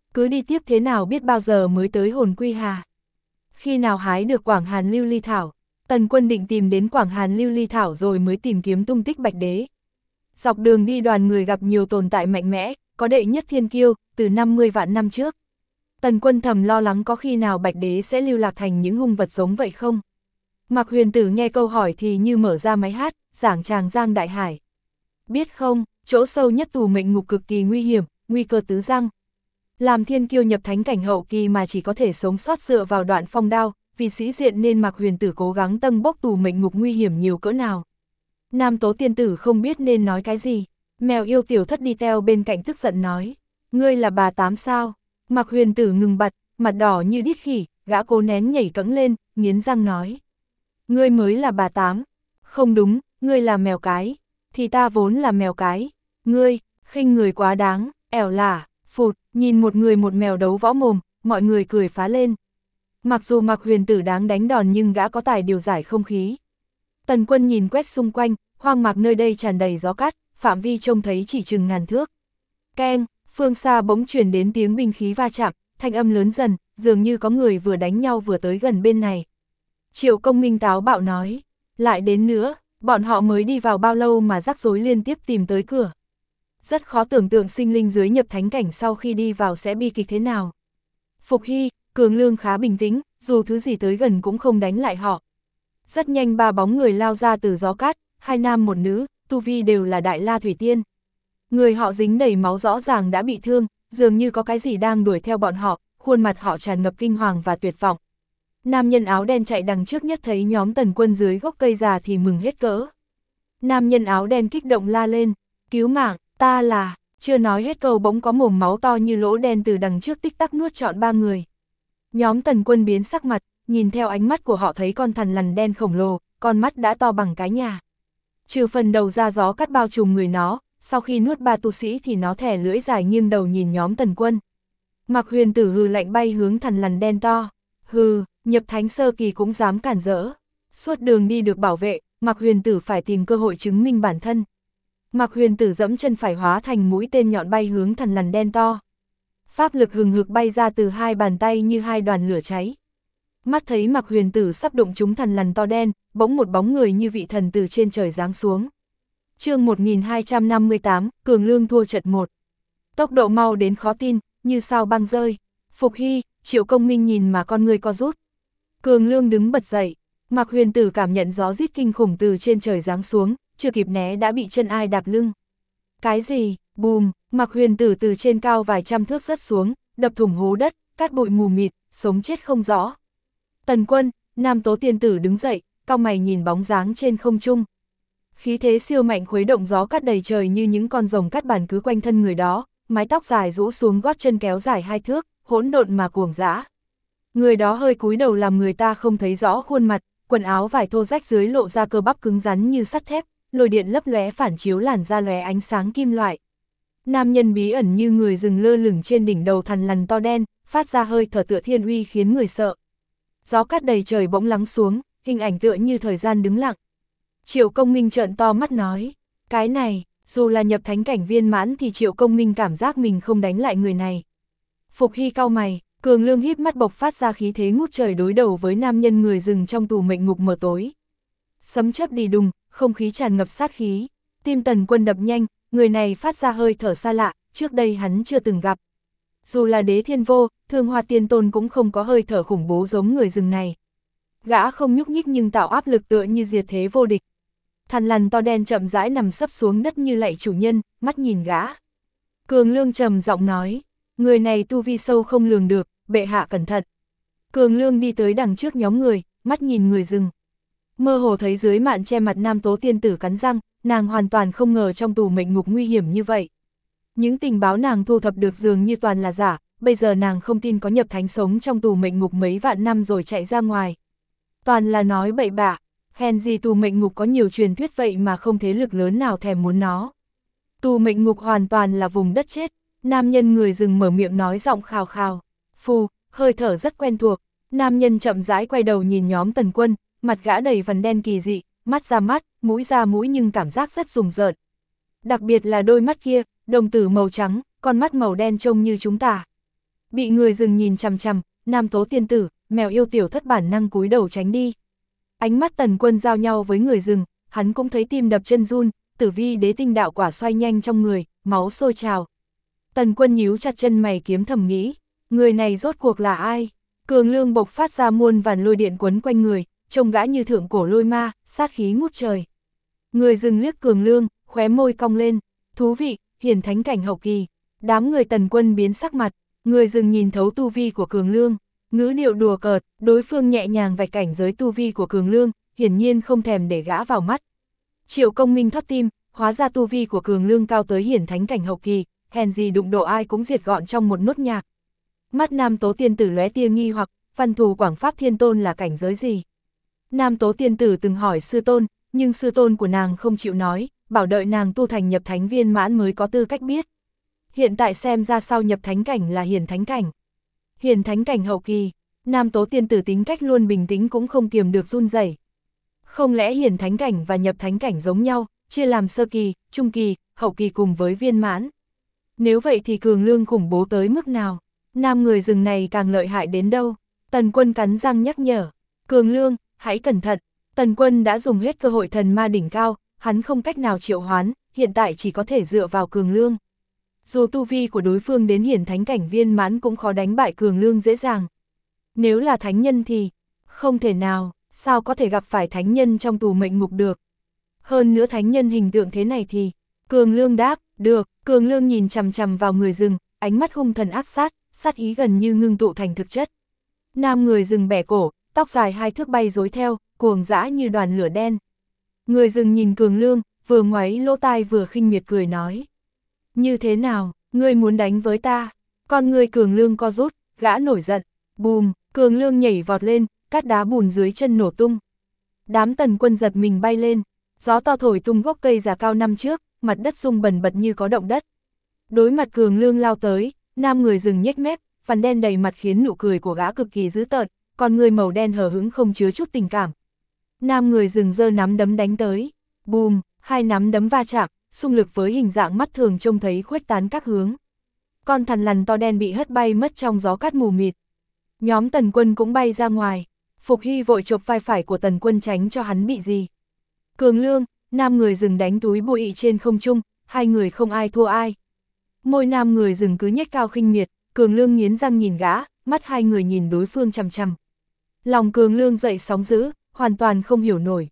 Cứ đi tiếp thế nào biết bao giờ mới tới Hồn Quy Hà. Khi nào hái được Quảng Hàn Lưu Ly Thảo, Tần Quân định tìm đến Quảng Hàn Lưu Ly Thảo rồi mới tìm kiếm tung tích Bạch Đế. Dọc đường đi đoàn người gặp nhiều tồn tại mạnh mẽ, có đệ nhất thiên kiêu, từ 50 vạn năm trước. Tần Quân thầm lo lắng có khi nào Bạch Đế sẽ lưu lạc thành những hung vật giống vậy không? Mạc Huyền Tử nghe câu hỏi thì như mở ra máy hát, giảng tràng giang đại hải. Biết không, chỗ sâu nhất tù mệnh ngục cực kỳ nguy hiểm, nguy cơ tứ răng. Làm thiên kiêu nhập thánh cảnh hậu kỳ mà chỉ có thể sống sót dựa vào đoạn phong đao, vì sĩ diện nên Mạc Huyền Tử cố gắng tâng bốc tù mệnh ngục nguy hiểm nhiều cỡ nào. Nam Tố tiên tử không biết nên nói cái gì, mèo yêu tiểu thất đi theo bên cạnh tức giận nói, ngươi là bà Tám sao? Mạc Huyền Tử ngừng bặt, mặt đỏ như đít khỉ, gã cố nén nhảy cẫng lên, nghiến răng nói. Ngươi mới là bà Tám, không đúng, ngươi là mèo cái, thì ta vốn là mèo cái, ngươi, khinh người quá đáng, ẻo lả, phụt, nhìn một người một mèo đấu võ mồm, mọi người cười phá lên. Mặc dù Mạc Huyền Tử đáng đánh đòn nhưng gã có tài điều giải không khí. Tần Quân nhìn quét xung quanh, hoang mạc nơi đây tràn đầy gió cát, phạm vi trông thấy chỉ chừng ngàn thước. Keng, phương xa bỗng truyền đến tiếng binh khí va chạm, thanh âm lớn dần, dường như có người vừa đánh nhau vừa tới gần bên này. Triệu Công Minh táo bạo nói, lại đến nữa, bọn họ mới đi vào bao lâu mà rắc rối liên tiếp tìm tới cửa. Rất khó tưởng tượng sinh linh dưới nhập thánh cảnh sau khi đi vào sẽ bi kịch thế nào. Phục Hy, Cường Lương khá bình tĩnh, dù thứ gì tới gần cũng không đánh lại họ. Rất nhanh ba bóng người lao ra từ gió cát, hai nam một nữ, tu vi đều là Đại La Thủy Tiên. Người họ dính đầy máu rõ ràng đã bị thương, dường như có cái gì đang đuổi theo bọn họ, khuôn mặt họ tràn ngập kinh hoàng và tuyệt vọng. Nam nhân áo đen chạy đằng trước nhất thấy nhóm Tần Quân dưới gốc cây già thì mừng hết cỡ. Nam nhân áo đen kích động la lên, cứu mạng, ta là, chưa nói hết câu bỗng có mồm máu to như lỗ đen từ đằng trước tích tắc nuốt trọn ba người. Nhóm Tần Quân biến sắc mặt, nhìn theo ánh mắt của họ thấy con thằn lằn đen khổng lồ, con mắt đã to bằng cái nhà. Trừ phần đầu ra gió cắt bao trùm người nó, sau khi nuốt ba tu sĩ thì nó thè lưỡi dài nghiêng đầu nhìn nhóm Tần Quân. Mạc Huyền Tử hừ lạnh bay hướng thằn lằn đen to. Hừ, nhập thánh sơ kỳ cũng dám cản rỡ. Suốt đường đi được bảo vệ, Mạc Huyền Tử phải tìm cơ hội chứng minh bản thân. Mạc Huyền Tử dẫm chân phải hóa thành mũi tên nhọn bay hướng thằn lằn đen to. Pháp lực hừng hực bay ra từ hai bàn tay như hai đoàn lửa cháy. Mắt thấy Mạc Huyền Tử sắp đụng trúng thằn lằn to đen, bỗng một bóng người như vị thần từ trên trời giáng xuống. Chương 1258, Cường Lương thua trận 1. Tốc độ mau đến khó tin, như sao băng rơi. Phục Hy, Triệu Công Minh nhìn mà con người co rút. Cường Lương đứng bật dậy, Mạc Huyền Tử cảm nhận gió rít kinh khủng từ trên trời giáng xuống, chưa kịp né đã bị chân ai đạp lưng. Cái gì? Bùm, Mạc Huyền Tử từ trên cao vài trăm thước rớt xuống, đập thủng hố đất, cát bụi mù mịt, sống chết không rõ. Tần Quân, Nam Tố tiên tử đứng dậy, cau mày nhìn bóng dáng trên không trung. Khí thế siêu mạnh khuấy động gió cát đầy trời như những con rồng cát bản cứ quanh thân người đó, mái tóc dài rũ xuống gót chân kéo dài 2 thước, hỗn độn mà cuồng dã. Người đó hơi cúi đầu làm người ta không thấy rõ khuôn mặt, quần áo vải thô rách dưới lộ ra cơ bắp cứng rắn như sắt thép, lôi điện lấp lóe phản chiếu làn da lóe ánh sáng kim loại. Nam nhân bí ẩn như người rừng lơ lửng trên đỉnh đầu thằn lằn to đen, phát ra hơi thở tựa thiên uy khiến người sợ. Gió cát đầy trời bỗng lắng xuống, hình ảnh tựa như thời gian đứng lặng. Triệu Công Minh trợn to mắt nói, cái này, dù là nhập thánh cảnh viên mãn thì Triệu Công Minh cảm giác mình không đánh lại người này. Phục Hy cau mày, Cường Lương híp mắt bộc phát ra khí thế ngút trời đối đầu với nam nhân người rừng trong tù mệnh ngục mờ tối. Sấm chớp đi đùng, không khí tràn ngập sát khí, tim Tần Quân đập nhanh, người này phát ra hơi thở xa lạ, trước đây hắn chưa từng gặp. Dù là Đế Thiên Vô, Thương Hoa Tiên Tôn cũng không có hơi thở khủng bố giống người rừng này. Gã không nhúc nhích nhưng tạo áp lực tựa như diệt thế vô địch. Thằn lằn to đen chậm rãi nằm sấp xuống đất như lạy chủ nhân, mắt nhìn gã. Cường Lương trầm giọng nói, người này tu vi sâu không lường được, bệ hạ cẩn thận. Cường Lương đi tới đằng trước nhóm người, mắt nhìn người rừng. Mơ hồ thấy dưới mạn che mặt Nam Tố tiên tử cắn răng, nàng hoàn toàn không ngờ trong tù mệnh ngục nguy hiểm như vậy. Những tình báo nàng thu thập được dường như toàn là giả, bây giờ nàng không tin có nhập thánh sống trong tù mệnh ngục mấy vạn năm rồi chạy ra ngoài. Toàn là nói bậy bạ, hèn gì tù mệnh ngục có nhiều truyền thuyết vậy mà không thế lực lớn nào thèm muốn nó. Tù mệnh ngục hoàn toàn là vùng đất chết, nam nhân người rừng mở miệng nói giọng khào khào. Phù, hơi thở rất quen thuộc, nam nhân chậm rãi quay đầu nhìn nhóm Tần Quân, mặt gã đầy vằn đen kỳ dị, mắt ra mắt, mũi ra mũi nhưng cảm giác rất rùng rợn. Đặc biệt là đôi mắt kia, đồng tử màu trắng, con mắt màu đen trông như chúng ta. Bị người rừng nhìn chằm chằm, Nam Tố tiên tử, mèo yêu tiểu thất bản năng cúi đầu tránh đi. Ánh mắt Tần Quân giao nhau với người rừng, hắn cũng thấy tim đập chân run, tử vi đế tinh đạo quả xoay nhanh trong người, máu sôi trào. Tần Quân nhíu chặt chân mày kiếm thầm nghĩ, người này rốt cuộc là ai? Cường Lương bộc phát ra muôn vàn lôi điện quấn quanh người, trông gã như thượng cổ lôi ma, sát khí ngút trời. Người rừng liếc Cường Lương, khóe môi cong lên, thú vị, hiển thánh cảnh hậu kỳ. Đám người Tần Quân biến sắc mặt, người rừng nhìn thấu tu vi của Cường Lương, ngữ điệu đùa cợt, đối phương nhẹ nhàng vạch cảnh giới tu vi của Cường Lương, hiển nhiên không thèm để gã vào mắt. Triệu Công Minh thót tim, hóa ra tu vi của Cường Lương cao tới hiển thánh cảnh hậu kỳ, hèn gì đụng độ ai cũng diệt gọn trong một nốt nhạc. Mắt Nam Tố tiên tử lóe tia nghi hoặc, văn thù Quảng Pháp Thiên Tôn là cảnh giới gì? Nam Tố tiên tử từng hỏi sư tôn, nhưng sư tôn của nàng không chịu nói, bảo đợi nàng tu thành nhập thánh viên mãn mới có tư cách biết. Hiện tại xem ra sau nhập thánh cảnh là hiển thánh cảnh. Hiển thánh cảnh hậu kỳ, Nam Tố tiên tử tính cách luôn bình tĩnh cũng không kiềm được run rẩy. Không lẽ hiển thánh cảnh và nhập thánh cảnh giống nhau, chia làm sơ kỳ, trung kỳ, hậu kỳ cùng với viên mãn? Nếu vậy thì Cường Lương khủng bố tới mức nào? Nam người rừng này càng lợi hại đến đâu? Tần Quân cắn răng nhắc nhở. Cường Lương, hãy cẩn thận. Tần Quân đã dùng hết cơ hội thần ma đỉnh cao, hắn không cách nào triệu hoán, hiện tại chỉ có thể dựa vào Cường Lương. Dù tu vi của đối phương đến hiển thánh cảnh viên mãn cũng khó đánh bại Cường Lương dễ dàng. Nếu là thánh nhân thì, không thể nào, sao có thể gặp phải thánh nhân trong tù mệnh ngục được. Hơn nữa thánh nhân hình tượng thế này thì, Cường Lương đáp, được. Cường Lương nhìn chằm chằm vào người rừng, ánh mắt hung thần ác sát, sát ý gần như ngưng tụ thành thực chất. Nam người rừng bẻ cổ, tóc dài 2 thước bay rối theo, cuồng dã như đoàn lửa đen. Người rừng nhìn Cường Lương, vừa ngoáy lỗ tai vừa khinh miệt cười nói. Như thế nào, ngươi muốn đánh với ta? Con người Cường Lương co rút, gã nổi giận. Bùm, Cường Lương nhảy vọt lên, cát đá bùn dưới chân nổ tung. Đám Tần Quân giật mình bay lên, gió to thổi tung gốc cây già cao năm trước, mặt đất rung bần bật như có động đất. Đối mặt Cường Lương lao tới, nam người rừng nhếch mép, vằn đen đầy mặt khiến nụ cười của gã cực kỳ dữ tợn, còn người màu đen hờ hững không chứa chút tình cảm. Nam người rừng giơ nắm đấm đánh tới. Bùm, 2 nắm đấm va chạm, xung lực với hình dạng mắt thường trông thấy khuếch tán các hướng. Con thằn lằn to đen bị hất bay mất trong gió cát mù mịt. Nhóm Tần Quân cũng bay ra ngoài. Phục Hy vội chộp vai phải của Tần Quân tránh cho hắn bị gì. Cường Lương, nam người rừng đánh túi bụi trên không trung, hai người không ai thua ai. Môi nam người rừng cứ nhếch cao khinh miệt, Cường Lương nghiến răng nhìn gã, mắt hai người nhìn đối phương chằm chằm. Lòng Cường Lương dậy sóng dữ, hoàn toàn không hiểu nổi.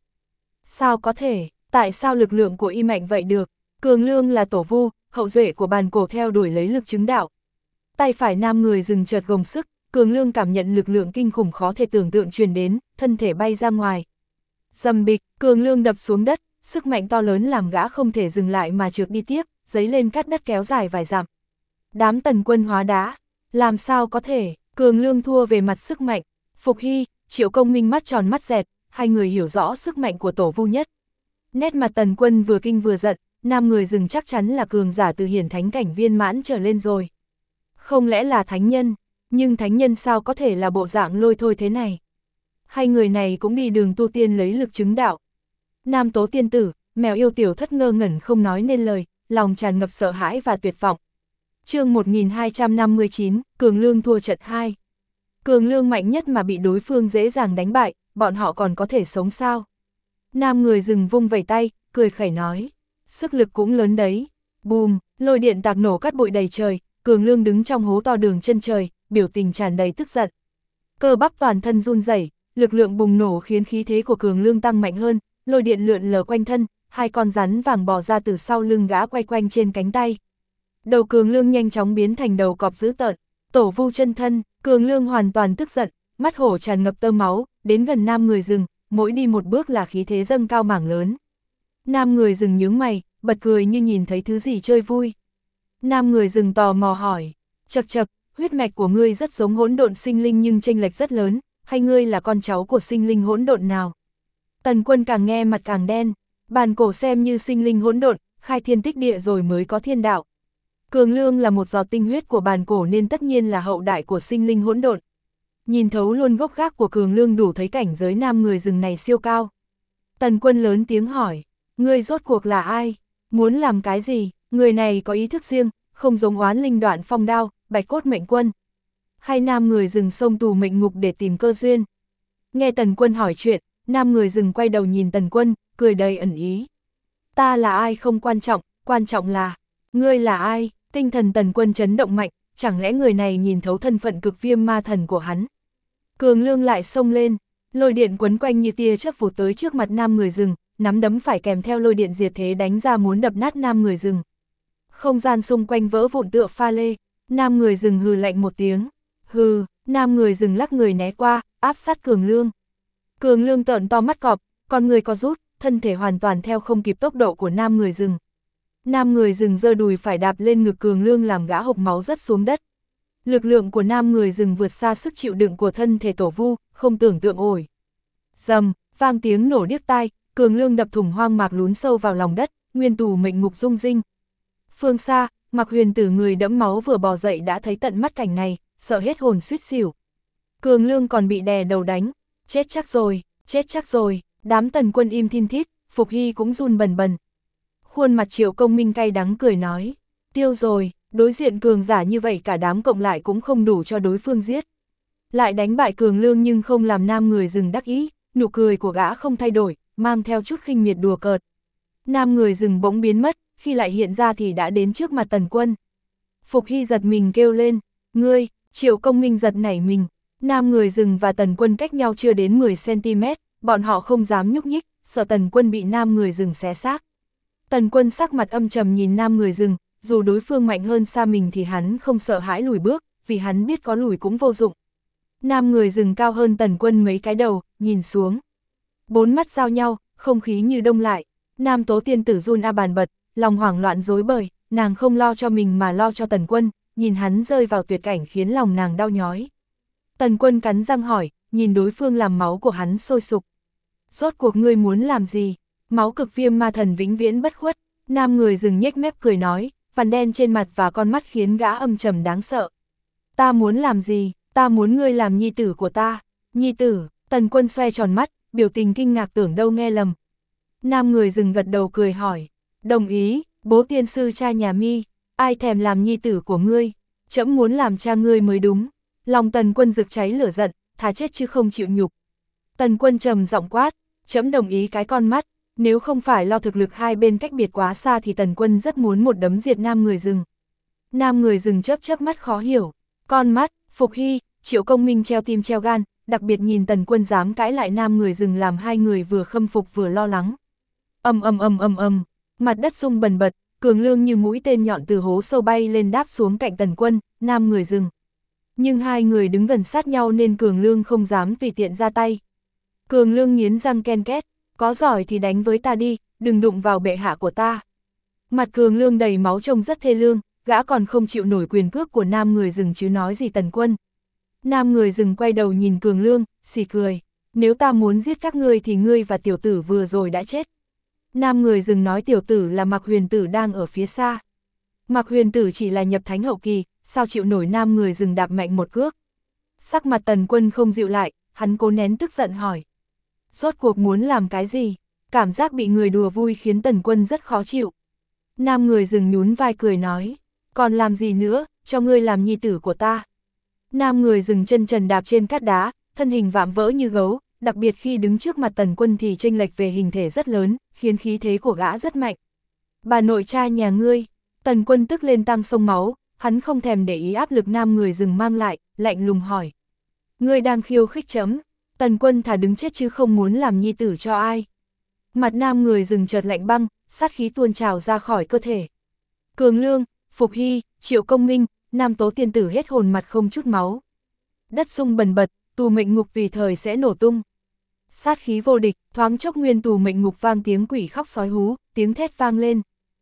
Sao có thể, tại sao lực lượng của y mạnh vậy được? Cường Lương là tổ vu, hậu duệ của bàn cổ theo đuổi lấy lực chứng đạo. Tay phải nam người rừng chợt gồng sức, Cường Lương cảm nhận lực lượng kinh khủng khó thể tưởng tượng truyền đến, thân thể bay ra ngoài. Dầm bịch, Cường Lương đập xuống đất, sức mạnh to lớn làm gã không thể dừng lại mà trượt đi tiếp, giấy lên cát đất kéo dài vài dặm. Đám Tần Quân hóa đá, làm sao có thể, Cường Lương thua về mặt sức mạnh. Phục Hy, Triệu Công Minh mắt tròn mắt dẹt, hai người hiểu rõ sức mạnh của tổ vu nhất. Nét mặt Tần Quân vừa kinh vừa giận, nam người rừng chắc chắn là cường giả từ hiển thánh cảnh viên mãn trở lên rồi. Không lẽ là thánh nhân, nhưng thánh nhân sao có thể là bộ dạng lôi thôi thế này? Hai người này cũng đi đường tu tiên lấy lực chứng đạo. Nam Tố tiên tử, mèo yêu tiểu thất ngơ ngẩn không nói nên lời, lòng tràn ngập sợ hãi và tuyệt vọng. Chương 1259, Cường Lương thua trận 2. Cường Lương mạnh nhất mà bị đối phương dễ dàng đánh bại, bọn họ còn có thể sống sao? Nam người rừng vung vẩy tay, cười khẩy nói. Sức lực cũng lớn đấy. Bùm, lôi điện tạc nổ cát bụi đầy trời, Cường Lương đứng trong hố to đường chân trời, biểu tình tràn đầy tức giận. Cơ bắp toàn thân run rẩy, lực lượng bùng nổ khiến khí thế của Cường Lương tăng mạnh hơn, lôi điện lượn lờ quanh thân, 2 con rắn vàng bò ra từ sau lưng gã quay quanh trên cánh tay. Đầu Cường Lương nhanh chóng biến thành đầu cọp dữ tợn, tổ vu chân thân. Cường Lương hoàn toàn tức giận, mắt hổ tràn ngập tơ máu, đến gần nam người rừng, mỗi đi một bước là khí thế dâng cao mảng lớn. Nam người rừng nhướng mày, bật cười như nhìn thấy thứ gì chơi vui. Nam người rừng tò mò hỏi, chậc chậc, huyết mạch của ngươi rất giống hỗn độn sinh linh nhưng chênh lệch rất lớn, hay ngươi là con cháu của sinh linh hỗn độn nào? Tần Quân càng nghe mặt càng đen, bàn cổ xem như sinh linh hỗn độn, khai thiên tích địa rồi mới có thiên đạo. Cường Lương là một giọt tinh huyết của bàn cổ nên tất nhiên là hậu đại của sinh linh hỗn độn. Nhìn thấu luôn gốc gác của Cường Lương đủ thấy cảnh giới nam người rừng này siêu cao. Tần Quân lớn tiếng hỏi, ngươi rốt cuộc là ai? Muốn làm cái gì? Người này có ý thức riêng, không giống Oán Linh Đoạn Phong Đao, Bạch Cốt Mệnh Quân. hay nam người rừng xông tù mệnh ngục để tìm cơ duyên? Nghe Tần Quân hỏi chuyện, nam người rừng quay đầu nhìn Tần Quân, cười đầy ẩn ý. Ta là ai không quan trọng là, ngươi là ai? Tinh thần Tần Quân chấn động mạnh, chẳng lẽ người này nhìn thấu thân phận cực viêm ma thần của hắn? Cường Lương lại xông lên, lôi điện quấn quanh như tia chớp vụt tới trước mặt nam người rừng, nắm đấm phải kèm theo lôi điện diệt thế đánh ra muốn đập nát nam người rừng. Không gian xung quanh vỡ vụn tựa pha lê, nam người rừng hừ lạnh một tiếng. Hừ, nam người rừng lắc người né qua, áp sát Cường Lương. Cường Lương trợn to mắt cọp, con người co rút, thân thể hoàn toàn theo không kịp tốc độ của nam người rừng. Nam người rừng giơ đùi phải đạp lên ngực Cường Lương làm gã hộc máu rớt xuống đất. Lực lượng của nam người rừng vượt xa sức chịu đựng của thân thể tổ vu, không tưởng tượng ổi. Rầm, vang tiếng nổ điếc tai, Cường Lương đập thủng hoang mạc lún sâu vào lòng đất, nguyên tù mệnh ngục rung rinh. Phương xa, Mạc Huyền Tử người đẫm máu vừa bò dậy đã thấy tận mắt cảnh này, sợ hết hồn suýt xỉu. Cường Lương còn bị đè đầu đánh, chết chắc rồi, đám Tần Quân im thin thít, Phục Hy cũng run bần bần. Khuôn mặt Triệu Công Minh cay đắng cười nói, tiêu rồi, đối diện cường giả như vậy cả đám cộng lại cũng không đủ cho đối phương giết. Lại đánh bại Cường Lương nhưng không làm nam người rừng đắc ý, nụ cười của gã không thay đổi, mang theo chút khinh miệt đùa cợt. Nam người rừng bỗng biến mất, khi lại hiện ra thì đã đến trước mặt Tần Quân. Phục Hy giật mình kêu lên, ngươi, Triệu Công Minh giật nảy mình. Nam người rừng và Tần Quân cách nhau chưa đến 10cm, bọn họ không dám nhúc nhích, sợ Tần Quân bị nam người rừng xé xác. Tần Quân sắc mặt âm trầm nhìn nam người rừng, dù đối phương mạnh hơn xa mình thì hắn không sợ hãi lùi bước, vì hắn biết có lùi cũng vô dụng. Nam người rừng cao hơn Tần Quân mấy cái đầu, nhìn xuống. Bốn mắt giao nhau, không khí như đông lại. Nam tố tiên tử run bàn bật, lòng hoảng loạn rối bời, nàng không lo cho mình mà lo cho Tần Quân, nhìn hắn rơi vào tuyệt cảnh khiến lòng nàng đau nhói. Tần Quân cắn răng hỏi, nhìn đối phương làm máu của hắn sôi sục. Rốt cuộc ngươi muốn làm gì? Máu cực viêm ma thần vĩnh viễn bất khuất. Nam người rừng nhếch mép cười nói, vằn đen trên mặt và con mắt khiến gã âm trầm đáng sợ. Ta muốn làm gì? Ta muốn ngươi làm nhi tử của ta. Nhi tử? Tần Quân xoay tròn mắt, biểu tình kinh ngạc tưởng đâu nghe lầm. Nam người rừng gật đầu cười hỏi, đồng ý, bố tiên sư cha nhà mi, ai thèm làm nhi tử của ngươi? Trẫm muốn làm cha ngươi mới đúng. Lòng Tần Quân rực cháy lửa giận, thà chết chứ không chịu nhục. Tần Quân trầm giọng quát, trẫm đồng ý cái con mắt, nếu không phải lo thực lực hai bên cách biệt quá xa thì Tần Quân rất muốn một đấm diệt nam người rừng. Nam người rừng chớp chớp mắt khó hiểu, con mắt, Phục Hy, Triệu Công Minh treo tim treo gan, đặc biệt nhìn Tần Quân dám cãi lại nam người rừng làm hai người vừa khâm phục vừa lo lắng. Ầm, mặt đất rung bần bật, Cường Lương như mũi tên nhọn từ hố sâu bay lên đáp xuống cạnh Tần Quân, nam người rừng. Nhưng hai người đứng gần sát nhau nên Cường Lương không dám tùy tiện ra tay. Cường Lương nghiến răng ken két, có giỏi thì đánh với ta đi, đừng đụng vào bệ hạ của ta. Mặt Cường Lương đầy máu trông rất thê lương, gã còn không chịu nổi quyền cước của nam người rừng chứ nói gì Tần Quân. Nam người rừng quay đầu nhìn Cường Lương, xì cười, nếu ta muốn giết các ngươi thì ngươi và tiểu tử vừa rồi đã chết. Nam người rừng nói tiểu tử là Mạc Huyền Tử đang ở phía xa. Mạc Huyền Tử chỉ là nhập thánh hậu kỳ, sao chịu nổi nam người rừng đạp mạnh một cước. Sắc mặt Tần Quân không dịu lại, hắn cố nén tức giận hỏi. Rốt cuộc muốn làm cái gì? Cảm giác bị người đùa vui khiến Tần Quân rất khó chịu. Nam người rừng nhún vai cười nói, còn làm gì nữa, cho ngươi làm nhi tử của ta. Nam người rừng chân trần đạp trên cát đá, thân hình vạm vỡ như gấu, đặc biệt khi đứng trước mặt Tần Quân thì chênh lệch về hình thể rất lớn, khiến khí thế của gã rất mạnh. Bà nội trai nhà ngươi, Tần Quân tức lên tăng sông máu, hắn không thèm để ý áp lực nam người rừng mang lại, lạnh lùng hỏi. Ngươi đang khiêu khích chấm, Tần Quân thà đứng chết chứ không muốn làm nhi tử cho ai. Mặt nam người rừng chợt lạnh băng, sát khí tuôn trào ra khỏi cơ thể. Cường Lương, Phục Hy, Triệu Công Minh, nam tố tiên tử hết hồn mặt không chút máu. Đất rung bần bật, tù mệnh ngục tùy thời sẽ nổ tung. Sát khí vô địch, thoáng chốc nguyên tù mệnh ngục vang tiếng quỷ khóc sói hú, tiếng thét vang lên.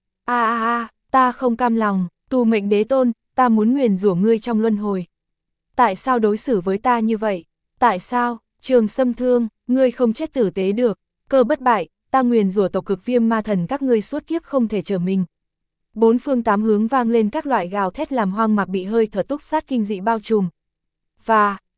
Ta không cam lòng, tù mệnh đế tôn, ta muốn nguyền rủa ngươi trong luân hồi. Tại sao đối xử với ta như vậy? Tại sao, Trường Sâm Thương, ngươi không chết tử tế được, cơ bất bại, ta nguyền rủa tộc cực viêm ma thần các ngươi suốt kiếp không thể trở mình. Bốn phương tám hướng vang lên các loại gào thét làm hoang mạc bị hơi thở túc sát kinh dị bao trùm. Và,